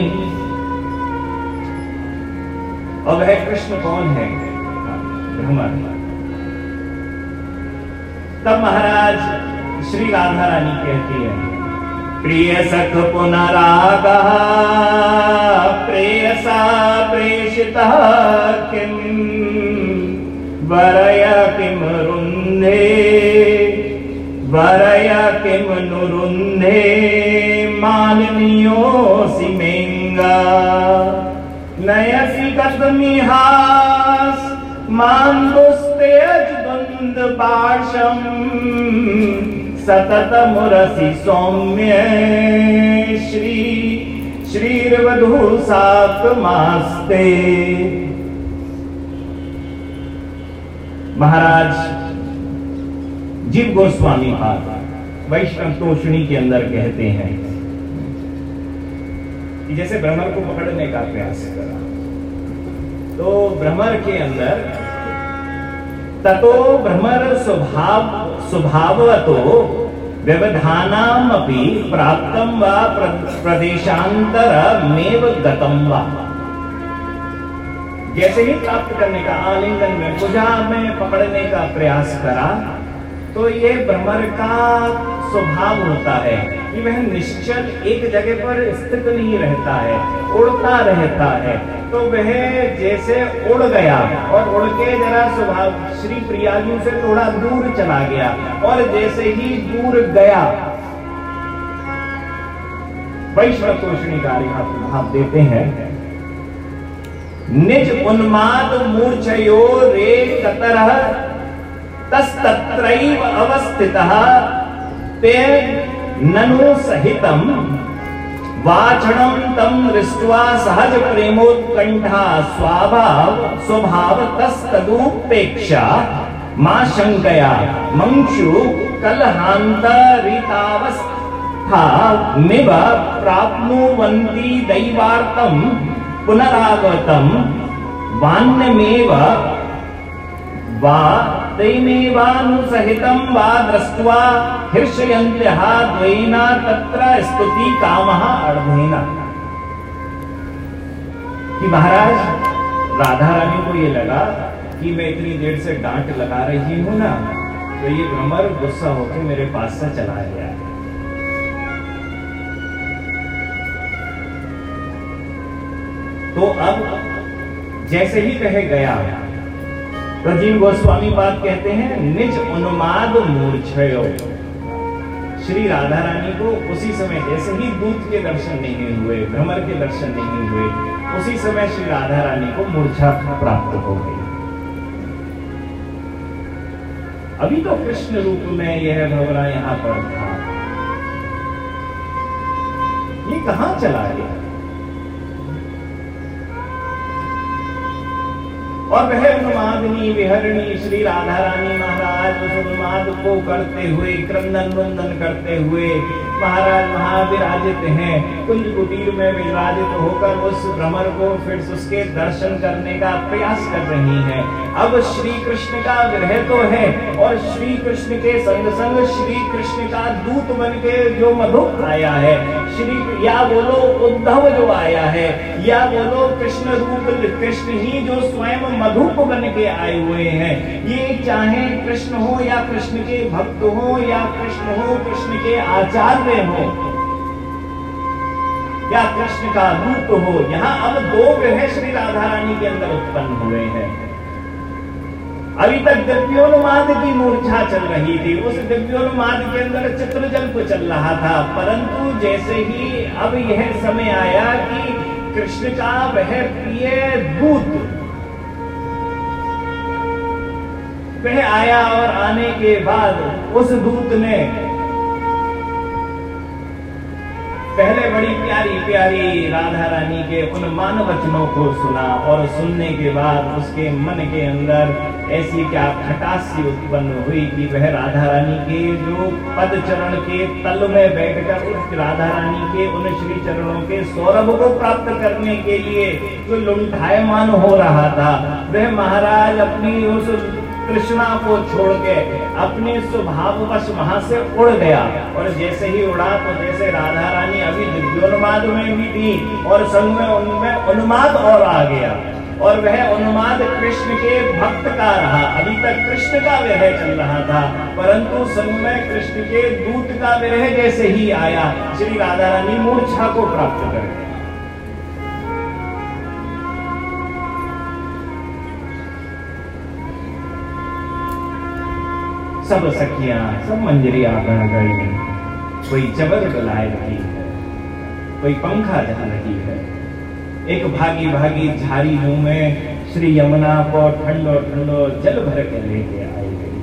और वह कृष्ण कौन है? भ्रमर। तब महाराज श्री राधा रानी कहती है, प्रिय सख पुनरागा प्रेयसा प्रेषिता किम वरय किम रुन्धे वरय किम नुरुन्धे माननीयोऽसि मेंगा नयसि कथमिहास मान्दुस्ते अजबन्द पाशम सतत मुरसि सौम्य श्री श्रीर्वधू साकमास्ते। महाराज जीव गोस्वामी भाग वैष्णव तोषणी के अंदर कहते हैं कि जैसे भ्रमर को पकड़ने का प्रयास करा तो भ्रमर के अंदर ततो भ्रमर स्वभाव स्वभावतो व्यवधानाम अपि प्राप्तम व प्रदेशांतरमेव गतम वा। जैसे ही प्राप्त करने का आलिंगन में भुजा में पकड़ने का प्रयास करा तो ये भ्रमर का स्वभाव होता है कि वह निश्चल एक जगह पर स्थित नहीं रहता है, उड़ता रहता है। तो वह जैसे उड़ गया और उड़ के जरा स्वभाव श्री प्रियाजू से थोड़ा दूर चला गया और जैसे ही दूर गया वैष्णव तोषणी का भाव देते हैं, निज उन्माद मूर्छयो रे कतरः तस्तत्रैव अवस्थितः ते ननु सहितम वाचणम तम दृष्ट्वा सहज प्रेमोत्कंठा स्वाभाव स्वभाव तस्तदुपेक्षा मां शंकया मंशु कलहांतरितावस्था मिव प्राप्नुवन्ति दैवार्तं पुनरागतम वान्यमेव वा तैमेवानुसहितं वा दृष्ट्वा हर्षयन्त्यः द्वैना तत्र स्तुति कामः अर्धेन। कि महाराज राधा रानी को ये लगा कि मैं इतनी देर से डांट लगा रही हूं ना, तो ये भ्रमर गुस्सा होकर मेरे पास से चला गया। तो अब जैसे ही कहे गया तो जीव गोस्वामी पाद कहते हैं निज उन्माद मूर्छयो। श्री राधा रानी को उसी समय जैसे ही दूत के दर्शन नहीं हुए, भ्रमर के दर्शन नहीं हुए, उसी समय श्री राधा रानी को मूर्छा प्राप्त हो गई। अभी तो कृष्ण रूप में यह भंवरा यहां पर था, ये कहां चला गया? और वह उन्मादनी विहरणी श्री राधा रानी महाराज उस उन्माद को करते हुए क्रंदन वंदन करते हुए महाराज महाविराजित हैं, कुंज कुटीर में विराजित होकर उस भ्रमर को फिर उसके दर्शन करने का प्रयास कर रही हैं। अब श्री कृष्ण का विरह तो है और श्री कृष्ण के संग संग श्री कृष्ण का दूत बन के जो मधुप आया है, श्री या बोलो उद्धव जो आया है, या बोलो कृष्ण रूप कृष्ण ही जो स्वयं मधुप बन के आए हुए हैं। ये चाहे कृष्ण हो या कृष्ण के भक्त हो या कृष्ण हो कृष्ण के आचार्य हो या कृष्ण का दूत हो, यहाँ अब दो ग्रह श्री राधा रानी के अंदर उत्पन्न हुए हैं। अभी तक दिव्योन्माद की मूर्छा चल रही थी, उस दिव्योन्माद के अंदर चित्रजल्प चल रहा था, परंतु जैसे ही अब यह समय आया कि कृष्ण का वह प्रिय दूत वह आया और आने के बाद उस दूत ने पहले बड़ी प्यारी प्यारी राधा रानी के उन मान वचनों को सुना और सुनने के बाद उसके मन के अंदर ऐसी क्या खटास सी उत्पन्न हुई कि वह राधा रानी के जो पद चरण के तल में बैठकर उस राधा रानी के उन श्री चरणों के सौरभ को प्राप्त करने के लिए जो लुंठायमान हो रहा था, वह महाराज अपनी उस कृष्णा को छोड़ के अपने स्वभाववश वहां से उड़ गया। और जैसे ही उड़ा तो जैसे राधा रानी अभी दिव्योन्माद में भी थी और संग में उनमें उन्माद और आ गया, और वह उन्माद कृष्ण के भक्त का रहा। अभी तक कृष्ण का विरह चल रहा था, परंतु संग में कृष्ण के दूत का विरह जैसे ही आया, श्री राधा रानी मूर्छा को प्राप्त कर गई। सब सखियां सब मंजरियां बन गई, कोई जबर डुलाए रही है, कोई पंखा जहा रही है। एक भागी भागी झाड़ी मुंह में श्री यमुना को ठंडो ठंडो जल भर के लेके आई गई,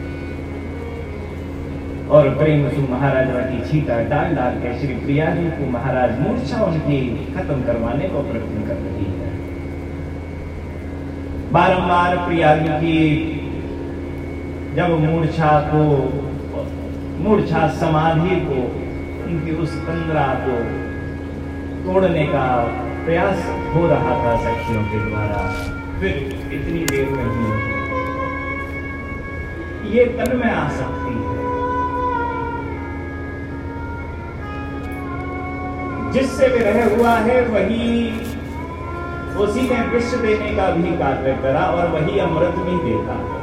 और प्रेम से महाराज की छीटा डाल डाल के श्री प्रिया जी को महाराज मूर्छा उनकी खत्म करवाने को प्रयत्न कर रही है। बारंबार प्रिया जी की जब मूर्छा को मूर्छा समाधि को उनकी उस तंद्रा को तोड़ने का प्रयास हो रहा था सखियों के द्वारा, फिर इतनी देर में ही ये तन में आ सकती है। जिससे विरह हुआ है वही उसी ने विष देने का भी कार्य करा और वही अमृत भी देता है।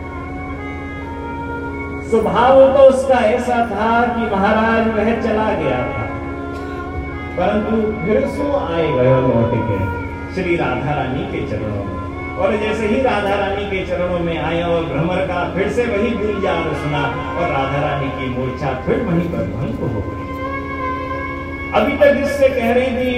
स्वभाव तो उसका ऐसा था कि महाराज वह चला गया था, परंतु फिर सो आए गए लौट के श्री राधा रानी के चरणों में, और जैसे ही राधा रानी के चरणों में आए और भ्रमर का फिर से वही गुंजान सुना और राधा रानी की मूर्छा फिर वहीं पर भंग हो गई। अभी तक जिससे कह रही थी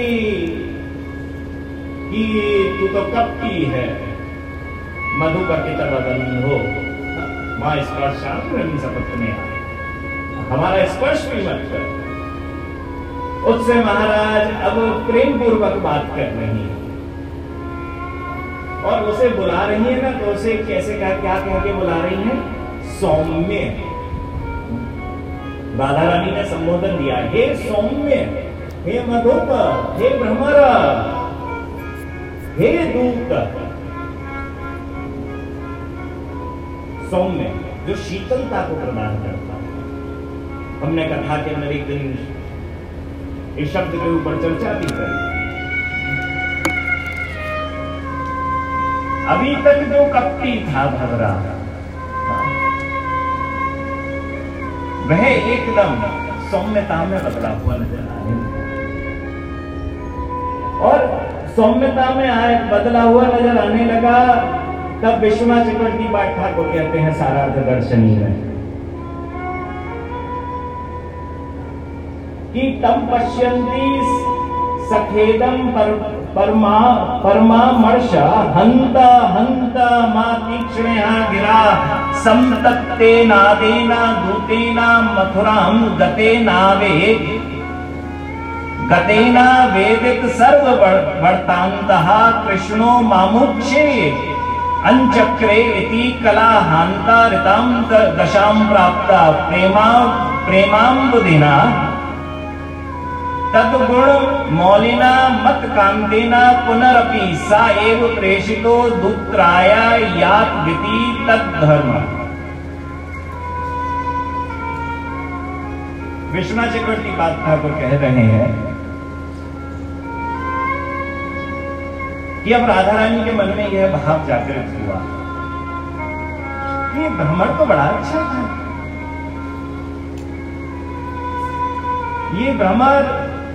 कि तू तो कपटी है, मधुकर्पित बदन हो, मां स्पर्शांत शपथ में आ, हमारा स्पर्श भी मत कर। उससे महाराज अब प्रेम पूर्वक बात कर रही है और उसे बुला रही है ना, तो उसे कैसे कहा, क्या कह के बुला रही है? सौम्य। राधा रानी ने संबोधन दिया, हे सौम्य, हे मधुप, हे भ्रमर, हे दूत। सौम्य जो शीतलता को प्रदान करता है। हमने कथा के अंदर एक दिन इस शब्द के ऊपर चर्चा भी करी। अभी तक जो कपटी था भवरा, वह एकदम सौम्यता में बदला हुआ नजर आने और सौम्यता में आए बदला हुआ नजर आने लगा। तब विश्वनाथ चक्रवर्ती पाठा को कहते हैं सारार्थ दर्शनी में कि तम पश्यन्ति सखेदम पर, परमा परमामर्श हंत हंत मा तीक्ष्णया गिरा संतप्ते नादेना दूतेना मथुरां गतेनावे गतेना वेदित सर्व वर्तान्तः कृष्णो मामुक्षे अंचक्रे इति कला हांता ऋतां दशां प्राप्ता प्रेमा प्रेमाम्बुधिना तद्गुण मौलिना मत कांतेना पुनरपि सा एव प्रेषितो दूत्राया यात विति तद्धर्म। विश्वनाथ चक्रवर्ती बात ठाकुर कह रहे हैं कि अब राधा रानी के मन में यह भाव जागृत हुआ, ये भ्रमर तो बड़ा अच्छा था, ये भ्रमर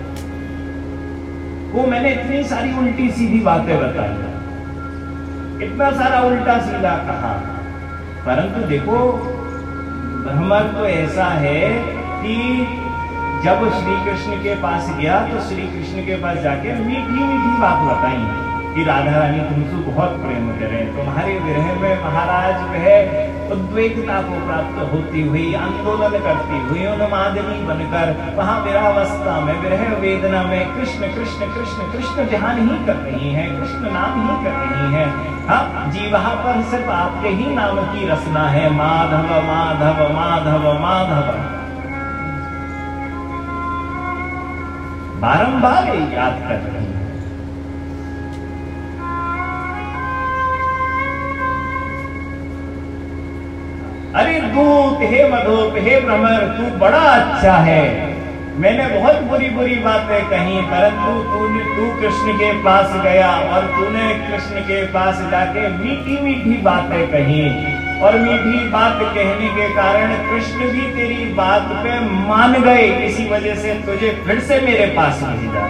वो मैंने इतनी सारी उल्टी सीधी बातें बताई, इतना सारा उल्टा सीधा कहा, परंतु देखो भ्रमर तो ऐसा है कि जब श्री कृष्ण के पास गया तो श्री कृष्ण के पास जाके मीठी मीठी बात बताई कि राधा रानी तुमसे बहुत प्रेम करें, तुम्हारे विरह में महाराज वह उद्वेगता को प्राप्त होती हुई आंदोलन करती हुई उन्मादिनी बनकर वहां विरहावस्था में विरह वेदना में कृष्ण कृष्ण कृष्ण कृष्ण ध्यान ही कर रही है, कृष्ण नाम ही कर रही है। हाँ जी, वहां पर सिर्फ आपके ही नाम की रचना है, माधव माधव माधव माधव, बारंबार याद कर रही है। अरे दूत, हे मधुप, हे भ्रमर, तू बड़ा अच्छा है, मैंने बहुत बुरी बुरी बातें कही, परंतु तूने तू कृष्ण के पास गया और तूने कृष्ण के पास जाके मीठी मीठी बातें कही और मीठी बात कहने के कारण कृष्ण भी तेरी बात पे मान गए, इसी वजह से तुझे फिर से मेरे पास भेजा।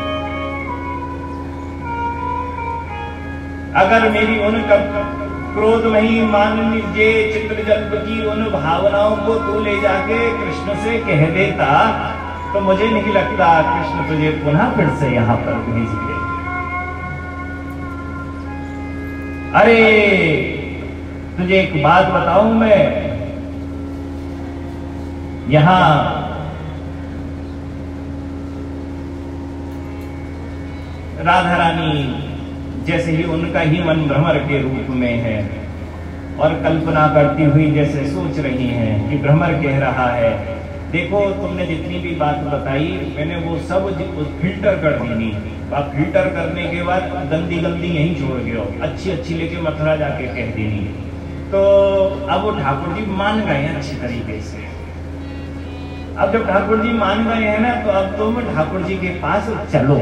अगर मेरी उन क्रोध नहीं मान लीजिए चित्र जल्प की उन भावनाओं को तू ले जाके कृष्ण से कह देता तो मुझे नहीं लगता कृष्ण तुझे पुनः फिर से यहां पर भेज दे। अरे तुझे एक बात बताऊं, मैं यहां राधा रानी जैसे ही उनका ही मन भ्रमर के रूप में है और कल्पना करती हुई जैसे सोच रही हैं कि भ्रमर कह रहा है, देखो तुमने जितनी भी बात बताई मैंने वो सब फिल्टर कर दी, आप फिल्टर करने के बाद गंदी गंदी यहीं छोड़ गए, अच्छी अच्छी लेके मथुरा जाके कह देनी। तो अब वो ठाकुर जी मान गए हैं अच्छी तरीके से। अब जब ठाकुर जी मान गए हैं ना, तो अब तुम ठाकुर जी के पास चलो।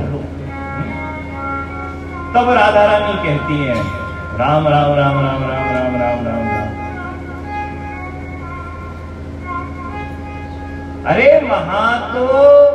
तब राधा रानी कहती है, राम राम राम राम राम राम राम राम राम। अरे वहां तो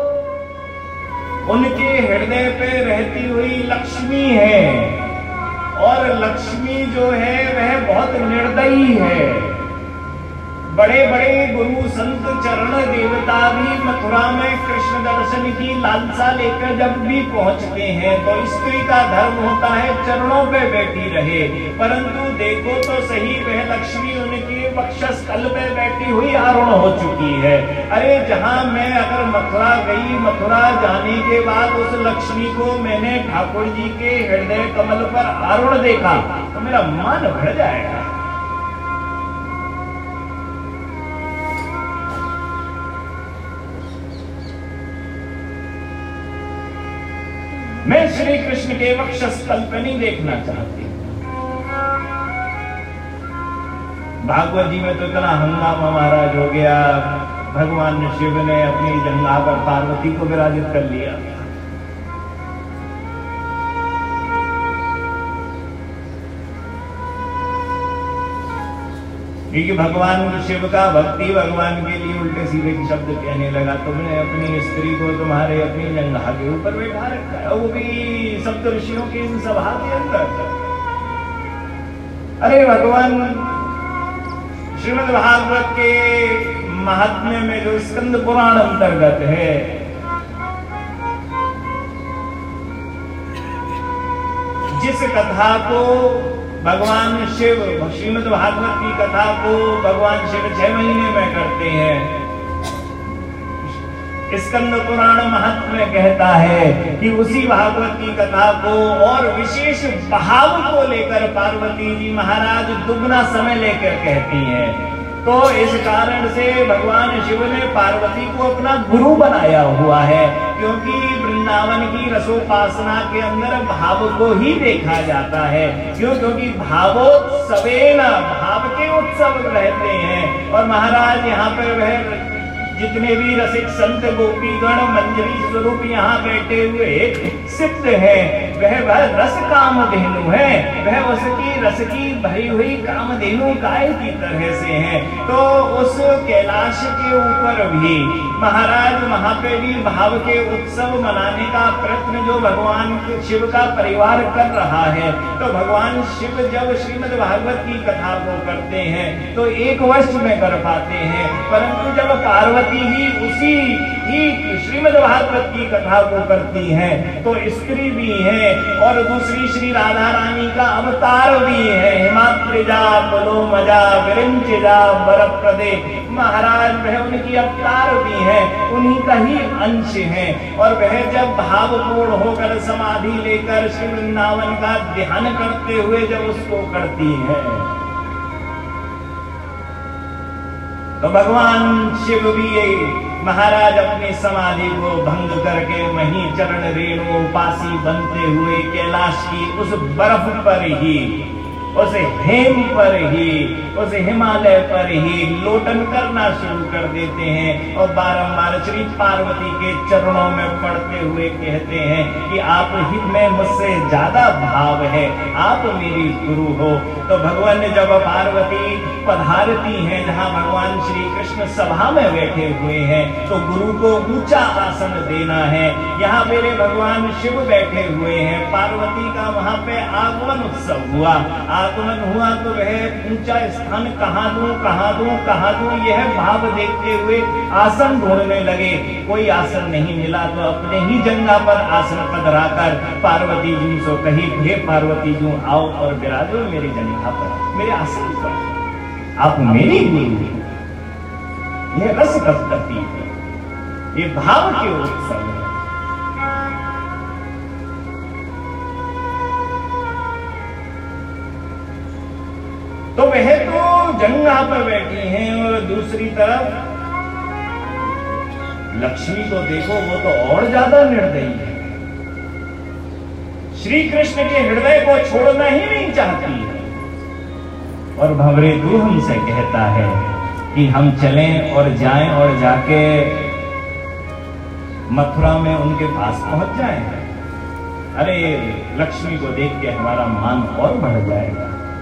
उनके हृदय पे रहती हुई लक्ष्मी है और लक्ष्मी जो है वह बहुत निर्दयी है, बड़े बड़े गुरु संत चरण देवता भी मथुरा में कृष्ण दर्शन की लालसा लेकर जब भी पहुंचते हैं तो स्त्री का धर्म होता है चरणों पे बैठी रहे, परंतु देखो तो सही वह लक्ष्मी उनके वक्षस्थल पे बैठी हुई आरूढ़ हो चुकी है। अरे जहां मैं अगर मथुरा गई, मथुरा जाने के बाद उस लक्ष्मी को मैंने ठाकुर जी के हृदय कमल पर आरूढ़ देखा तो मेरा मन भर जाएगा। मैं श्री कृष्ण के वक्षस्थल पे नहीं देखना चाहती। भागवत जी में तो इतना हंगामा महाराज हो गया, भगवान शिव ने अपनी जंघा पर पार्वती को विराजित कर लिया। क्योंकि भगवान शिव का भक्ति भगवान के लिए उल्टे सीधे शब्द कहने लगा, तुमने अपनी स्त्री को तुम्हारे अपनी जंघा के ऊपर बैठा रखा है, वो भी सप्त ऋषियों की इन सभा के अंदर। अरे भगवान श्रीमद् भागवत के महात्म्य में जो स्कंद पुराण अंतर्गत है, जिस कथा को भगवान शिव श्रीमद् भागवत की कथा को भगवान शिव छह महीने में करते हैं, स्कंद पुराण महात्म्य कहता है कि उसी भागवत की कथा को और विशेष भाव को लेकर पार्वती जी महाराज दुगना समय लेकर कहती हैं। तो इस कारण से भगवान शिव ने पार्वती को अपना गुरु बनाया हुआ है, क्योंकि वृंदावन की रसोपासना के अंदर भाव को ही देखा जाता है। क्यों? क्योंकि भावोत्सवेन, भाव के उत्सव रहते हैं। और महाराज यहाँ पर वह जितने भी रसिक संत गोपीगण मंजरी स्वरूप यहाँ बैठे हुए सिद्ध हैं, वह वह रस कामधेनु है, वह उसकी रस की भरी हुई कामधेनु गाय की तरह से है। तो उस कैलाश के ऊपर भी महाराज वहां पे भी भाव के उत्सव मनाने का प्रयत्न जो भगवान शिव का परिवार कर रहा है। तो भगवान शिव जब श्रीमद् भागवत की कथा को करते हैं तो एक वर्ष में कर पाते हैं, परंतु जब पार्वती ही उसी ही श्रीमद् भागवत की कथा को करती है तो स्त्री भी है और दूसरी श्री राधा रानी का अवतार भी है। हिमात्रिजा पुलोमजा विरिंचिजा बरप्रदे, महाराज वह उनकी अवतार भी है, उन्हीं का ही अंश है। और वह जब भावपूर्ण होकर समाधि लेकर श्री वृंदावन का ध्यान करते हुए जब उसको करती है तो भगवान शिव भी महाराज अपनी समाधि को भंग करके वहीं चरण रेणु उपासी बनते हुए कैलाश की उस बर्फ पर ही, उस हेम पर ही, उस हिमालय पर ही लोटन करना शुरू कर देते हैं और बारंबार श्री पार्वती के चरणों में पड़ते हुए कहते हैं कि आप ही में मुझसे ज्यादा भाव है, आप मेरी गुरु हो। तो भगवान ने जब पार्वती पधारती हैं जहां भगवान श्री कृष्ण सभा में बैठे हुए हैं तो गुरु को ऊंचा आसन देना है। यहाँ मेरे भगवान शिव बैठे हुए हैं, पार्वती का वहां पे आगमन उत्सव हुआ। आगमन हुआ तो वह ऊंचा स्थान कहाँ दूं कहाँ दूं कहाँ दूं यह भाव देखते हुए आसन ढूंढने लगे। कोई आसन नहीं मिला तो अपने ही जंघा पर आसन पधराकर पार्वती जी से कही, हे पार्वती जी आओ और विराजो मेरी जंघा पर, मेरे आसन पर, आप मेरी गुरु। यह रस तत्पति है, ये भाव के उत्सव है। तो वह तो जंघा पर बैठी हैं और दूसरी तरफ लक्ष्मी को देखो, वो तो और ज्यादा निर्दयी है, श्री कृष्ण के हृदय को छोड़ना ही नहीं चाहती है। और भवरेतु हमसे कहता है कि हम चलें और जाएं और जाके मथुरा में उनके पास पहुंच जाएं। अरे लक्ष्मी को देख के हमारा मान और बढ़ जाएगा।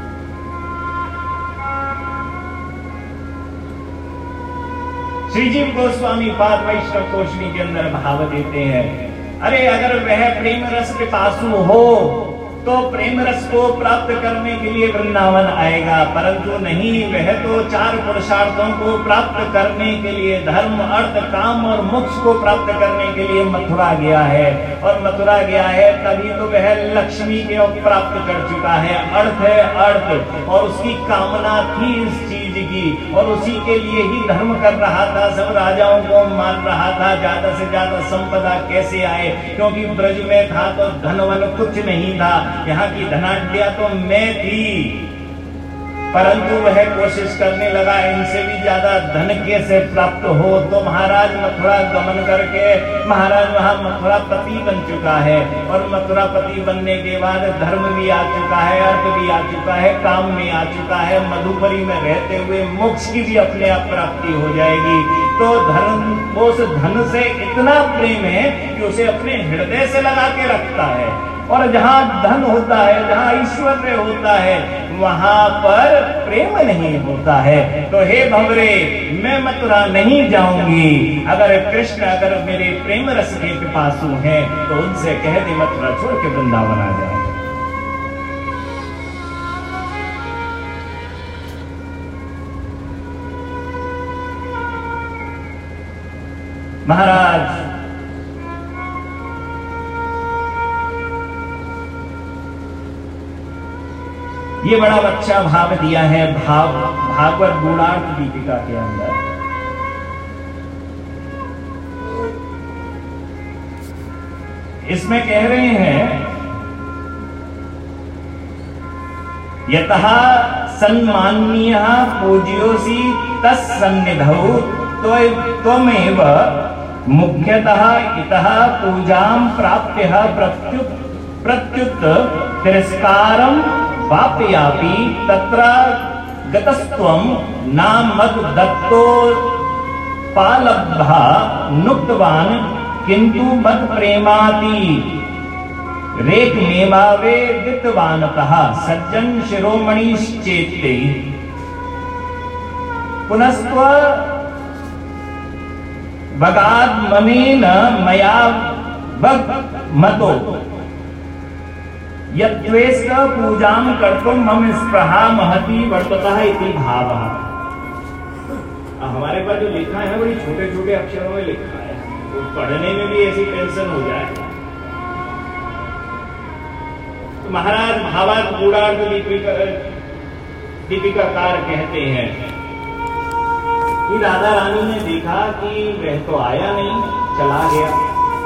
श्रीजीव गोस्वामी पाद वैष्णव कोशनी के अंदर भाव देते हैं, अरे अगर वह प्रेम रस पिपासु हो तो प्रेम रस को प्राप्त करने के लिए वृंदावन आएगा, परंतु नहीं, वह तो चार पुरुषार्थों को प्राप्त करने के लिए, धर्म अर्थ काम और मोक्ष को प्राप्त करने के लिए मथुरा गया है। और मथुरा गया है तभी तो वह लक्ष्मी के प्राप्त कर चुका है। अर्थ है अर्थ, और उसकी कामना थी इस चीज की, और उसी के लिए ही धर्म कर रहा था, सब राजाओं को मान रहा था, ज्यादा से ज्यादा संपदा कैसे आए, क्योंकि ब्रज में था तो धनवन कुछ नहीं था, यहाँ की धनाढ्या तो मैं थी। परंतु वह कोशिश करने लगा इनसे भी ज्यादा धन कैसे प्राप्त हो। तो महाराज मथुरा गमन करके महाराज वहां मथुरापति बन चुका है, और मथुरापति बनने के बाद धर्म भी आ चुका है, अर्थ भी आ चुका है, काम में आ चुका है, मधुपुरी में रहते हुए मोक्ष की भी अपने आप प्राप्ति हो जाएगी। तो धर्म, उस धन से इतना प्रेम है कि उसे अपने हृदय से लगा के रखता है, और जहाँ धन होता है, जहाँ ऐश्वर्य होता है, वहां पर प्रेम नहीं होता है। तो हे भंवरे, मैं मथुरा नहीं जाऊंगी। अगर कृष्ण अगर मेरे प्रेम रस के पिपासु हैं तो उनसे कह दे मथुरा छोड़ के वृंदावन आ जाए। महाराज ये बड़ा अच्छा भाव दिया है भाव भागवत गुणार्थ दीपिका के अंदर। इसमें कह रहे हैं यतः सन्मान्यः पूज्योसि तत्सन्निधौ त्वमेव मुख्यतः इतः पूजां प्राप्य प्रत्युत प्रत्युत तिरस्कारं वापयापि तत्र गतस्त्वं नामद् दत्तो पालब्धा नुक्तवान् किन्तु मत् प्रेमाति रेखमेवावे दित्वानतः सज्जन शिरोमणिश्चेते पुनस्त्व भगाद्ममेन मया भग मतो यत्वेष्ट पूजां कर्तुं मम स्पृहा महती वर्ततः इति भावः। हमारे पास जो लिखा है बड़ी छोटे छोटे अक्षरों में लिखा है, तो पढ़ने में भी ऐसी टेंशन हो जाए। तो महाराज भावार्थ गुणार्थ दीपिकाकार कहते हैं कि राधा रानी ने देखा कि वह तो आया नहीं, चला गया।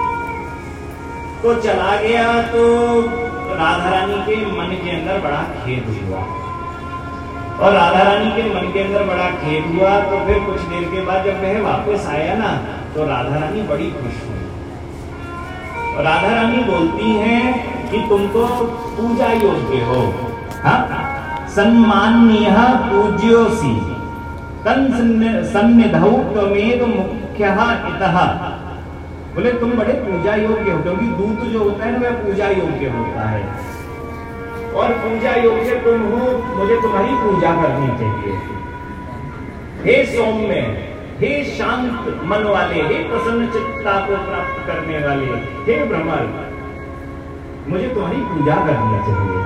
तो चला गया तो राधा रानी के मन के अंदर बड़ा खेद हुआ, और राधा रानी के मन के अंदर बड़ा खेद हुआ। तो फिर कुछ देर के बाद जब वह वापस आया ना, तो राधा रानी बड़ी खुश हुई। और राधा रानी बोलती हैं कि तुम तो पूजा योग्य हो, सम्मान्यः पूज्योसि तन् सन्निधौ त्वमेव मुख्यः इतः। बोले तुम बड़े पूजा योग्य हो, क्योंकि दूत जो होता है ना वह पूजा योग्य होता है, और पूजा योग्य तुम हो, मुझे तुम्हारी पूजा करनी चाहिए। हे सौम्य, हे शांत मन वाले, हे प्रसन्न चित्ता को प्राप्त करने वाले, हे भ्रमर, मुझे तुम्हारी पूजा करनी चाहिए।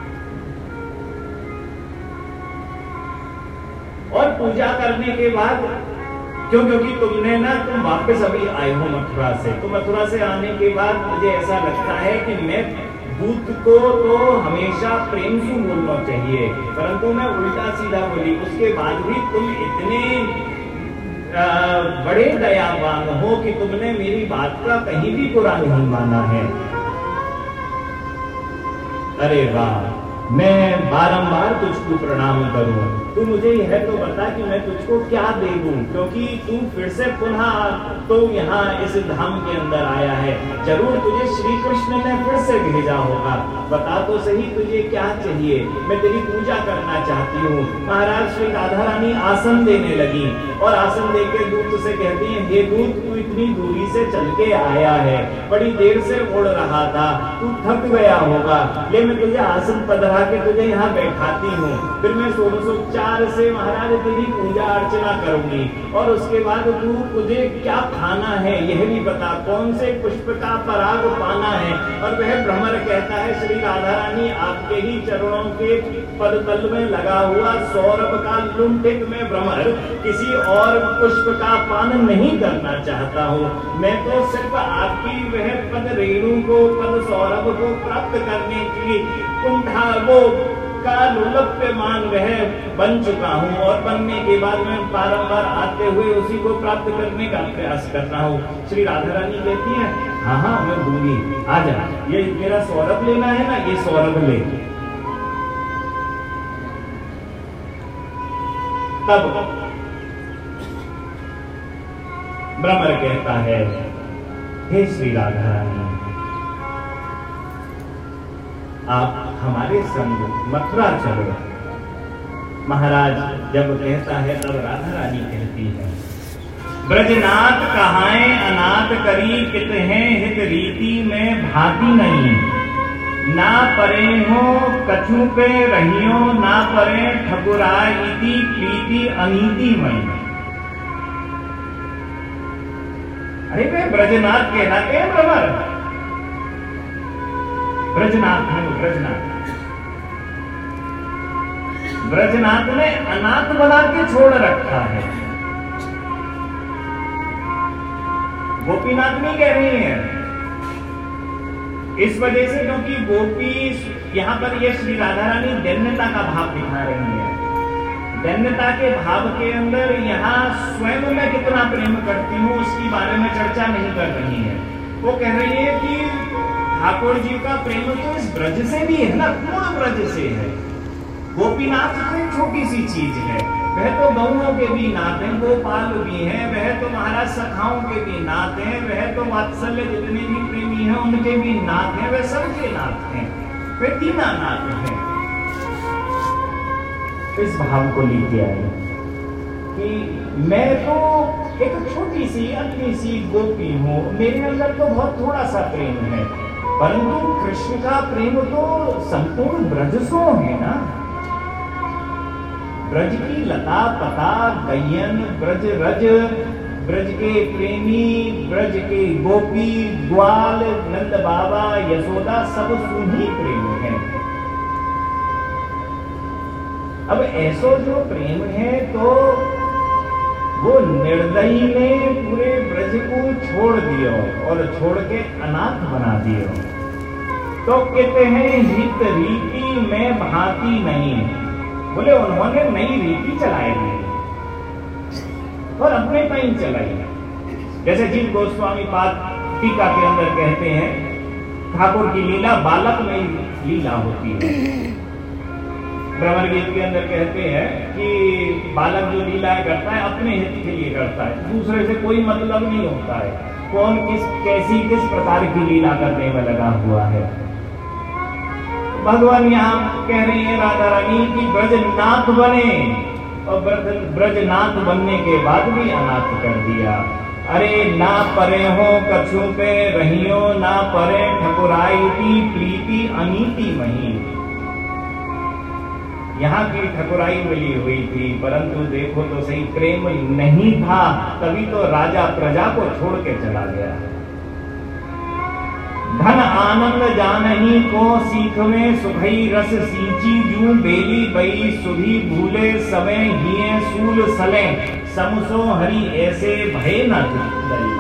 और पूजा करने के बाद क्यों, क्योंकि तुमने ना तुम वापस अभी आए हो मथुरा से, तो मथुरा से आने के बाद मुझे ऐसा लगता है कि मैं दूत को तो हमेशा प्रेम से बोलना चाहिए, परंतु मैं उल्टा सीधा बोली। उसके बाद भी तुम इतने आ, बड़े दयावान हो कि तुमने मेरी बात का कहीं भी बुरा नहीं माना है। अरे वाह, मैं बारंबार तुझको प्रणाम करूं, तू मुझे यह तो बता कि मैं तुझको क्या दे दूं, क्योंकि तू फिर से पुनः तो यहाँ इस धाम के अंदर आया है, जरूर तुझे श्री कृष्ण ने फिर से भेजा होगा, बता तो सही तुझे क्या चाहिए, मैं तेरी पूजा करना चाहती हूँ। महाराज श्री राधा रानी आसन देने लगी, और आसन देके दूत से कहती है, हे दूत, तू इतनी दूरी से चल के आया है, बड़ी देर से उड़ रहा था, तू थक गया होगा, ले मैं तुझे आसन पधरा कहा कि तुझे यहाँ बैठाती हूँ, फिर मैं षोडशोपचार से महाराज तेरी पूजा अर्चना करूंगी, और उसके बाद तू तुझे क्या खाना है यह भी बता, कौन से पुष्प का पराग पाना है। और वह भ्रमर कहता है श्री राधा रानी आपके ही चरणों के पदतल में लगा हुआ सौरभ का लुंठित में भ्रमर किसी और पुष्प का पान नहीं करना चाहता हूँ, मैं तो सिर्फ आपकी वह पद रेणु को, पद सौरभ को प्राप्त करने की कुंठा वो का लोलप्यमान वह बन चुका हूँ, और बनने के बाद मैं बारंबार आते हुए उसी को प्राप्त करने का प्रयास कर रहा हूँ। श्री राधा रानी कहती है हाँ हाँ मैं दूंगी, आ जा, ये मेरा सौरभ लेना है ना, ये सौरभ ले। तब भ्रमर कहता है हे श्री राधा रानी आप हमारे संग मथुरा चलो। महाराज जब कहता है तब राधा रानी कहती है ब्रजनाथ कहाए अनाथ करी कित हैं हित रीति में भाती नहीं, ना परे हो कछु पे रहियो, ना परे ठकुराई इति प्रीति अनीति मई। अरे वे ब्रजनाथ कहलाते हैं भ्रमर, ब्रजनाथ है ब्रजनाथ। ब्रजनाथ ने अनाथ बना के छोड़ रखा है, गोपीनाथ नहीं कह रही है। इस वजह से क्योंकि गोपी यहां पर ये श्री राधा रानी दैन्यता का भाव दिखा रही है। दैन्यता के भाव के अंदर यहाँ स्वयं में कितना प्रेम करती हूँ उसकी बारे में चर्चा नहीं कर रही है। वो कह रही है कि ठाकुर जी का प्रेम तो इस ब्रज से भी है ना, पूर्ण ब्रज से है। गोपीनाथ तो एक छोटी सी चीज है, वह तो गौओं के भी नाथ हैं, गोपाल भी हैं, वह तो महाराज सखाओं के भी नाथ हैं, वह तो वात्सल्य जितने भी प्रेमी हैं उनके भी नाथ हैं, वह सबके नाथ हैं, वे तीना नाथ हैं। इस भाव को लेके आए कि मैं तो एक छोटी सी अति सी गोपी हूँ, मेरे अंदर तो बहुत थोड़ा सा प्रेम है, परंतु कृष्ण का प्रेम तो संपूर्ण ब्रज सो है ना। ब्रज की लता पता गयन ब्रज रज, ब्रज के प्रेमी, ब्रज के गोपी, ग्वाल, नंद बाबा, यशोदा सब सुनी प्रेम है। अब ऐसो जो प्रेम है तो वो निर्दयी ने पूरे ब्रज को छोड़ दियो और छोड़ के अनाथ बना दियो। तो कहते हैं हित रीति में भांति नहीं, बोले उन्होंने नई रीति चलाई और अपने पे ही चलाई। जैसे जीव गोस्वामी पाद टीका के अंदर कहते हैं ठाकुर की लीला बालक में लीला होती है। भ्रमर गीत के अंदर कहते हैं कि बालक जो लीला करता है अपने हित के लिए करता है, दूसरे से कोई मतलब नहीं होता है, कौन किस कैसी किस प्रकार की लीला करने में लगा हुआ है। भगवान यहाँ कह रही है राधा रानी की ब्रजनाथ बने, और ब्रजनाथ बनने के बाद भी अनाथ कर दिया। अरे ना परे हो कछु पे रहियो, ना परे ठकुराई की प्रीति अनीति मही। यहाँ की ठकुराई मिली हुई थी, परंतु देखो तो सही प्रेम नहीं था, तभी तो राजा प्रजा को छोड़ के चला गया। धन आनंद जानही को सीख में सुखई रस सींची, जू बेली बई सुधी भूले समय हिए सूल सले, समसो हरि ऐसे भय न दई।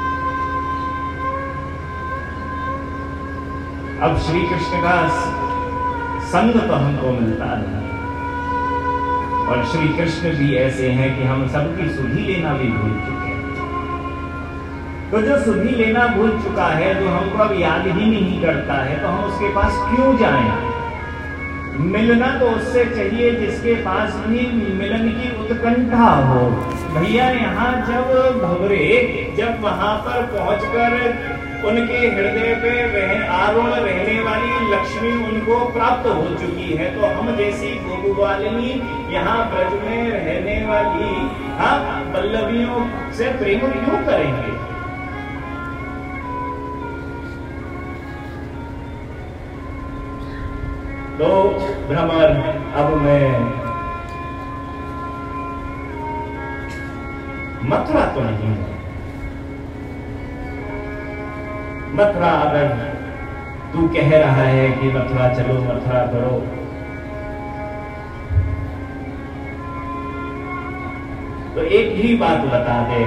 अब श्री कृष्ण का संग तो हमको मिलता नहीं, और श्री कृष्ण भी ऐसे हैं कि हम सबकी सुधि लेना भी भूल चुके हैं। तो जो सुधि लेना भूल चुका है, जो हमको अब याद ही नहीं करता है, तो हम उसके पास क्यों जाएं? मिलना तो उससे चाहिए जिसके पास भी मिलन की उत्कंठा हो। भैया यहाँ जब भवरे जब वहां पर पहुंचकर उनके हृदय पे वह आरूढ़ रहने वाली लक्ष्मी उनको प्राप्त हो चुकी है, तो हम जैसी गोपवालिनी यहाँ ब्रज में रहने वाली हाँ पल्लवियों से प्रेम क्यों करेंगे? तो भ्रमर, अब मैं मथुरा तो नहीं है, मथुरा अगर तू कह रहा है कि मथुरा चलो, मथुरा करो, तो एक ही बात बता दे,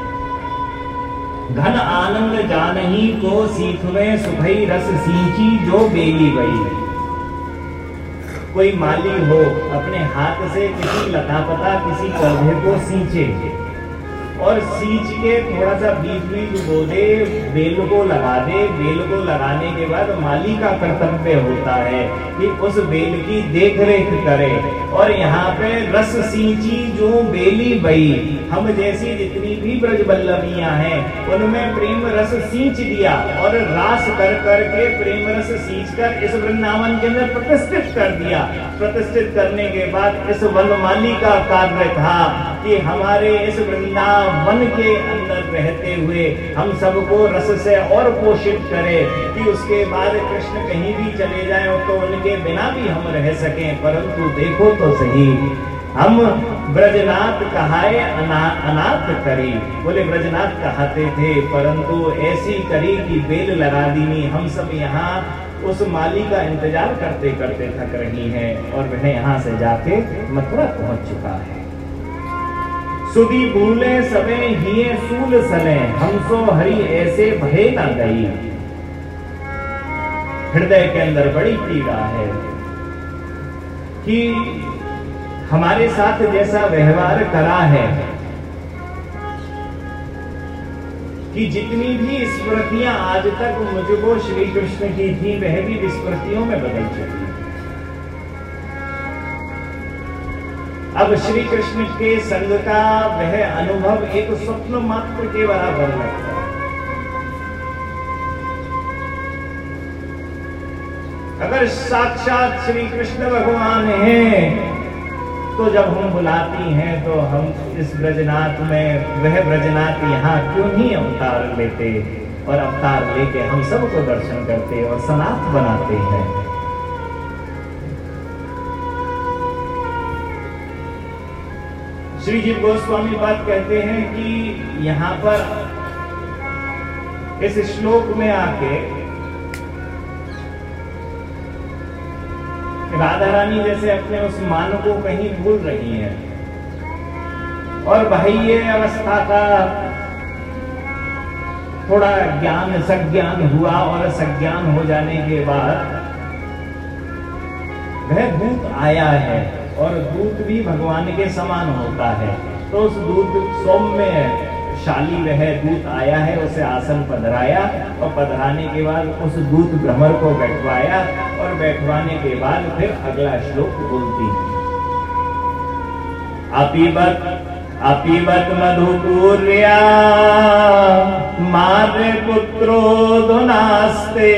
घन आनंद जानही को सीखवे सुभई रस सींची जो बेली बई। कोई माली हो अपने हाथ से किसी लता पता किसी पौधे को सींचे और सींच के थोड़ा सा बीज बीज बो दे, बेल को लगा दे। बेल को लगाने के बाद माली का कर्तव्य होता है कि उस बेल की देख रेख करे। और यहाँ पे रस सींची जो बेली बई, हम जैसी जितनी भी ब्रजवल्लभियां हैं उनमें प्रेम रस सींच दिया और रास कर कर के प्रेम रस सींच कर इस वृंदावन के अंदर प्रतिष्ठित कर दिया। प्रतिष्ठित करने के बाद इस वनमाली का कार्य था कि हमारे इस वृंदावन के अंदर रहते हुए हम सबको रस से और पोषित करे कि उसके बाद कृष्ण कहीं भी चले जाएं तो उनके बिना भी हम रह सकें। परंतु देखो तो सही, हम ब्रजनाथ कहाए अना, अनाथ करी, बोले ब्रजनाथ कहाते थे परंतु ऐसी करी कि बेल लगा दीनी। हम सब यहाँ उस माली का इंतजार करते करते थक रही हैं और वह यहाँ से जाके मथुरा पहुंच चुका है। सुधी भूले सबे हिये सूल सले, हमसो हरि ऐसे भय न गई। हृदय के अंदर बड़ी पीड़ा है कि हमारे साथ जैसा व्यवहार करा है कि जितनी भी स्मृतियां आज तक मुझको श्री कृष्ण की थी वह भी विस्मृतियों में बदल चुकी। अब श्री कृष्ण के संग का वह अनुभव एक स्वप्न मात्र के बराबर लगता है। अगर साक्षात श्री कृष्ण भगवान हैं तो जब हम बुलाती हैं तो हम इस ब्रजनाथ में, वह ब्रजनाथ यहाँ क्यों नहीं अवतार लेते और अवतार लेके हम सबको दर्शन करते और सनाथ बनाते हैं। श्री जी गोस्वामी बात कहते हैं कि यहाँ पर इस श्लोक में आके राधा रानी जैसे अपने उस मान को कहीं भूल रही हैं और बाह्य अवस्था का थोड़ा ज्ञान सज्ञान हुआ और सज्ञान हो जाने के बाद वह दूत आया है और दूत भी भगवान के समान होता है। तो उस दूत सौम्य शाली वह दूत आया है, उसे आसन पधराया और पधराने के बाद उस दूत भ्रमर को बैठवाया और बैठवाने के बाद फिर अगला श्लोक बोलती है। अपीबत अपीबत मधुपूर्या मार्य पुत्रो धुनास्ते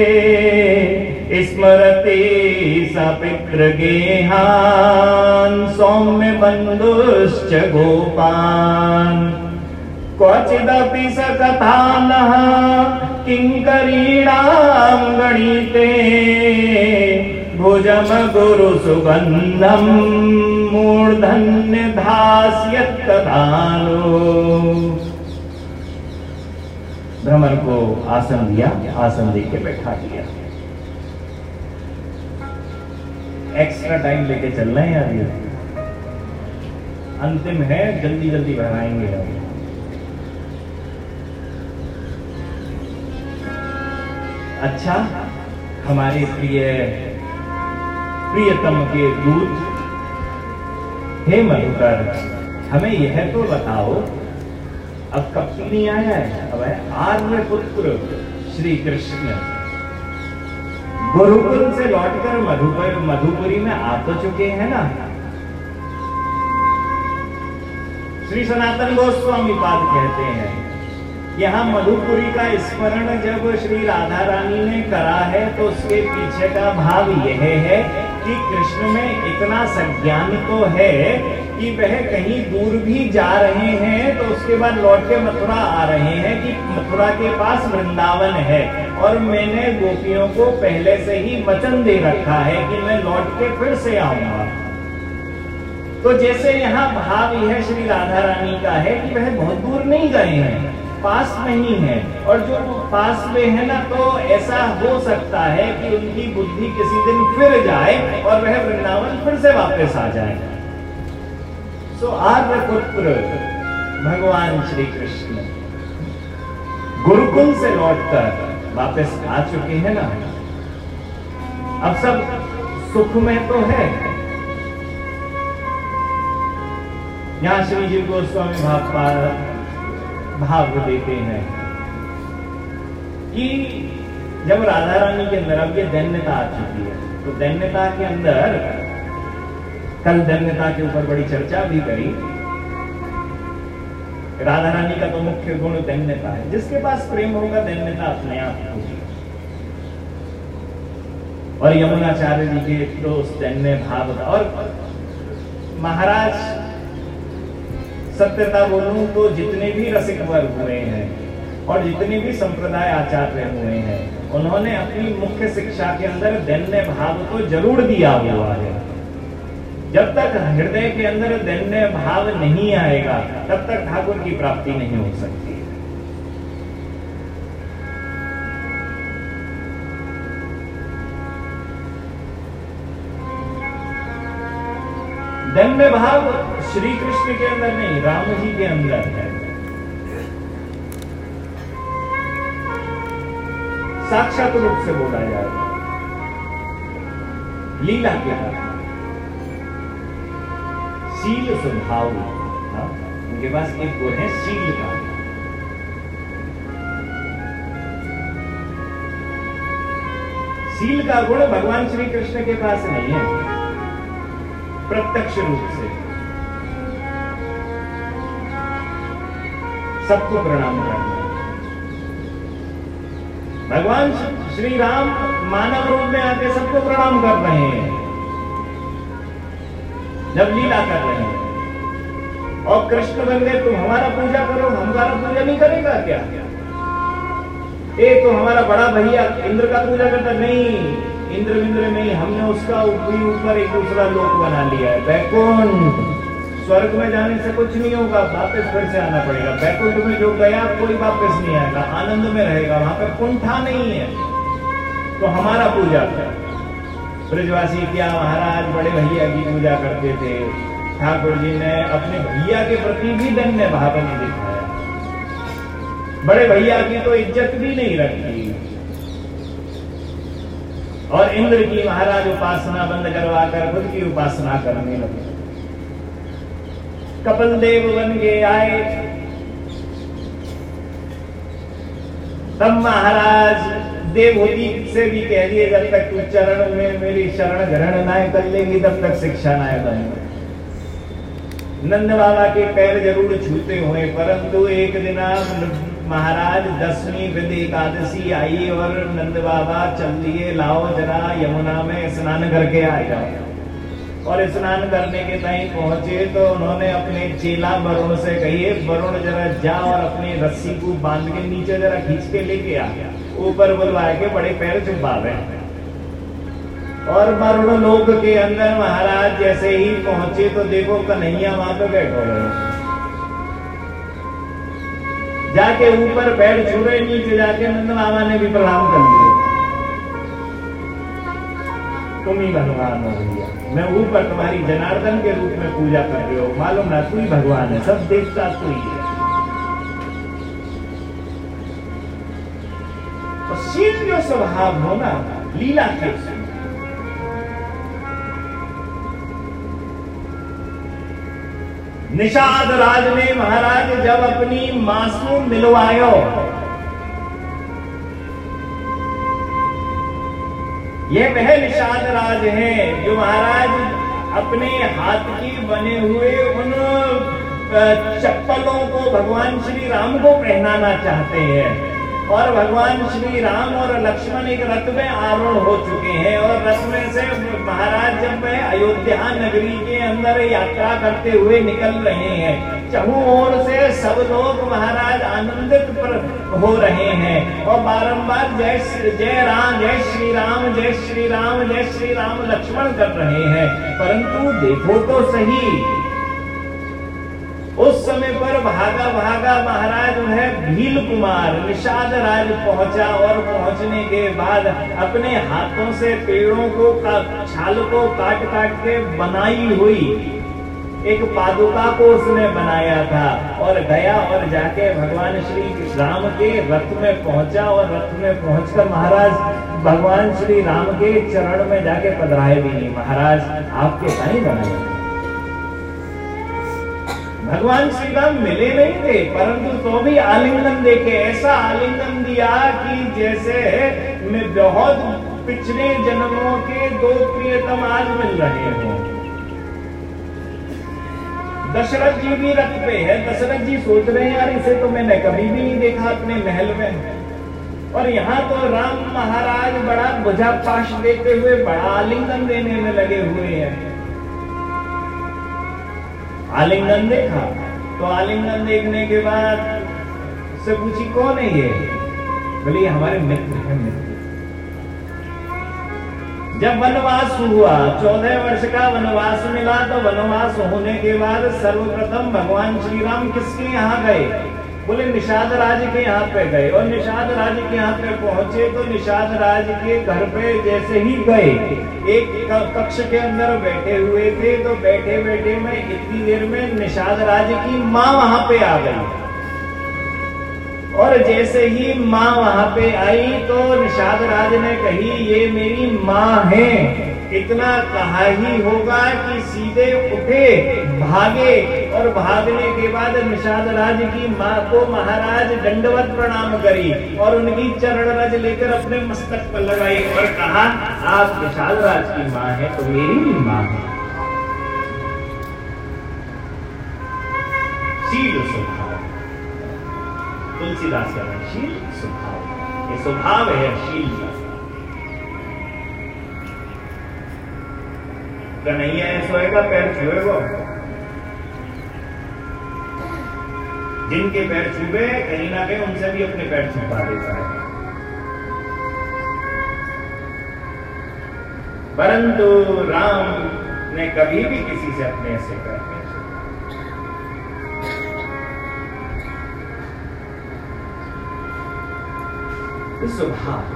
स्मरते सपितृ गेहान सौम्य बंधुश्च गोपान क्वचिदपि स कथानः किंकरीणां गणिते भुजम गुरु सुगंधम मूर्धन्य धास्यत् तदानु। भ्रमर को आसन दिया, आसन दे के बैठा दिया। एक्स्ट्रा टाइम लेके चल रहे हैं यार, ये अंतिम है, जल्दी जल्दी बढ़ाएंगे यार। अच्छा, हमारे प्रिय प्रियतम के दूत, हे मधुकर, हमें यह तो बताओ अब कब तक नहीं आया है? अब है आर्य पुत्र श्री कृष्ण गुरुकुल से लौटकर मधुपुर मधुपुरी में आ तो चुके हैं ना। श्री सनातन गोस्वामी पाद कहते हैं यहाँ मधुपुरी का स्मरण जब श्री राधा रानी ने करा है तो उसके पीछे का भाव यह है कि कृष्ण में इतना संज्ञान तो है कि वह कहीं दूर भी जा रहे हैं तो उसके बाद लौट के मथुरा आ रहे हैं कि मथुरा के पास वृंदावन है और मैंने गोपियों को पहले से ही वचन दे रखा है कि मैं लौट के फिर से आऊंगा। तो जैसे यहाँ भाव यह श्री राधा रानी का है कि वह बहुत दूर नहीं गए हैं, पास में ही है, और जो पास में है ना तो ऐसा हो सकता है कि उनकी बुद्धि किसी दिन फिर जाए और वह वृंदावन फिर से वापस आ जाए। सो आर्य पुत्र भगवान श्री कृष्ण गुरुकुल से लौटकर वापस आ चुके हैं ना। अब सब सुख में तो है। यहां श्री जी गोस्वामी भाव भाव देते हैं कि जब राधा रानी के अंदर अब ये दैन्यता आ चुकी है, तो दैन्यता के अंदर कल दैन्यता के ऊपर बड़ी चर्चा भी करी। राधा रानी का तो मुख्य गुण दैन्यता है, जिसके पास प्रेम होगा दैन्यता अपने आप होगी। और यमुनाचार्य जी के तो उस दैन्य भाव और महाराज सत्यता बोलूं तो जितने भी रसिक वर्ग हुए हैं और जितने भी संप्रदाय आचार्य हुए हैं, उन्होंने अपनी मुख्य शिक्षा के अंदर दैन्य भाव को जरूर दिया हुआ है। जब तक हृदय के अंदर दैन्य भाव नहीं आएगा तब तक ठाकुर की प्राप्ति नहीं हो सकती। दैन्य भाव श्री कृष्ण के अंदर नहीं, राम जी के अंदर है। साक्षात रूप से बोला जाए लीला के द्वारा शील स्वभाव, उनके पास एक गुण है शील का। शील का गुण भगवान श्री कृष्ण के पास नहीं है। प्रत्यक्ष रूप से सबको प्रणाम करना। भगवान श्री राम मानव रूप में आके सबको प्रणाम कर रहे हैं जब लीला कर रहे हैं। और कृष्ण बन गए, तुम हमारा पूजा करो, हमारा पूजा नहीं करेगा क्या? ए तो हमारा बड़ा भैया इंद्र का पूजा करता नहीं, इंद्र विंद्र नहीं, हमने उसका ऊपर एक दूसरा लोक बना लिया है, बैकुंठ। स्वर्ग में जाने से कुछ नहीं होगा, वापस फिर से आना पड़ेगा। बैकुंठ में जो गया कोई वापस नहीं आएगा, आनंद में रहेगा, वहां पे कुंठा नहीं है। तो हमारा पूजा कर। ब्रजवासी क्या महाराज बड़े भैया की पूजा करते थे। ठाकुर जी ने अपने भैया के प्रति भी धन्य भाव नहीं दिखाया। बड़े भैया की तो इज्जत भी नहीं रखी। और इंद्र की महाराज उपासना बंद करवाकर खुद की उपासना करने लगे। कपिल देव बन के आए, तब महाराज देवहूति से भी कह दिए जब तक तू चरण में मेरी शरण ग्रहण ना कर लेंगी तब तक शिक्षा ना बनेगी। नंद बाबा के पैर जरूर छूते हुए, परंतु एक दिन महाराज दसवीं विद एकादशी आई और नंद बाबा चल दिए, लाओ जरा यमुना में स्नान करके आ जाओ। और स्नान करने के टाइम पहुंचे तो उन्होंने अपने चेला वरुण से कहिए, वरुण जरा जा और अपनी रस्सी को बांध के नीचे जरा खींच के लेके आ गया। ऊपर बुलवा के बड़े पैर चुपा रहे। और वरुण लोक के अंदर महाराज जैसे ही पहुंचे तो देखो कन्हैया वहां पे बैठो रहे। जाके ऊपर पैर छू रहे, नीचे जाके नंद बाबा ने भी प्रणाम कर दिया। तुम ही भगवान हो भैया, मैं ऊपर तुम्हारी जनार्दन के रूप में पूजा कर रहे हो, मालूम ना तू ही भगवान है, सब देखता तू ही है। तो शील जो स्वभाव हो ना लीला के, निषाद राज ने महाराज जब अपनी मासूम मिलवायो, यह वह निषाद राज है जो महाराज अपने हाथ की बने हुए उन चप्पलों को भगवान श्री राम को पहनाना चाहते हैं। और भगवान श्री राम और लक्ष्मण एक रथ में आरूढ़ हो चुके हैं और रथ में से महाराज जब वह अयोध्या नगरी के अंदर यात्रा करते हुए निकल रहे हैं, चहुं ओर से सब लोग महाराज आनंदित पर हो रहे हैं और बारंबार जय जय राम जय श्री राम जय श्री राम जय श्री राम लक्ष्मण कर रहे हैं। परंतु देखो तो सही, उस समय पर भागा भागा महाराज है भील कुमार निषाद राज पहुंचा और पहुंचने के बाद अपने हाथों से पेड़ों को छाल को काट काट के बनाई हुई एक पादुका को उसने बनाया था और गया और जाके भगवान श्री राम के रथ में पहुंचा और रथ में पहुंचकर महाराज भगवान श्री राम के चरण में जाके पधराए भी नहीं, महाराज आपके दाई बनाए। भगवान श्री राम मिले नहीं थे, परंतु तो भी आलिंगन देके ऐसा आलिंगन दिया कि जैसे में बहुत पिछले जन्मों के दो प्रियतम आज मिल रहे हों। दशरथ जी भी रथ पे है, दशरथ जी सोच रहे हैं यार इसे तो मैंने कभी भी नहीं देखा अपने महल में, और यहाँ तो राम महाराज बड़ा बुझा पाश देते हुए बड़ा आलिंगन देने में लगे हुए हैं। आलिंगन देखा तो आलिंगन देखने के बाद से पूछी कौन है ये? बोले हमारे मित्र हैं, मित्र। जब वनवास हुआ, चौदह वर्ष का वनवास मिला, तो वनवास होने के बाद सर्वप्रथम भगवान श्री राम किसके यहाँ गए? बोले निषाद राज के यहाँ पे गए और निषाद राज के यहाँ पे पहुंचे तो निषाद राज के घर पे जैसे ही गए, एक कक्ष के अंदर बैठे हुए थे, तो बैठे बैठे में इतनी देर में निषाद राज की माँ वहां पे आ गई और जैसे ही माँ वहां पे आई तो निषाद राज ने कही ये मेरी माँ है। इतना कहा ही होगा कि सीधे उठे भागे और भागने के बाद निषाद राज की माँ को महाराज दंडवत प्रणाम करी और उनकी चरण रज लेकर अपने मस्तक पर लगाई और कहा आप निषाद राज की माँ है तो मेरी भी माँ है। शील स्वभाव, तुलसीदास का शील स्वभाव, ये स्वभाव है शील का। कन्हैया सोएगा पैर छुएगा, जिनके पैर छुए कहीं ना कहीं उनसे भी अपने पैर छुपा देता है। परंतु राम ने कभी भी किसी से अपने ऐसे पैर नहीं छुए। स्वभाव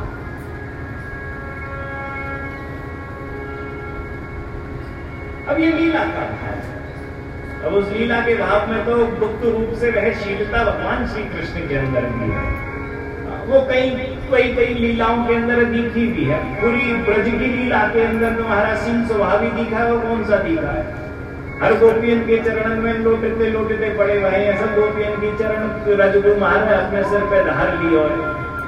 अब ये लीला का भाव है। अब उस लीला के भाव में तो गुप्त रूप से वह शीलता भगवान श्री कृष्ण के अंदर भी है, वो कई कई कई लीलाओं के अंदर दिखी भी है। पूरी ब्रज की लीला के अंदर तो महाराज सिंह स्वभाव ही दिखा है, वो कौन सा दिखा है? हर गोपियन के चरण में लोटते लोटते पड़े हुए हैं, सब गोपियन के चरण रजकुमार ने अपने सिर पे धार लिया है।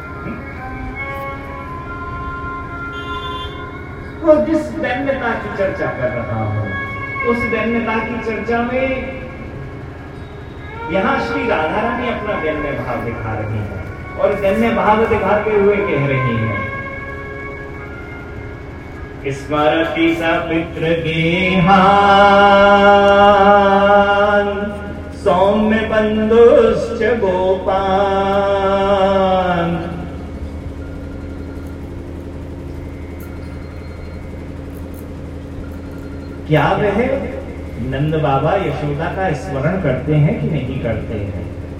तो जिस दैन्यता की चर्चा कर रहा हूं, उस दैन्यता की चर्चा में यहां श्री राधा रानी अपना दैन्य भाव दिखा रही है और दैन्य भाव दिखाते हुए कह रही है स्मरति सपित्र गेहान सौम्य बंधुश्च गोपान। क्या वह नंद बाबा यशोदा का स्मरण करते हैं कि नहीं करते हैं?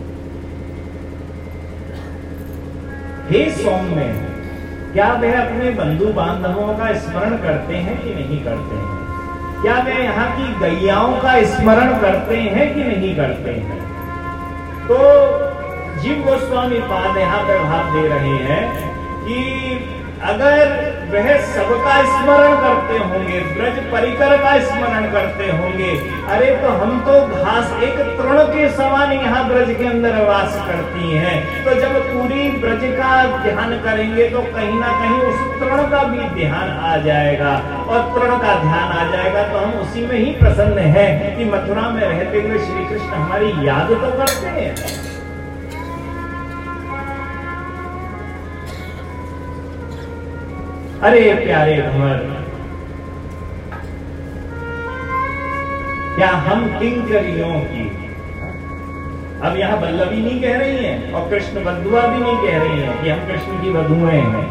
हे सौम्य, क्या वह अपने बंधु बांधवों का स्मरण करते हैं कि नहीं करते हैं? क्या वह यहाँ की गैयाओं का स्मरण करते हैं कि नहीं करते हैं? तो जीव गोस्वामी पाद यहाँ पर भाव दे रहे हैं कि अगर वह सबका स्मरण करते होंगे, ब्रज परिकर का स्मरण करते होंगे, अरे तो हम तो घास एक तृण के समान यहाँ ब्रज के अंदर वास करती हैं, तो जब पूरी ब्रज का ध्यान करेंगे तो कहीं ना कहीं उस तृण का भी ध्यान आ जाएगा और तृण का ध्यान आ जाएगा तो हम उसी में ही प्रसन्न हैं कि मथुरा में रहते हुए श्री कृष्ण हमारी याद तो करते हैं। अरे प्यारे भंवर, क्या हम किंकरियों की, अब यहां बल्लभी नहीं कह रही हैं और कृष्ण बंधुआ भी नहीं कह रही हैं कि हम कृष्ण की वधुएं हैं,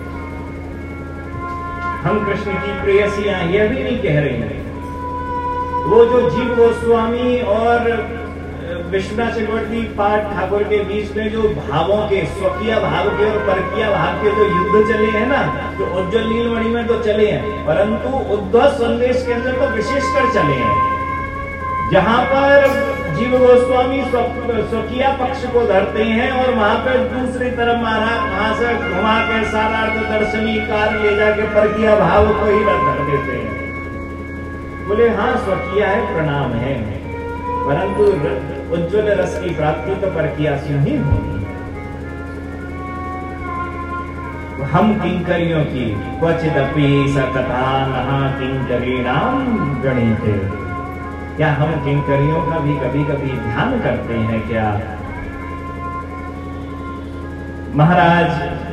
हम कृष्ण की प्रेयसियां, यह भी नहीं कह रही हैं। वो जो जीव गोस्वामी और विश्वनाथ चक्रवर्ती पाठ ठाकुर के बीच में जो भावों के, स्वकीय भाव के और परकीय भाव के जो युद्ध चले हैं ना, जो उज्जवल नीलमणि में तो चले हैं, परंतु उद्धव संदेश के अंदर तो विशेषकर चले हैं, जहां पर जीव गोस्वामी स्वकीय पक्ष को धरते हैं और वहां पर दूसरी तरफ महाराज वहां से घुमा के सारा दर्शनी कार ले जाके परकीय भाव को ही धर देते हैं। बोले हाँ स्वकीय है, प्रणाम है, परंतु उज्ज्वल रस की प्राप्ति तो परकीय से ही होगी। हम किंकरियों की क्वचिदपि सकथा नहा किंकरीणाम गणिते, क्या हम किंकरियों का भी कभी कभी ध्यान करते हैं क्या? महाराज,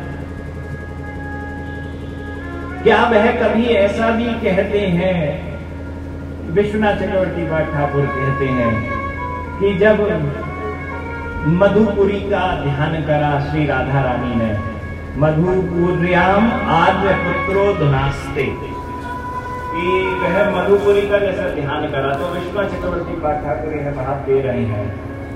क्या वह कभी ऐसा भी कहते हैं, विश्वनाथ चक्रवर्ती पाठ ठाकुर कहते हैं कि जब मधुपुरी का ध्यान करा श्री राधा रानी ने, मधुपुर्याम आद्य पुत्रो धुनास्ते, कि वह मधुपुरी का जैसा ध्यान करा, तो विश्वनाथ चक्रवर्ती पाठ ठाकुर यह भाव दे रहे हैं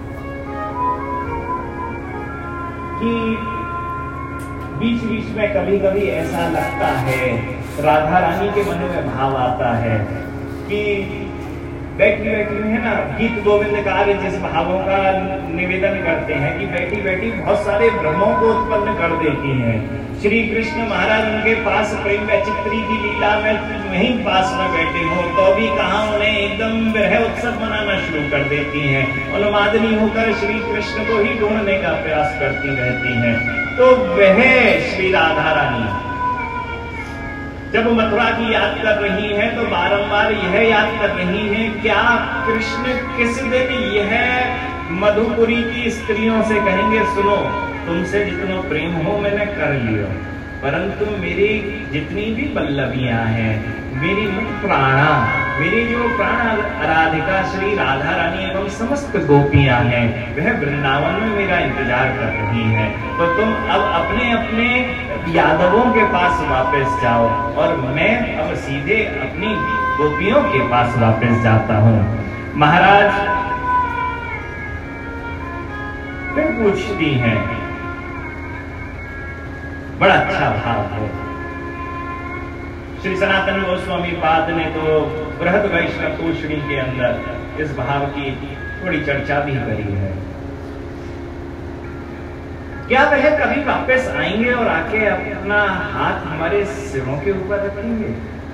कि बीच बीच में कभी कभी ऐसा लगता है, राधा रानी के मन में भाव आता है कि बैठी बैठी है ना, गीत गोविंद कार्य जिस भावों का निवेदन करते हैं कि बैठी बैठी बहुत सारे भ्रमों को उत्पन्न कर देती हैं। श्री कृष्ण महाराज उनके पास प्रेम चित्री की लीला में वहीं पास में बैठे हो तो भी कहा उन्हें एकदम विरह उत्सव मनाना शुरू कर देती हैं, उन्मादनी होकर श्री कृष्ण को ही ढूंढने का प्रयास करती रहती हैं। तो वह श्री राधा रानी जब मथुरा की याद कर रही है तो बारंबार यह याद कर रही है, क्या कृष्ण किस दिन यह मधुपुरी की स्त्रियों से कहेंगे, सुनो तुमसे जितना प्रेम हो मैंने कर लिया, परंतु मेरी जितनी भी बल्लभियां हैं, मेरी प्राणा, मेरी जो प्राण आराधिका श्री राधा रानी एवं समस्त गोपियां हैं, वह वृंदावन में मेरा इंतजार कर रही हैं। तो तुम अब अपने अपने यादवों के पास वापस जाओ और मैं अब सीधे अपनी गोपियों के पास वापस जाता हूं। महाराज फिर पूछती हैं, बड़ा अच्छा भाव है। श्री सनातन गोस्वामी पाद ने तो बृहद वैष्णव तोषणी के अंदर इस भाव की थोड़ी चर्चा भी करी है। क्या वह कभी वापस आएंगे और आके अपना हाथ हमारे सिरों के ऊपर रखेंगे?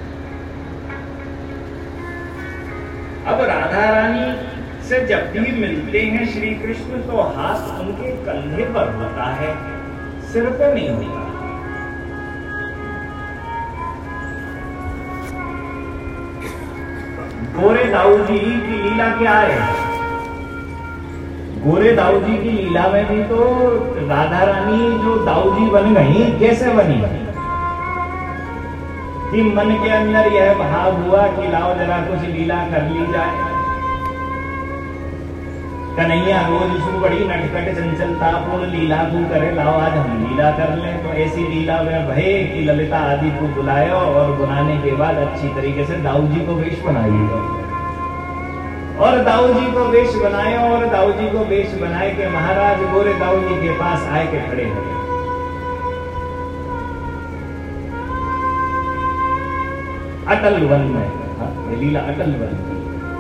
अब राधा रानी से जब भी मिलते हैं श्री कृष्ण तो हाथ उनके कंधे पर होता है, सिर पर नहीं होता। गोरे दाऊ जी की लीला क्या है? गोरे दाऊ जी की लीला में भी तो राधा रानी जो दाऊ जी बन गई, कैसे बनी? कि मन के अंदर यह भाव हुआ कि लाओ जरा कुछ लीला कर ली जाए। कन्हैया रोज उसको बड़ी नटखट चंचलतापूर्ण लीला को करे, लाओ आज हम लीला कर लें। तो ऐसी लीला में भय कि ललिता आदि को बुलाया और बुलाने के बाद अच्छी तरीके से दाऊ जी को वेश बनाइएगा, और दाऊ जी को वेश बनाया और दाऊ जी को वेश बनाए के महाराज गोरे दाऊ जी के पास आए के खड़े हो गए। अटल वन में, हाँ, लीला अटल वन की,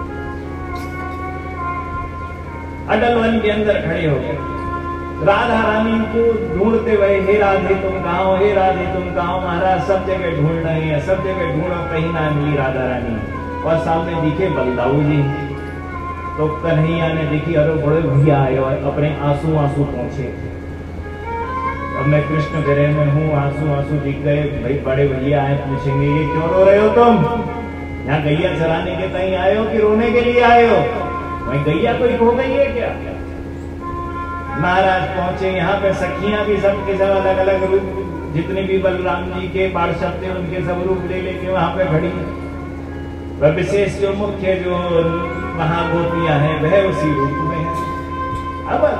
अटल वन के अंदर खड़े हो गए। राधा रानी को ढूंढते हुए, हे राधे तुम कहाँ हो, हे राधे तुम कहाँ हो। महाराज सब जगह ढूंढ रहे हैं, सब जगह ढूंढो, कहीं ना मिली राधा रानी। और सामने दिखे बलदाऊ जी। तो कन्हैया ने देखी, अरे बड़े भैया आए और अपने आंसू आंसू पहुंचे। अब मैं कृष्ण गृह में हूँ, आंसू आंसू दिख गए। भाई बड़े भैया आए, पूछेंगे ये क्यों रो रहे हो तुम? यहाँ गैया चराने के कहीं आए हो कि रोने के लिए आए हो? वही गैया कोई खो गई है क्या? महाराज पहुंचे, यहाँ पे सखियां भी सब के सब अलग अलग जितने भी बलराम जी के पार्षद थे उनके सब रूप ले लेके वहां पे खड़ी है। वह विशेष जो मुख्य जो महागोपियां हैं वह उसी रूप में है। अब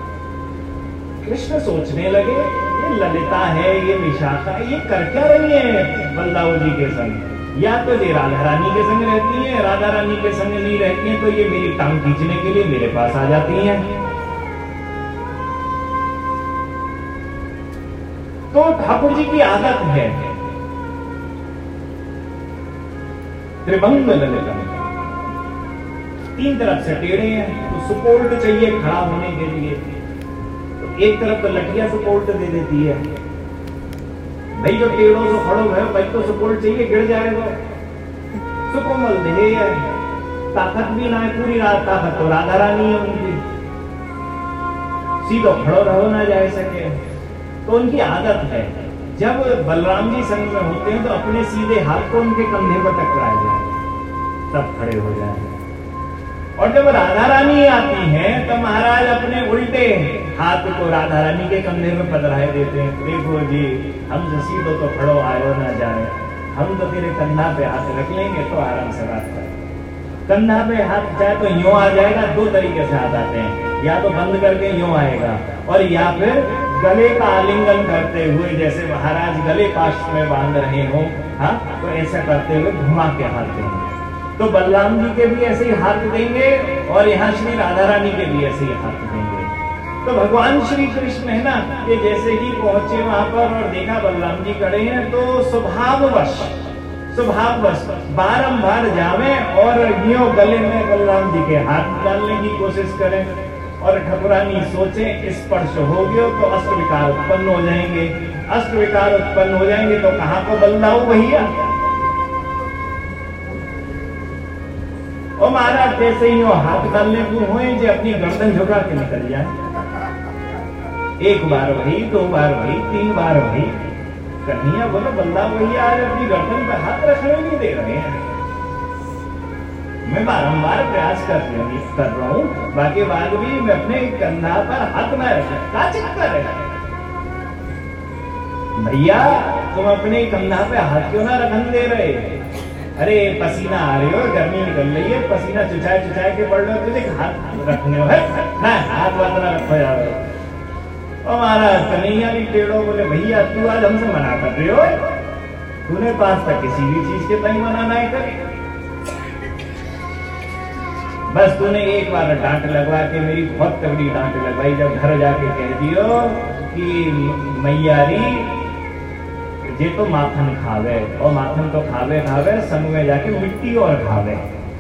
कृष्ण सोचने लगे ये ललिता है, ये विशाखा, ये कर क्या रही है बलदाऊ जी के संग? या तो ये राधा रानी के संग रहती है, राधा रानी के संग नहीं रहती है तो ये मेरी टांग खींचने के लिए मेरे पास आ जाती हैं। तो ठाकुर जी की आदत है त्रिभंग ललिता, तीन तरफ से टेढ़े हैं तो सपोर्ट चाहिए खड़ा होने के लिए, तो एक तरफ तो लठिया सपोर्ट दे देती है। भाई जो टेढ़ों से खड़ो है भाई तो सपोर्ट चाहिए, गिर जाएगा। सुकोमल देह है, ताकत भी ना है, पूरी रात ताकत तो राधा रानी है उनकी, सीधो खड़ो रहो ना जा सके। तो उनकी आदत है जब बलराम जी संग में होते हैं तो अपने सीधे हाथ को उनके कंधे पर टकराए जाए तब खड़े हो जाए, और जब राधा रानी आती हैं तो महाराज अपने उल्टे हाथ को राधा रानी के कंधे में पधराए देते हैं। देखो जी हम सीधो तो खड़ो आयो ना जाए, हम तो तेरे कंधा पे हाथ रख लेंगे तो आराम से बात करें। कंधा पे हाथ चाहे तो यूं आ जाएगा, दो तरीके से हाथ आते हैं, या तो बंद करके यूं आएगा और या फिर गले का आलिंगन करते हुए, जैसे महाराज गले पाश में बांध रहे हो, हाँ तो ऐसा करते हुए घुमा के हाथ देंगे। तो बलराम जी के भी ऐसे ही हाथ देंगे और यहाँ श्री राधा रानी के भी ऐसे ही हाथ देंगे। तो भगवान श्री कृष्ण है ना, ये जैसे ही पहुंचे वहां पर और देखा बलराम जी खड़े हैं तो स्वभाववश स्वभाववश बारंबार जावे और यूं गले में बलराम जी के हाथ डालने की कोशिश करें, और ठकुरानी सोचे स्पर्श हो गया तो अष्ट विकार उत्पन्न हो जाएंगे, अष्ट विकार उत्पन्न हो जाएंगे तो कहां को बलदाऊ भैया। और महाराज जैसे ही वो हाथ डालने को हुए जो अपनी गर्दन झुका के निकल जाए, एक बार वही, दो बार वही, तीन बार वही, कन्हैया बोलो बलदाऊ भैया आज अपनी गर्दन पे हाथ रखने नहीं दे रहे हैं। मैं बारंबार प्रयास कर कर रहा हूँ, बाकी बाद भी मैं अपने कंधा पर हाथ न रखा, क्या चक्कर है भैया, तुम अपने कंधा पे हाथ क्यों ना रखने दे रहे? अरे पसीना आ रही हो, गर्मी निकल रही है, पसीना चुचाए चुचाए के पड़ रहे हो, तुझे हाथ रखने हो है ना, हाथ वाथ ना रखो यार। और महाराज कन्हैया भी टेढ़ो बोले भैया तू आज हमसे मना कर रहे हो, तूने तो आज तक किसी भी चीज के नहीं मना नहीं करी, बस तूने एक बार डांट लगवा के मेरी बहुत तगड़ी डांट लगवाई, जब घर जाके कह दियो कि मैयारी जे तो माखन खावे, और माखन तो खावे खावे संग में जाके मिट्टी और खावे।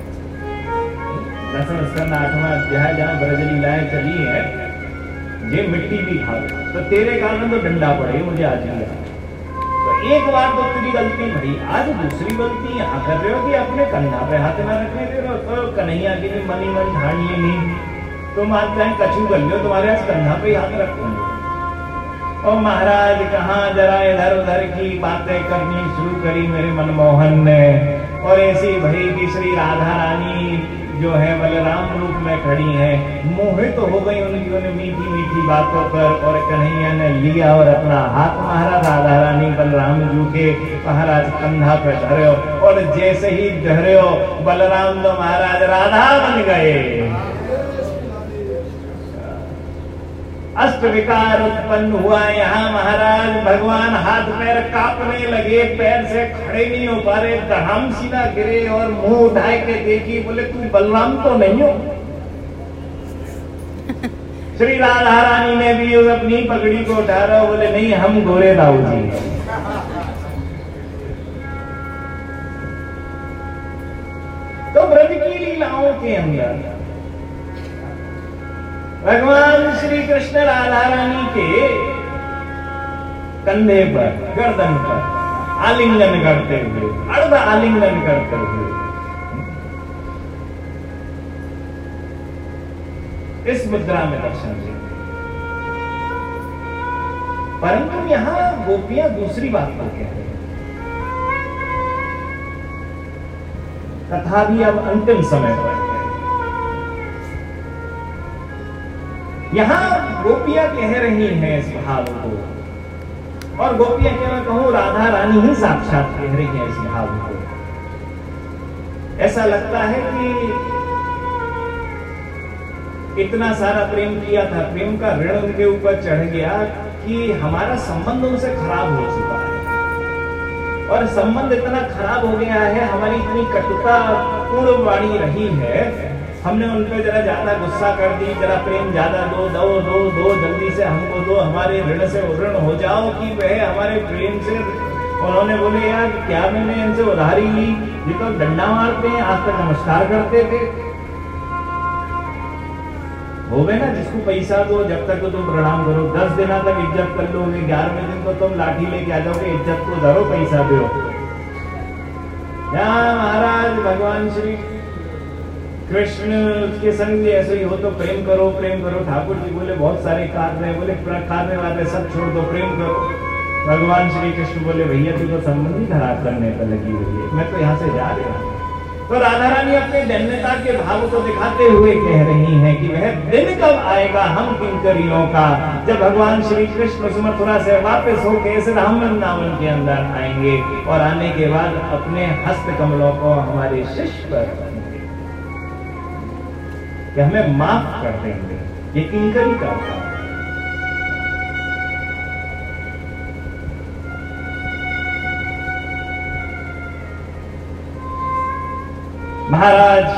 दसम स्कंद आठवां अध्याय जहाँ ब्रज लीलाएं चली है, ये मिट्टी भी खावे तो तेरे कारण तो डंडा पड़े मुझे आज ही। तो एक बार तो तेरी गलती भरी, आज दूसरी गलती यहाँ कर रहे हो कि अपने कंधा पे हाथ ना रखने दे रहे हो। तो कन्हैया की भी मनी मन ढाणिए नहीं, तुम आज चाहे कछू कर लो, तुम्हारे आज कंधा पे हाथ रखूंगे। और महाराज कहाँ जरा इधर उधर की बातें करनी शुरू करी मेरे मनमोहन ने, और ऐसी भई कि श्री राधा रानी जो है बलराम रूप में खड़ी है, मोहित तो हो गई उनकी उन मीठी मीठी बातों पर। और कन्हैया ने लिया और अपना हाथ महाराज राधा रानी बलराम जी के महाराज कंधा पे धरे, और जैसे ही धरे बलराम तो महाराज राधा बन गए। अष्ट विकार उत्पन्न हुआ यहाँ महाराज, भगवान हाथ पैर कांपने लगे, पैर से खड़े नहीं हो पा रहे, धड़ाम सीधा गिरे और मुंह उठाए के देखी, बोले तू बलराम तो नहीं हो। श्री राधा रानी ने भी अपनी पगड़ी को उठा रहा, बोले नहीं हम गोरे दाऊ जी। तो ब्रज की लीलाओं के अंदर भगवान श्री कृष्ण राधा रानी के कंधे पर गर्दन पर आलिंगन करते हुए, अर्ध आलिंगन करते हुए इस मुद्रा में दर्शन देते। परंतु यहां गोपियां दूसरी बात पर कह रही हैं, तथा भी अब अंतिम समय पर यहां गोपियां कह रही हैं इस भाव को और गोपियां क्या मैं कहूं राधा रानी ही साक्षात कह रही है इस भाव को। ऐसा लगता है कि इतना सारा प्रेम किया था, प्रेम का ऋण उनके ऊपर चढ़ गया कि हमारा संबंध उनसे खराब हो चुका है। और संबंध इतना खराब हो गया है, हमारी इतनी कटुता पूर्ण वाणी रही है, हमने उन पर जरा ज्यादा गुस्सा कर दी, जरा प्रेम ज्यादा दो दो दो दो जल्दी से हमको दो, हमारे ऋण से ऋण हो जाओ कि वह हमारे प्रेम से। उन्होंने बोले यार क्या मैंने इनसे उधारी ली, ये तो डंडा मारते हैं, आज तक नमस्कार करते थे। हो गए ना, जिसको पैसा दो जब तक तो तुम प्रणाम करो, दस दिन तक इज्जत कर लोगे, ग्यारहवें दिन तो तुम लाठी लेके आ जाओगे, इज्जत को धरो पैसा दो। यहाँ महाराज भगवान श्री कृष्ण के संग ऐसे ही हो तो प्रेम करो प्रेम करो। ठाकुर जी बोले बहुत सारे कार्य है, बोले कार्य वाले सब छोड़ दो, प्रेम करो। भगवान श्री कृष्ण बोले भैया तू तो संबंध ही खराब करने पर लगी हुई है, मैं तो यहाँ से जा रहा हूँ। तो राधा रानी अपने दैन्यता के भाव को दिखाते हुए कह रही हैं कि वह दिन कब आएगा हम किंकरियों का, जब भगवान श्री कृष्ण मथुरा से वापस होकर इस राम वृंदावन के अंदर आएंगे और आने के बाद अपने हस्त कमलों को हमारे शिष्य पर कि हमें माफ कर देंगे। ये किंकरी का था। महाराज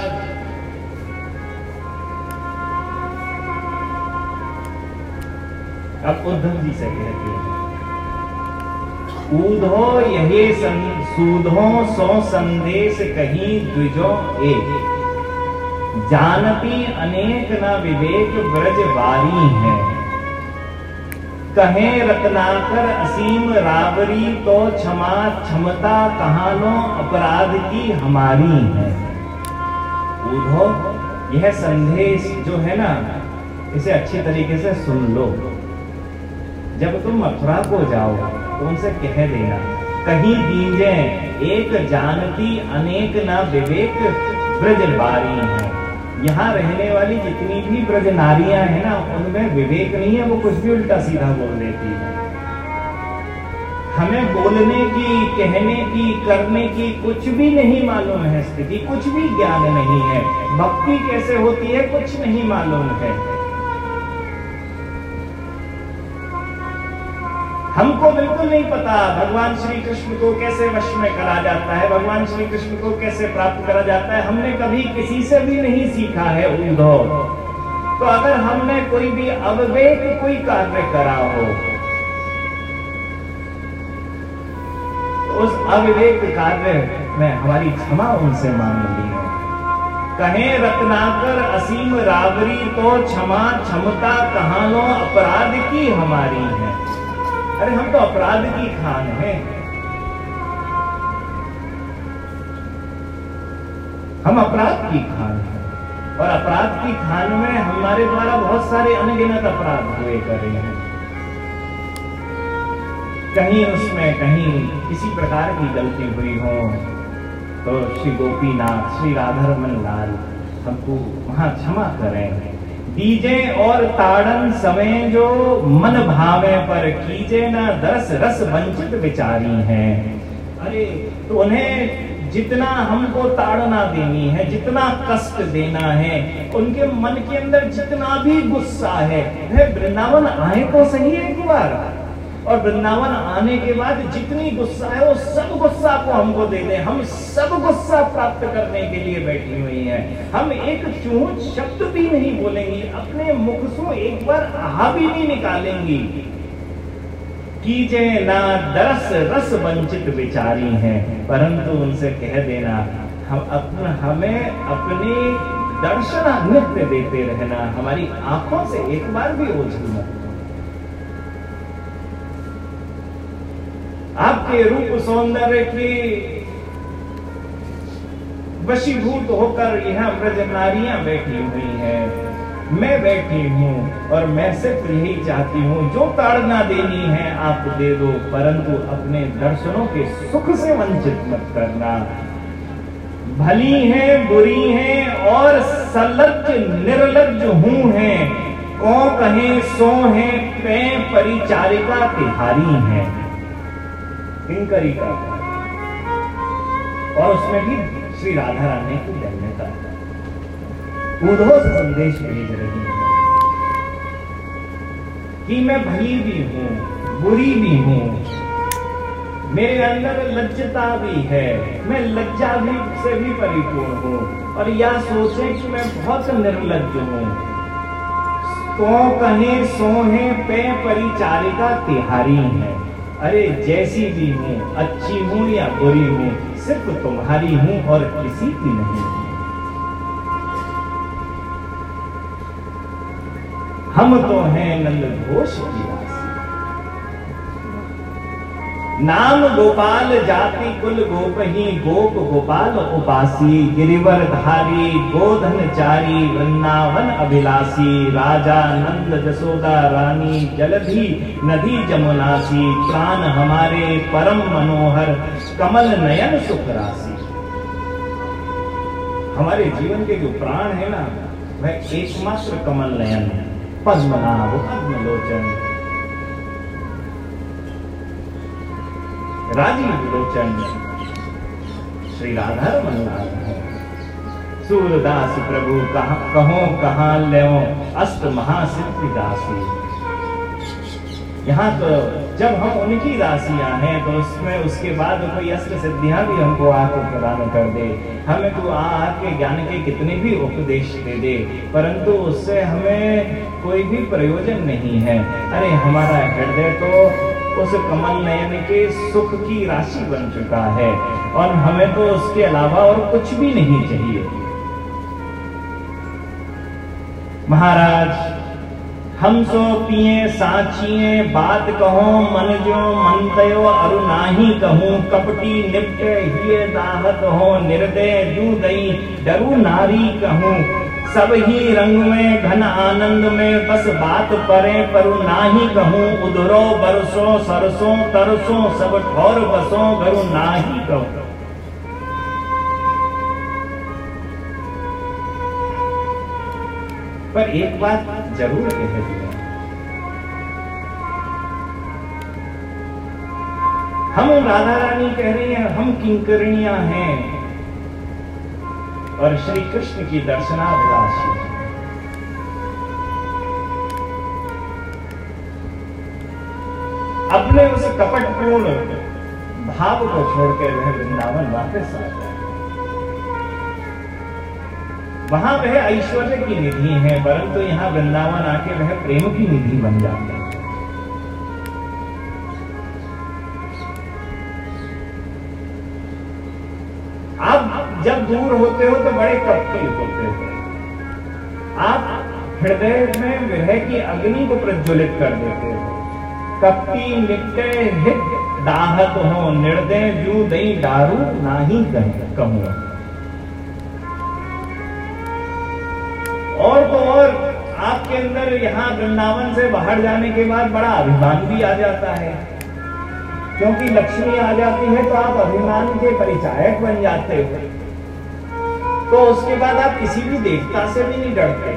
अब उद्धव जी से कहते हैं ऊधो यही सूधो सो संदेश कहीं द्विजो एक, जानती अनेक न विवेक ब्रज बारी है, कहे रत्नाकर असीम रावरी तो क्षमा क्षमता कहानो अपराध की हमारी है। ऊधो यह संदेश जो है ना, इसे अच्छी तरीके से सुन लो। जब तुम मथुरा को जाओ तो उनसे कह देना कहीं दीजे एक जानती अनेक न विवेक ब्रज बारी है। यहाँ रहने वाली जितनी भी ब्रज नारियां हैं ना, उनमें विवेक नहीं है, वो कुछ भी उल्टा सीधा बोल देती है। हमें बोलने की, कहने की, करने की कुछ भी नहीं मालूम है स्थिति, कुछ भी ज्ञान नहीं है। भक्ति कैसे होती है कुछ नहीं मालूम है। हमको बिल्कुल नहीं पता भगवान श्री कृष्ण को कैसे वश में करा जाता है, भगवान श्री कृष्ण को कैसे प्राप्त करा जाता है। हमने कभी किसी से भी नहीं सीखा है ऊधो। तो अगर हमने कोई भी अविवेक कोई कार्य करा हो तो उस अविवेक कार्य में हमारी क्षमा उनसे मांग ली है। कहे रत्नाकर असीम रावरी तो क्षमा क्षमता कहानो अपराध की हमारी है। अरे हम तो अपराध की खान हैं, हम अपराध की खान हैं और अपराध की खान में हमारे द्वारा बहुत सारे अनगिनत अपराध हुए कर रहे हैं। कहीं उसमें कहीं किसी प्रकार की गलती हुई हो तो श्री गोपीनाथ श्री राधारमन लाल हमको वहां क्षमा करें। दीजे और ताड़न समय जो मन भावे पर कीजे ना दरस रस वंचित विचारी हैं। अरे तो उन्हें जितना हमको ताड़ना देनी है, जितना कष्ट देना है, उनके मन के अंदर जितना भी गुस्सा है वह वृंदावन आए तो सही एक बार, और वृंदावन आने के बाद जितनी गुस्सा है वो सब गुस्सा को हमको दे दें। हम सब गुस्सा प्राप्त करने के लिए बैठी हुई हैं। हम एक चूंच शब्द भी नहीं बोलेंगी, अपने मुख से एक बार आहा भी नहीं निकालेंगी। कीजे ना दरस रस वंचित विचारी हैं, परंतु उनसे कह देना हम अपना हमें अपने दर्शन नित्य देते रहना, हमारी आंखों से एक बार भी ओझल मत। आपके रूप सौंदर्य की वशीभूत होकर यहाँ ब्रज नारियां बैठी हुई हैं, मैं बैठी हूँ और मैं सिर्फ यही चाहती हूँ जो ताड़ना देनी है आप दे दो, परंतु अपने दर्शनों के सुख से वंचित मत करना। भली है बुरी है और सलज्ज निर्लज्ज हूँ है, को कहे सो है पे परिचारिका तिहारी है। किंकरी का, और उसमें भी श्री राधा रानी की धन्यता उधो से संदेश भेज रही है कि मैं भली भी हूं, बुरी भी हूं, मेरे अंदर लज्जता भी है, मैं लज्जा भी से भी परिपूर्ण हूं, और यह सोचे कि मैं बहुत निर्लज्ज हूं। तो कहे सोहे पे परिचारिका तिहारी है। अरे जैसी भी हूं, अच्छी हूं या बुरी हूं, सिर्फ तुम्हारी हूं और किसी की नहीं। हम तो हैं नंद घोष की राशि, नाम गोपाल जाति कुल गोपही, गोप गोपाल उपासी, गिरिवर धारी गोधन चारी, वृंदावन अभिलाषी, राजा नंद जसोदा रानी, जलधि नदी जमुनासी, प्राण हमारे परम मनोहर, कमल नयन सुख राशि। हमारे जीवन के जो प्राण है ना, वह एकमात्र कमल नयन है, पद्मनाभ पद्मलोचन, राजीव लोचन श्री राधा रमन लाल है। सूरदास प्रभु कहा कहो कहाँ ल्यो अष्ट महासिद्धि दासी। यहाँ तो जब हम उनकी दासियां हैं तो उसमें उसके बाद कोई अस्त्र सिद्धियां भी हमको आके प्रदान कर दे, हमें तो आ आके ज्ञान के कितने भी उपदेश दे दे, परंतु उससे हमें कोई भी प्रयोजन नहीं है। अरे हमारा हृदय तो उस कमल नयन के सुख की राशि बन चुका है, और हमें तो उसके अलावा और कुछ भी नहीं चाहिए। महाराज हम सो पिए साचिए, बात कहो मन जो मन तयो, अरु नाही कहूं कपटी निपटे हिय दाहत हो, निर्दय दूदई डरू नारी कहूं, सब ही रंग में घन आनंद में, बस बात परे परु नाही कहूं, उधरो बरसो सरसों तरसों, सब ठौर बसों घरु नाही कहूं। पर एक बात जरूर कह दिया, हम राधा रानी कह रही हैं हम किंकरियां हैं, और श्री कृष्ण की दर्शनाभिलाषी। अपने उस कपटपूर्ण भाव को छोड़कर वह वृंदावन वापस आ गए। वहां वह ऐश्वर्य की निधि है, परंतु यहां वृंदावन आके वह प्रेम की निधि बन जाते हैं। आप जब दूर होते हो तो बड़े कपटी होते हो, आप हृदय में विरह की अग्नि को प्रज्वलित कर देते हो। कपटी नित्य हित दाहत हो, निर्दय जू दई दारू नाही कहूं। और तो और आपके अंदर यहाँ वृंदावन से बाहर जाने के बाद बड़ा अभिमान भी आ जाता है, क्योंकि लक्ष्मी आ जाती है तो आप अभिमान के परिचायक बन जाते हो। तो उसके बाद आप किसी भी देवता से भी नहीं डरते,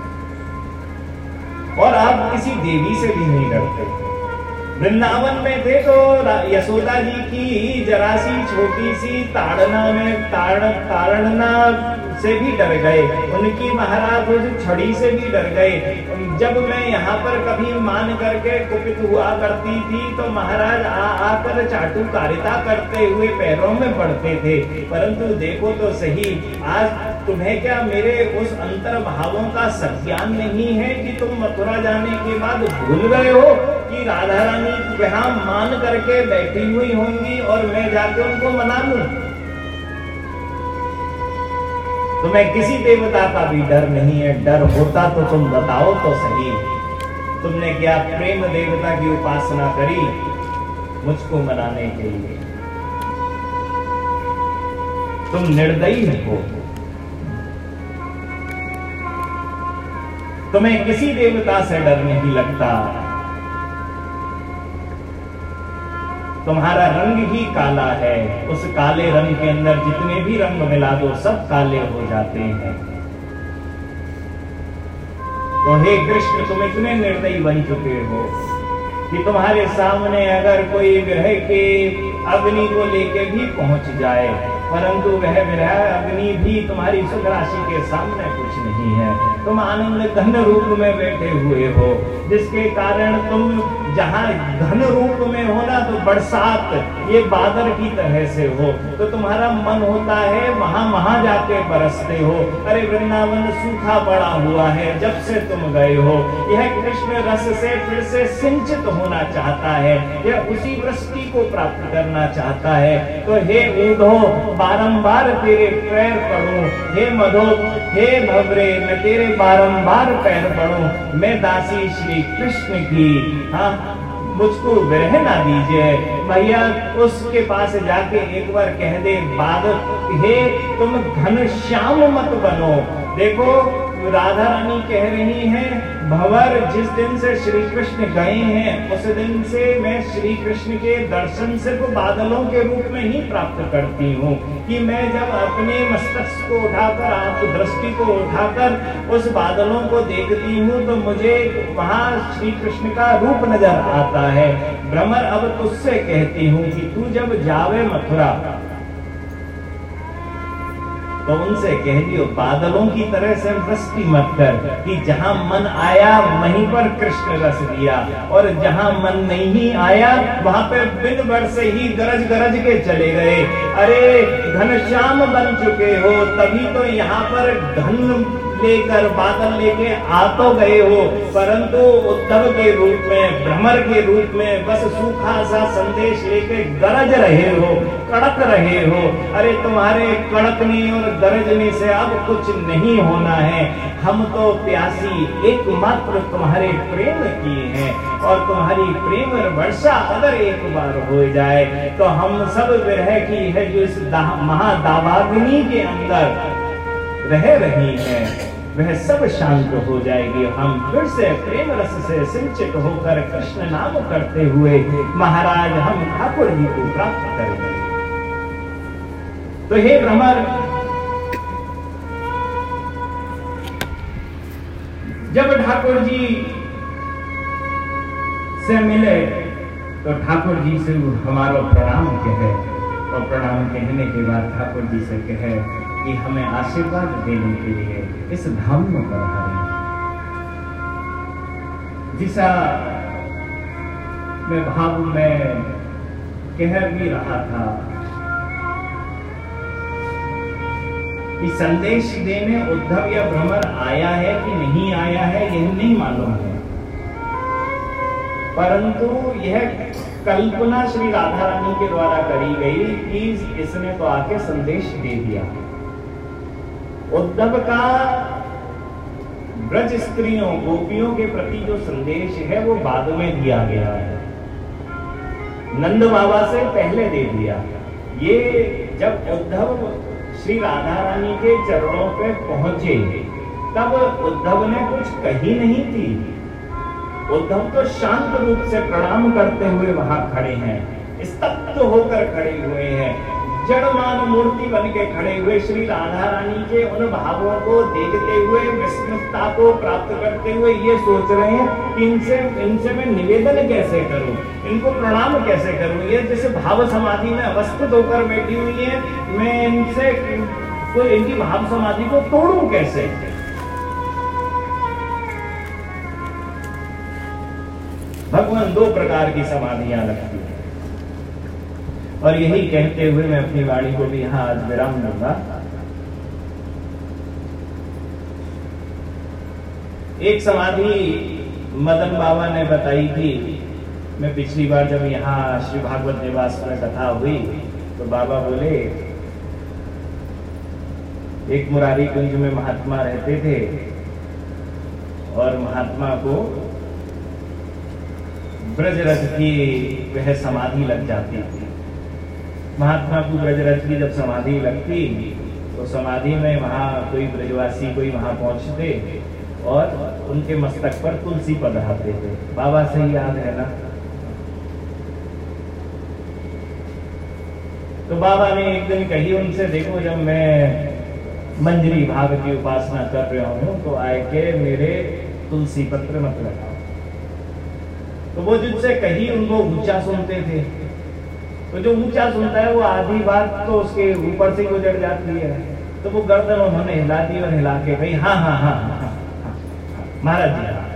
और आप किसी देवी से भी नहीं डरते। वृंदावन में थे तो यशोदा जी की जरा सी छोटी सी ताड़ना में ताड़ ताड़ना से भी डर गए, उनकी महाराज उस छड़ी से भी डर गए। जब मैं यहाँ पर कभी मान करके कुपित हुआ करती थी तो महाराज आ आकर चाटुकारिता करते हुए पैरों में पड़ते थे। परंतु देखो तो सही, आज तुम्हें क्या मेरे उस अंतर भावों का सज्ञान नहीं है कि तुम मथुरा जाने के बाद भूल गए हो कि राधा रानी वहां मान करके बैठी हुई होंगी और मैं जाकर उनको मना लूं। तुम्हें किसी देवता का भी डर नहीं है, डर होता तो तुम बताओ तो सही। तुमने क्या प्रेम देवता की उपासना करी मुझको मनाने के लिए? तुम निर्दयी हो, तुम्हें किसी देवता से डर नहीं लगता। तुम्हारा रंग ही काला है, उस काले रंग के अंदर जितने भी रंग मिला दो सब काले हो जाते हैं। तो हे कृष्ण, तुम इतने निर्दयी बन चुके हो कि तुम्हारे सामने अगर कोई विरह के अग्नि को लेके भी पहुंच जाए, परंतु वह विरह अग्नि भी तुम्हारी सुख राशि के सामने कुछ नहीं है। तुम आनंद घन रूप में बैठे हुए हो, जिसके कारण तुम जहाँ घन रूप में हो ना, तो बरसात ये बादल की तरह से हो, तो तुम्हारा मन होता है वहां वहां जाके बरसते हो। अरे वृंदावन सूखा पड़ा हुआ है जब से तुम गए हो, यह कृष्ण रस से फिर से सिंचित होना चाहता है, यह उसी वृष्टि को प्राप्त करना चाहता है। तो हे ऊधो बारंबार तेरे पैर पड़ूं, हे मधो हे भवरे मैं तेरे बारंबार पैर पड़ूं, मैं दासी श्री कृष्ण की, हाँ मुझको विरह ना दीजिए। भैया उसके पास जाके एक बार कह दे, बादल हे तुम घनश्याम मत बनो। देखो राधा रानी कह रही हैं, भंवर जिस दिन से श्री कृष्ण गए हैं उस दिन से मैं श्री कृष्ण के दर्शन सिर्फ बादलों के रूप में ही प्राप्त करती हूँ, कि मैं जब अपने मस्तक को उठाकर, आप दृष्टि को उठाकर उस बादलों को देखती हूँ तो मुझे वहाँ श्री कृष्ण का रूप नजर आता है। भ्रमर अब तुझसे कहती हूँ कि तू जब जावे मथुरा तो उनसे कह दियो बादलों की तरह से वृष्टि मत कर, कि जहां मन आया वहीं पर कृष्ण रस दिया, और जहां मन नहीं आया वहां पे बिन बरसे ही गरज गरज के चले गए। अरे घनश्याम बन चुके हो, तभी तो यहाँ पर घन लेकर बादल लेके आ तो गए हो, परंतु उद्धव के रूप में, भ्रमर के रूप में बस सूखा सा संदेश लेके गरज रहे हो, कड़क रहे हो। अरे तुम्हारे कड़कने और गरजने से अब कुछ नहीं होना है, हम तो प्यासी एकमात्र तुम्हारे प्रेम की हैं, और तुम्हारी प्रेम वर्षा अगर एक बार हो जाए तो हम सब विरह की है जो इस महादावाग्नि के अंदर रह रही है वह सब शांत हो जाएगी। हम फिर से प्रेम रस से सिंचित होकर कृष्ण नाम करते हुए महाराज हम ठाकुर जी को प्राप्त करेंगे। तो हे भ्रमर, जब ठाकुर जी से मिले तो ठाकुर जी से हमारा प्रणाम कहे, और प्रणाम कहने के बाद ठाकुर जी से कहे कि हमें आशीर्वाद देने के लिए इस धाम में पधारे। जिसा मैं भाव में कह भी रहा था कि संदेश देने उद्धव या भ्रमर आया है कि नहीं आया है यह नहीं मालूम है, परंतु यह कल्पना श्री राधा रानी के द्वारा करी गई कि इसने तो आके संदेश दे दिया। उद्धव का ब्रज स्त्रियों गोपियों के प्रति जो संदेश है वो बाद में दिया गया है, नंद बाबा से पहले दे दिया। ये जब उद्धव श्री राधा रानी के चरणों पे पहुंचे तब उद्धव ने कुछ कही नहीं थी। उद्धव तो शांत रूप से प्रणाम करते हुए वहां खड़े हैं, स्तब्ध होकर खड़े हुए हैं, जड़मान मूर्ति बन के खड़े हुए श्री राधा रानी के उन भावों को देखते हुए, विस्मृतता को प्राप्त करते हुए ये सोच रहे हैं कि इनसे इनसे मैं निवेदन कैसे करूं, इनको प्रणाम कैसे करूं। ये जैसे भाव समाधि में अवस्थित होकर बैठी हुई है, मैं इनसे कोई इनकी भाव समाधि को तोड़ूं कैसे। भगवान दो प्रकार की समाधियां लगती है, और यही कहते हुए मैं अपनी वाणी को भी यहां आज विराम दूंगा। एक समाधि मदन बाबा ने बताई थी। मैं पिछली बार जब यहाँ श्री भागवत निवास में कथा हुई तो बाबा बोले एक मुरारी कुंज में महात्मा रहते थे, और महात्मा को ब्रजरथ की वह समाधि लग जाती थी। महात्मा को ब्रजरथ की जब समाधि लगती तो समाधि में वहां कोई ब्रजवासी कोई वहां पहुंचते और उनके मस्तक पर तुलसी पधराते थे। बाबा से ही याद है ना। तो बाबा ने एक दिन कही उनसे, देखो जब मैं मंजरी भाग की उपासना कर रहा हूं तो आए के मेरे तुलसी पत्र मत लगाओ। तो वो जिनसे कही उनको ऊंचा सुनते थे, तो जो ऊंचा सुनता है वो आधी बात तो उसके ऊपर से गुजर जाती है। तो वो गर्दन उन्होंने हिला दी और हिला के भाई हाँ हाँ हाँ हाँ महाराज जी, हाँ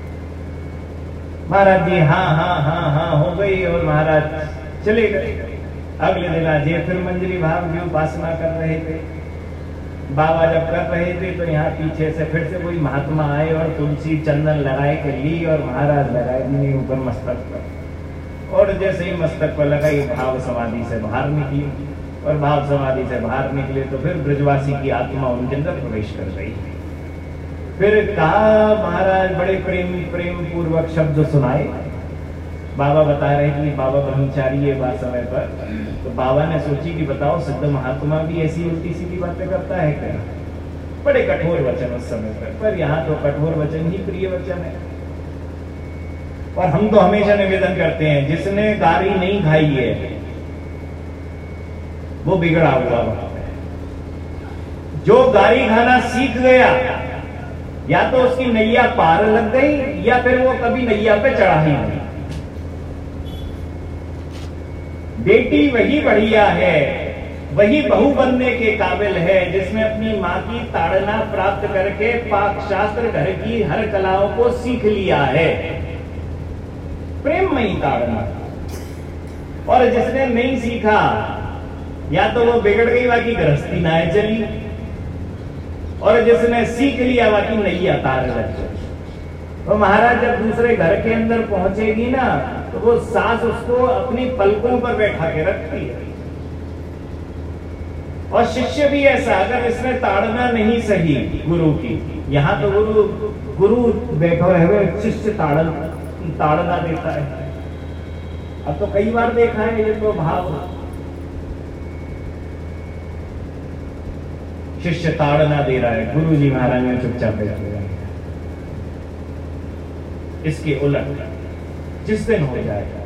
महाराज जी, हाँ हाँ हाँ हाँ हो गई। और महाराज चले गए। अगले दिन आज ये फिर मंजरी भाव की उपासना कर रहे थे। बाबा जब कर रहे थे तो यहाँ पीछे से फिर से कोई महात्मा आए और तुलसी चंदन लगाए के ली और महाराज लगाए दी ऊपर मस्तक पर। और जैसे ही मस्तक पर लगाई भाव समाधि से बाहर निकली, और भाव समाधि से बाहर निकले तो फिर ब्रजवासी की आत्मा उनके अंदर प्रवेश कर रही। फिर कहा महाराज बड़े प्रेम प्रेम पूर्वक शब्द सुनाए। बाबा बता रहे कि बाबा ब्रह्मचारी है बात समय पर। तो बाबा ने सोची कि बताओ सिद्ध महात्मा भी ऐसी उल्टी सीधी बातें करता है क्या? बड़े कठोर वचन उस समय पर, पर यहाँ तो कठोर वचन ही प्रिय वचन है। और हम तो हमेशा निवेदन करते हैं जिसने गारी नहीं खाई है वो बिगड़ा हुआ है। जो गारी खाना सीख गया या तो उसकी नैया पार लग गई या फिर वो कभी नैया पे चढ़ा ही नहीं। बेटी वही बढ़िया है, वही बहू बनने के काबिल है जिसने अपनी माँ की ताड़ना प्राप्त करके पाक शास्त्र घर की हर कलाओं को सीख लिया है, प्रेममयी ताड़ना। और जिसने नहीं सीखा या तो वो बिगड़ गई, बाकी गृहस्थी नाय चली, और जिसने सीख लिया बाकी नैया तार लग गई। तो महाराज जब दूसरे घर के अंदर पहुंचेगी ना तो वो सास उसको अपनी पलकों पर बैठा के रखती है। और शिष्य भी ऐसा, अगर इसने ताड़ना नहीं सही गुरु की, यहाँ तो गुरु गुरु बैठो है शिष्य ताड़न ताड़ना देता है। अब तो कई बार देखा है ये तो भाव, शिष्य ताड़ना दे रहा है, गुरु जी महाराज ने चुपचाप बैठा दिया। इसके उलट जिस दिन हो जाएगा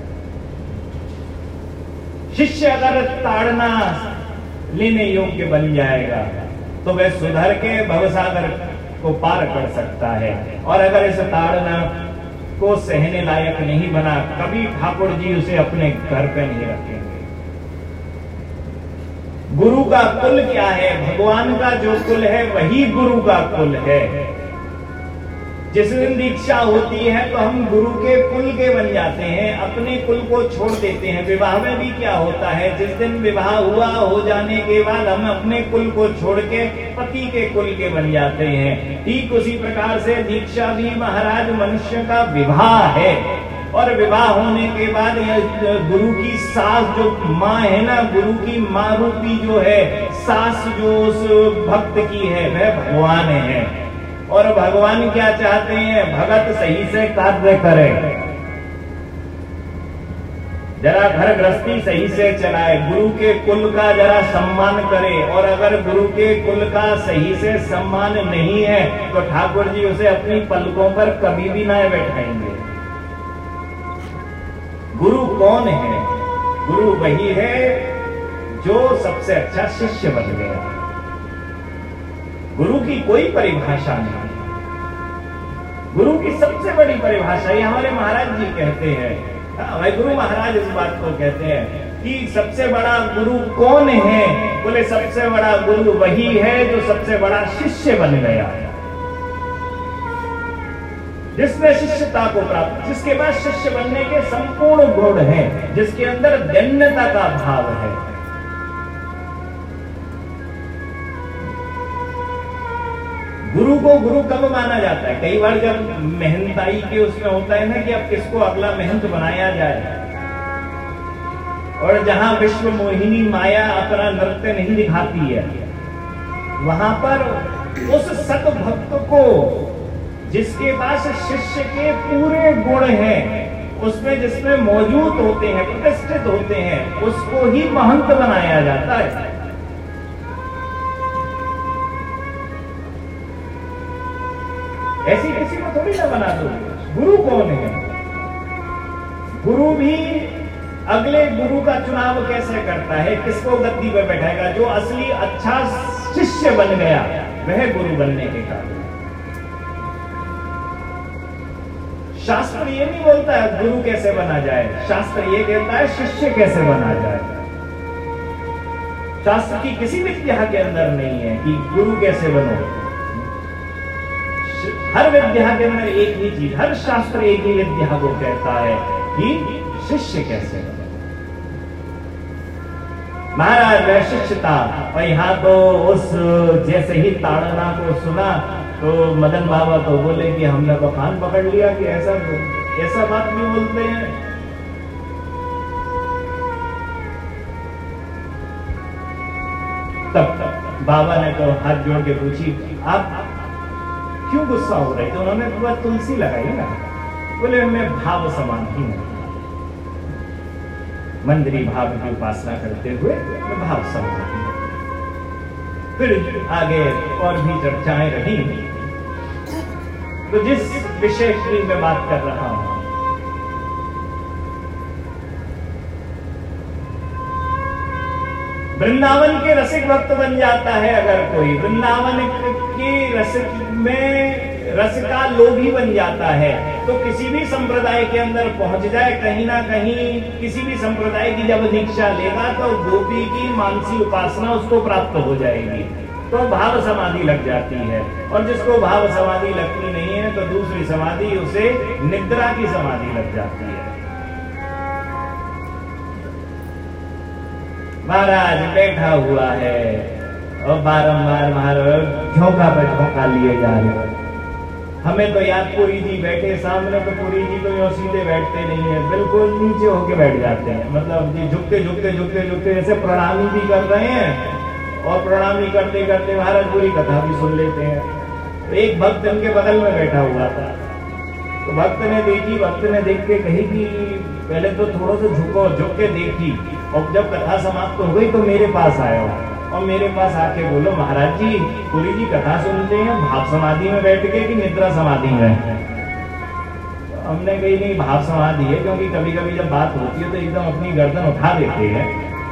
शिष्य अगर ताड़ना लेने योग्य बन जाएगा तो वह सुधर के भवसागर को पार कर सकता है। और अगर इस ताड़ना को सहने लायक नहीं बना, कभी ठाकुर जी उसे अपने घर पे नहीं रखेंगे। गुरु का कुल क्या है? भगवान का जो कुल है वही गुरु का कुल है। जिस दिन दीक्षा होती है तो हम गुरु के कुल के बन जाते हैं, अपने कुल को छोड़ देते हैं। विवाह में भी क्या होता है, जिस दिन विवाह हुआ हो जाने के बाद हम अपने कुल को छोड़ के पति के कुल के बन जाते हैं। ठीक उसी प्रकार से दीक्षा भी महाराज मनुष्य का विवाह है। और विवाह होने के बाद गुरु की सास जो माँ है ना, गुरु की माँ रूपी जो है सास जो उस भक्त की है वह भगवान है। और भगवान क्या चाहते हैं? भगत सही से कार्य करे, जरा घर गृहस्थी सही से चलाए, गुरु के कुल का जरा सम्मान करे। और अगर गुरु के कुल का सही से सम्मान नहीं है तो ठाकुर जी उसे अपनी पलकों पर कभी भी ना बैठाएंगे। गुरु कौन है? गुरु वही है जो सबसे अच्छा शिष्य बन गया। गुरु की कोई परिभाषा नहीं। गुरु की सबसे बड़ी परिभाषा ये हमारे महाराज जी कहते हैं, भाई गुरु महाराज इस बात को कहते हैं कि सबसे बड़ा गुरु कौन है? बोले सबसे बड़ा गुरु वही है जो सबसे बड़ा शिष्य बन गया, जिसने शिष्यता को प्राप्त, जिसके पास शिष्य बनने के संपूर्ण गुण हैं, जिसके अंदर धन्यता का भाव है। गुरु को गुरु कब माना जाता है? कई बार जब मेहनताई के उसमें होता है ना कि अब किसको अगला महंत बनाया जाए, और जहां विश्व मोहिनी माया अपना नृत्य नहीं दिखाती है, वहां पर उस सत भक्त को जिसके पास शिष्य के पूरे गुण हैं, उसमें जिसमें मौजूद होते हैं, प्रतिष्ठित होते हैं, उसको ही महंत बनाया जाता है। ऐसी किसी को थोड़ी ना बना दो। गुरु कौन है? गुरु भी अगले गुरु का चुनाव कैसे करता है, किसको गद्दी पे बैठाएगा? जो असली अच्छा शिष्य बन गया वह गुरु बनने के काबिल। शास्त्र ये नहीं बोलता है गुरु कैसे बना जाए, शास्त्र ये कहता है शिष्य कैसे बना जाए। शास्त्र की किसी विद्या के अंदर नहीं है कि गुरु कैसे बनो। हर विद्या के अंदर एक ही चीज, हर शास्त्र एक ही विद्या को कहता है कि शिष्य कैसे बनो। महाराज वह शिष्य था, और यहाँ तो उस जैसे ही ताड़ना को सुना तो मदन बाबा तो बोले कि हमने तो कान पकड़ लिया कि ऐसा ऐसा बात नहीं बोलते हैं। तब तब बाबा ने तो हाथ जोड़ के पूछी, आप क्यों गुस्सा हो रहे थे? तो उन्होंने पूरा तुलसी लगाई ना। बोले मैं भाव समाधि हूं, मंदिरी भाव की उपासना करते हुए मैं भाव समाधि। फिर आगे और भी चर्चाएं रही। तो जिस विषय की मैं बात कर रहा हूं, वृंदावन के रसिक भक्त बन जाता है अगर कोई, वृंदावन के रसिक में रस का लोभी बन जाता है, तो किसी भी संप्रदाय के अंदर पहुंच जाए, कहीं ना कहीं किसी भी संप्रदाय की जब दीक्षा लेगा तो गोपी की मानसी उपासना उसको प्राप्त हो जाएगी, तो भाव समाधि लग जाती है। और जिसको भाव समाधि लगती नहीं है तो दूसरी समाधि उसे निद्रा की समाधि लग जाती है। महाराज बैठा हुआ है और बारंबार महाराज झोंका पे झोंका लिए जा रहे हैं। हमें तो याद पुरी जी बैठे सामने, तो पुरी जी तो यो सीधे बैठते नहीं है, बिल्कुल नीचे होके बैठ जाते हैं। मतलब जी झुकते झुकते झुकते झुकते ऐसे प्रणामी भी कर रहे हैं, और प्रणामी करते करते महाराज पूरी कथा भी सुन लेते हैं। तो एक भक्त उनके बगल में बैठा हुआ था, तो भक्त ने देखी, भक्त ने देख के कही कि पहले तो थोड़ा सा झुको, झुक के देखी, और जब कथा समाप्त हो गई तो मेरे पास आया और मेरे पास आके बोलो, महाराज जी पुरी जी कथा सुनते हैं भाव समाधि में बैठ के कि निद्रा समाधि में? तो हमने कही नहीं, भाव समाधि है, क्योंकि कभी कभी जब बात होती है तो एकदम अपनी गर्दन उठा देते हैं।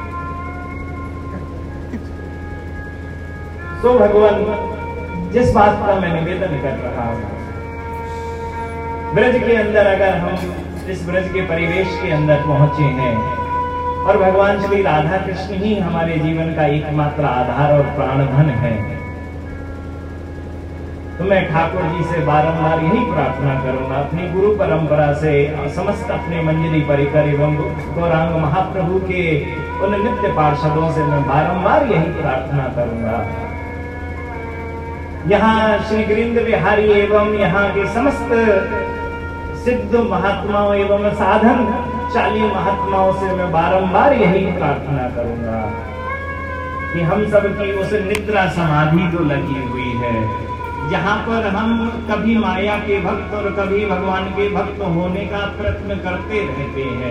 तो भगवान जिस बात का मैं निवेदन कर रहा हूं, ब्रज के अंदर अगर हम इस ब्रज के परिवेश के अंदर पहुंचे हैं और भगवान श्री राधा कृष्ण ही हमारे जीवन का एकमात्र आधार और प्राणधन है, तो मैं ठाकुर जी से बारंबार यही प्रार्थना करूंगा, अपनी गुरु परंपरा से समस्त अपने मंजरी परिकर एवं गौरांग महाप्रभु के उन नित्य पार्षदों से मैं बारंबार यही प्रार्थना करूंगा। यहाँ श्री गिरिंद्र बिहारी एवं यहाँ के समस्त सिद्ध महात्माओं एवं साधन चाली महात्माओं से मैं बारंबार यही प्रार्थना करूंगा कि हम सब की उस निद्रा समाधि जो लगी हुई है, जहां पर हम कभी माया के भक्त और कभी भगवान के भक्त होने का प्रयत्न करते रहते हैं,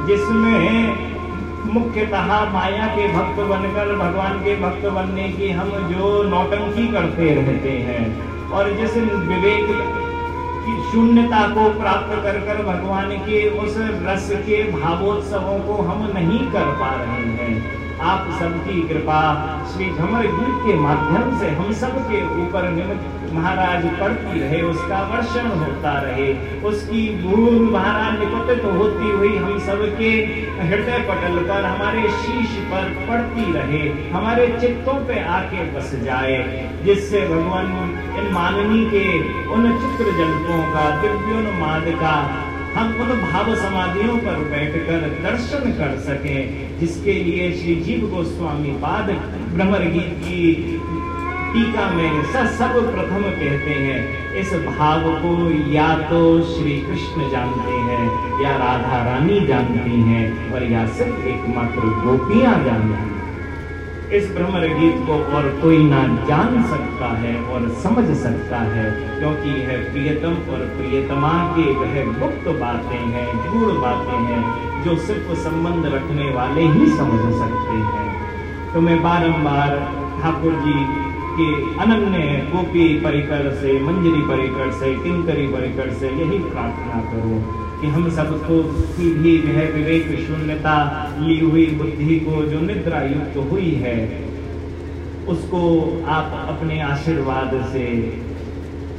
जिसमें मुख्यतः माया के भक्त बनकर भगवान के भक्त बनने की हम जो नौटंकी करते रहते हैं, और जिस विवेक की शून्यता को प्राप्त कर कर भगवान के उस रस के भावोत्सवों को हम नहीं कर पा रहे हैं। आप सबकी कृपा श्री झमर गीत के माध्यम से हम सब के ऊपर महाराज पड़ती रहे, उसका वर्षण होता रहे, उसकी बूंद महाराज निपतित होती हुई हम सबके हृदय पटल पर हमारे शीश पर पड़ती रहे, हमारे चित्तों पे आके बस जाए, जिससे भगवान इन माननी के उन चित्र जल्पों का दिव्योन्माद का हम उन भाव समाधियों पर बैठकर दर्शन कर सकें, जिसके लिए श्री जीव गोस्वामी पाद भ्रमर गीत की टीका में सब प्रथम कहते हैं, इस भाव को या तो श्री कृष्ण जानते हैं या राधा रानी जानती हैं, और या सिर्फ एकमात्र गोपियां जानती हैं। इस भ्रमर गीत को और कोई ना जान सकता है और समझ सकता है, क्योंकि यह प्रियतम और प्रियतमा के वह गुप्त बातें हैं, गूढ़ बातें हैं, जो सिर्फ संबंध रखने वाले ही समझ सकते हैं। तो मैं बारंबार ठाकुर जी के अनन्य गोपी परिकर से, मंजरी परिकर से, किंकरी परिकर से यही प्रार्थना करूं कि हम सबको की भी वह विवेक शून्यता ली हुई बुद्धि को जो निद्रा युक्त हुई है, उसको आप अपने आशीर्वाद से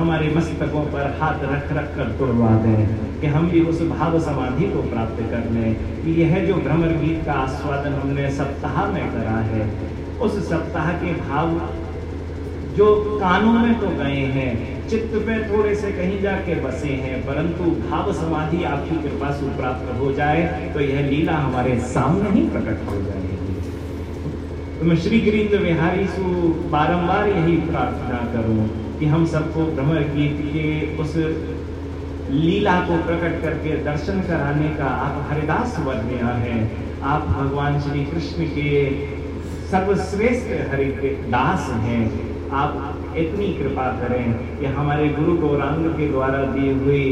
हमारे मस्तकों पर हाथ रख रख कर तुड़वा दें, कि हम भी उस भाव समाधि को प्राप्त कर लें कि यह जो भ्रमर गीत का आस्वादन हमने सप्ताह में करा है, उस सप्ताह के भाव जो कानों में तो गए हैं, चित्त पे थोड़े से कहीं जाके बसे हैं, परंतु भाव समाधि आपकी कृपा से प्राप्त हो जाए तो यह लीला हमारे सामने ही प्रकट हो जाएगी। तो मैं श्री गिरीन्द्र विहारी सु बारंबार यही प्रार्थना करूं कि हम सबको भ्रमर गीत के उस लीला को प्रकट करके दर्शन कराने का आप हरिदास वर्ण्या हैं। आप भगवान श्री कृष्ण के सर्वश्रेष्ठ हरि के दास हैं। आप इतनी कृपा करें कि हमारे गुरु गौरांग के द्वारा दी हुई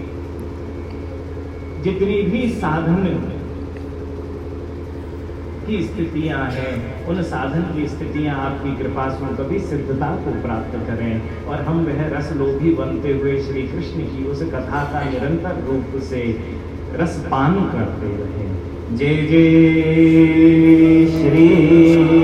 जितनी भी साधन की स्थितियां हैं, उन साधन की स्थितियां आपकी कृपा से कभी सिद्धता को प्राप्त करें और हम वह रस लोभी बनते हुए श्री कृष्ण की उस कथा का निरंतर रूप से रसपान करते रहें। जय जय श्री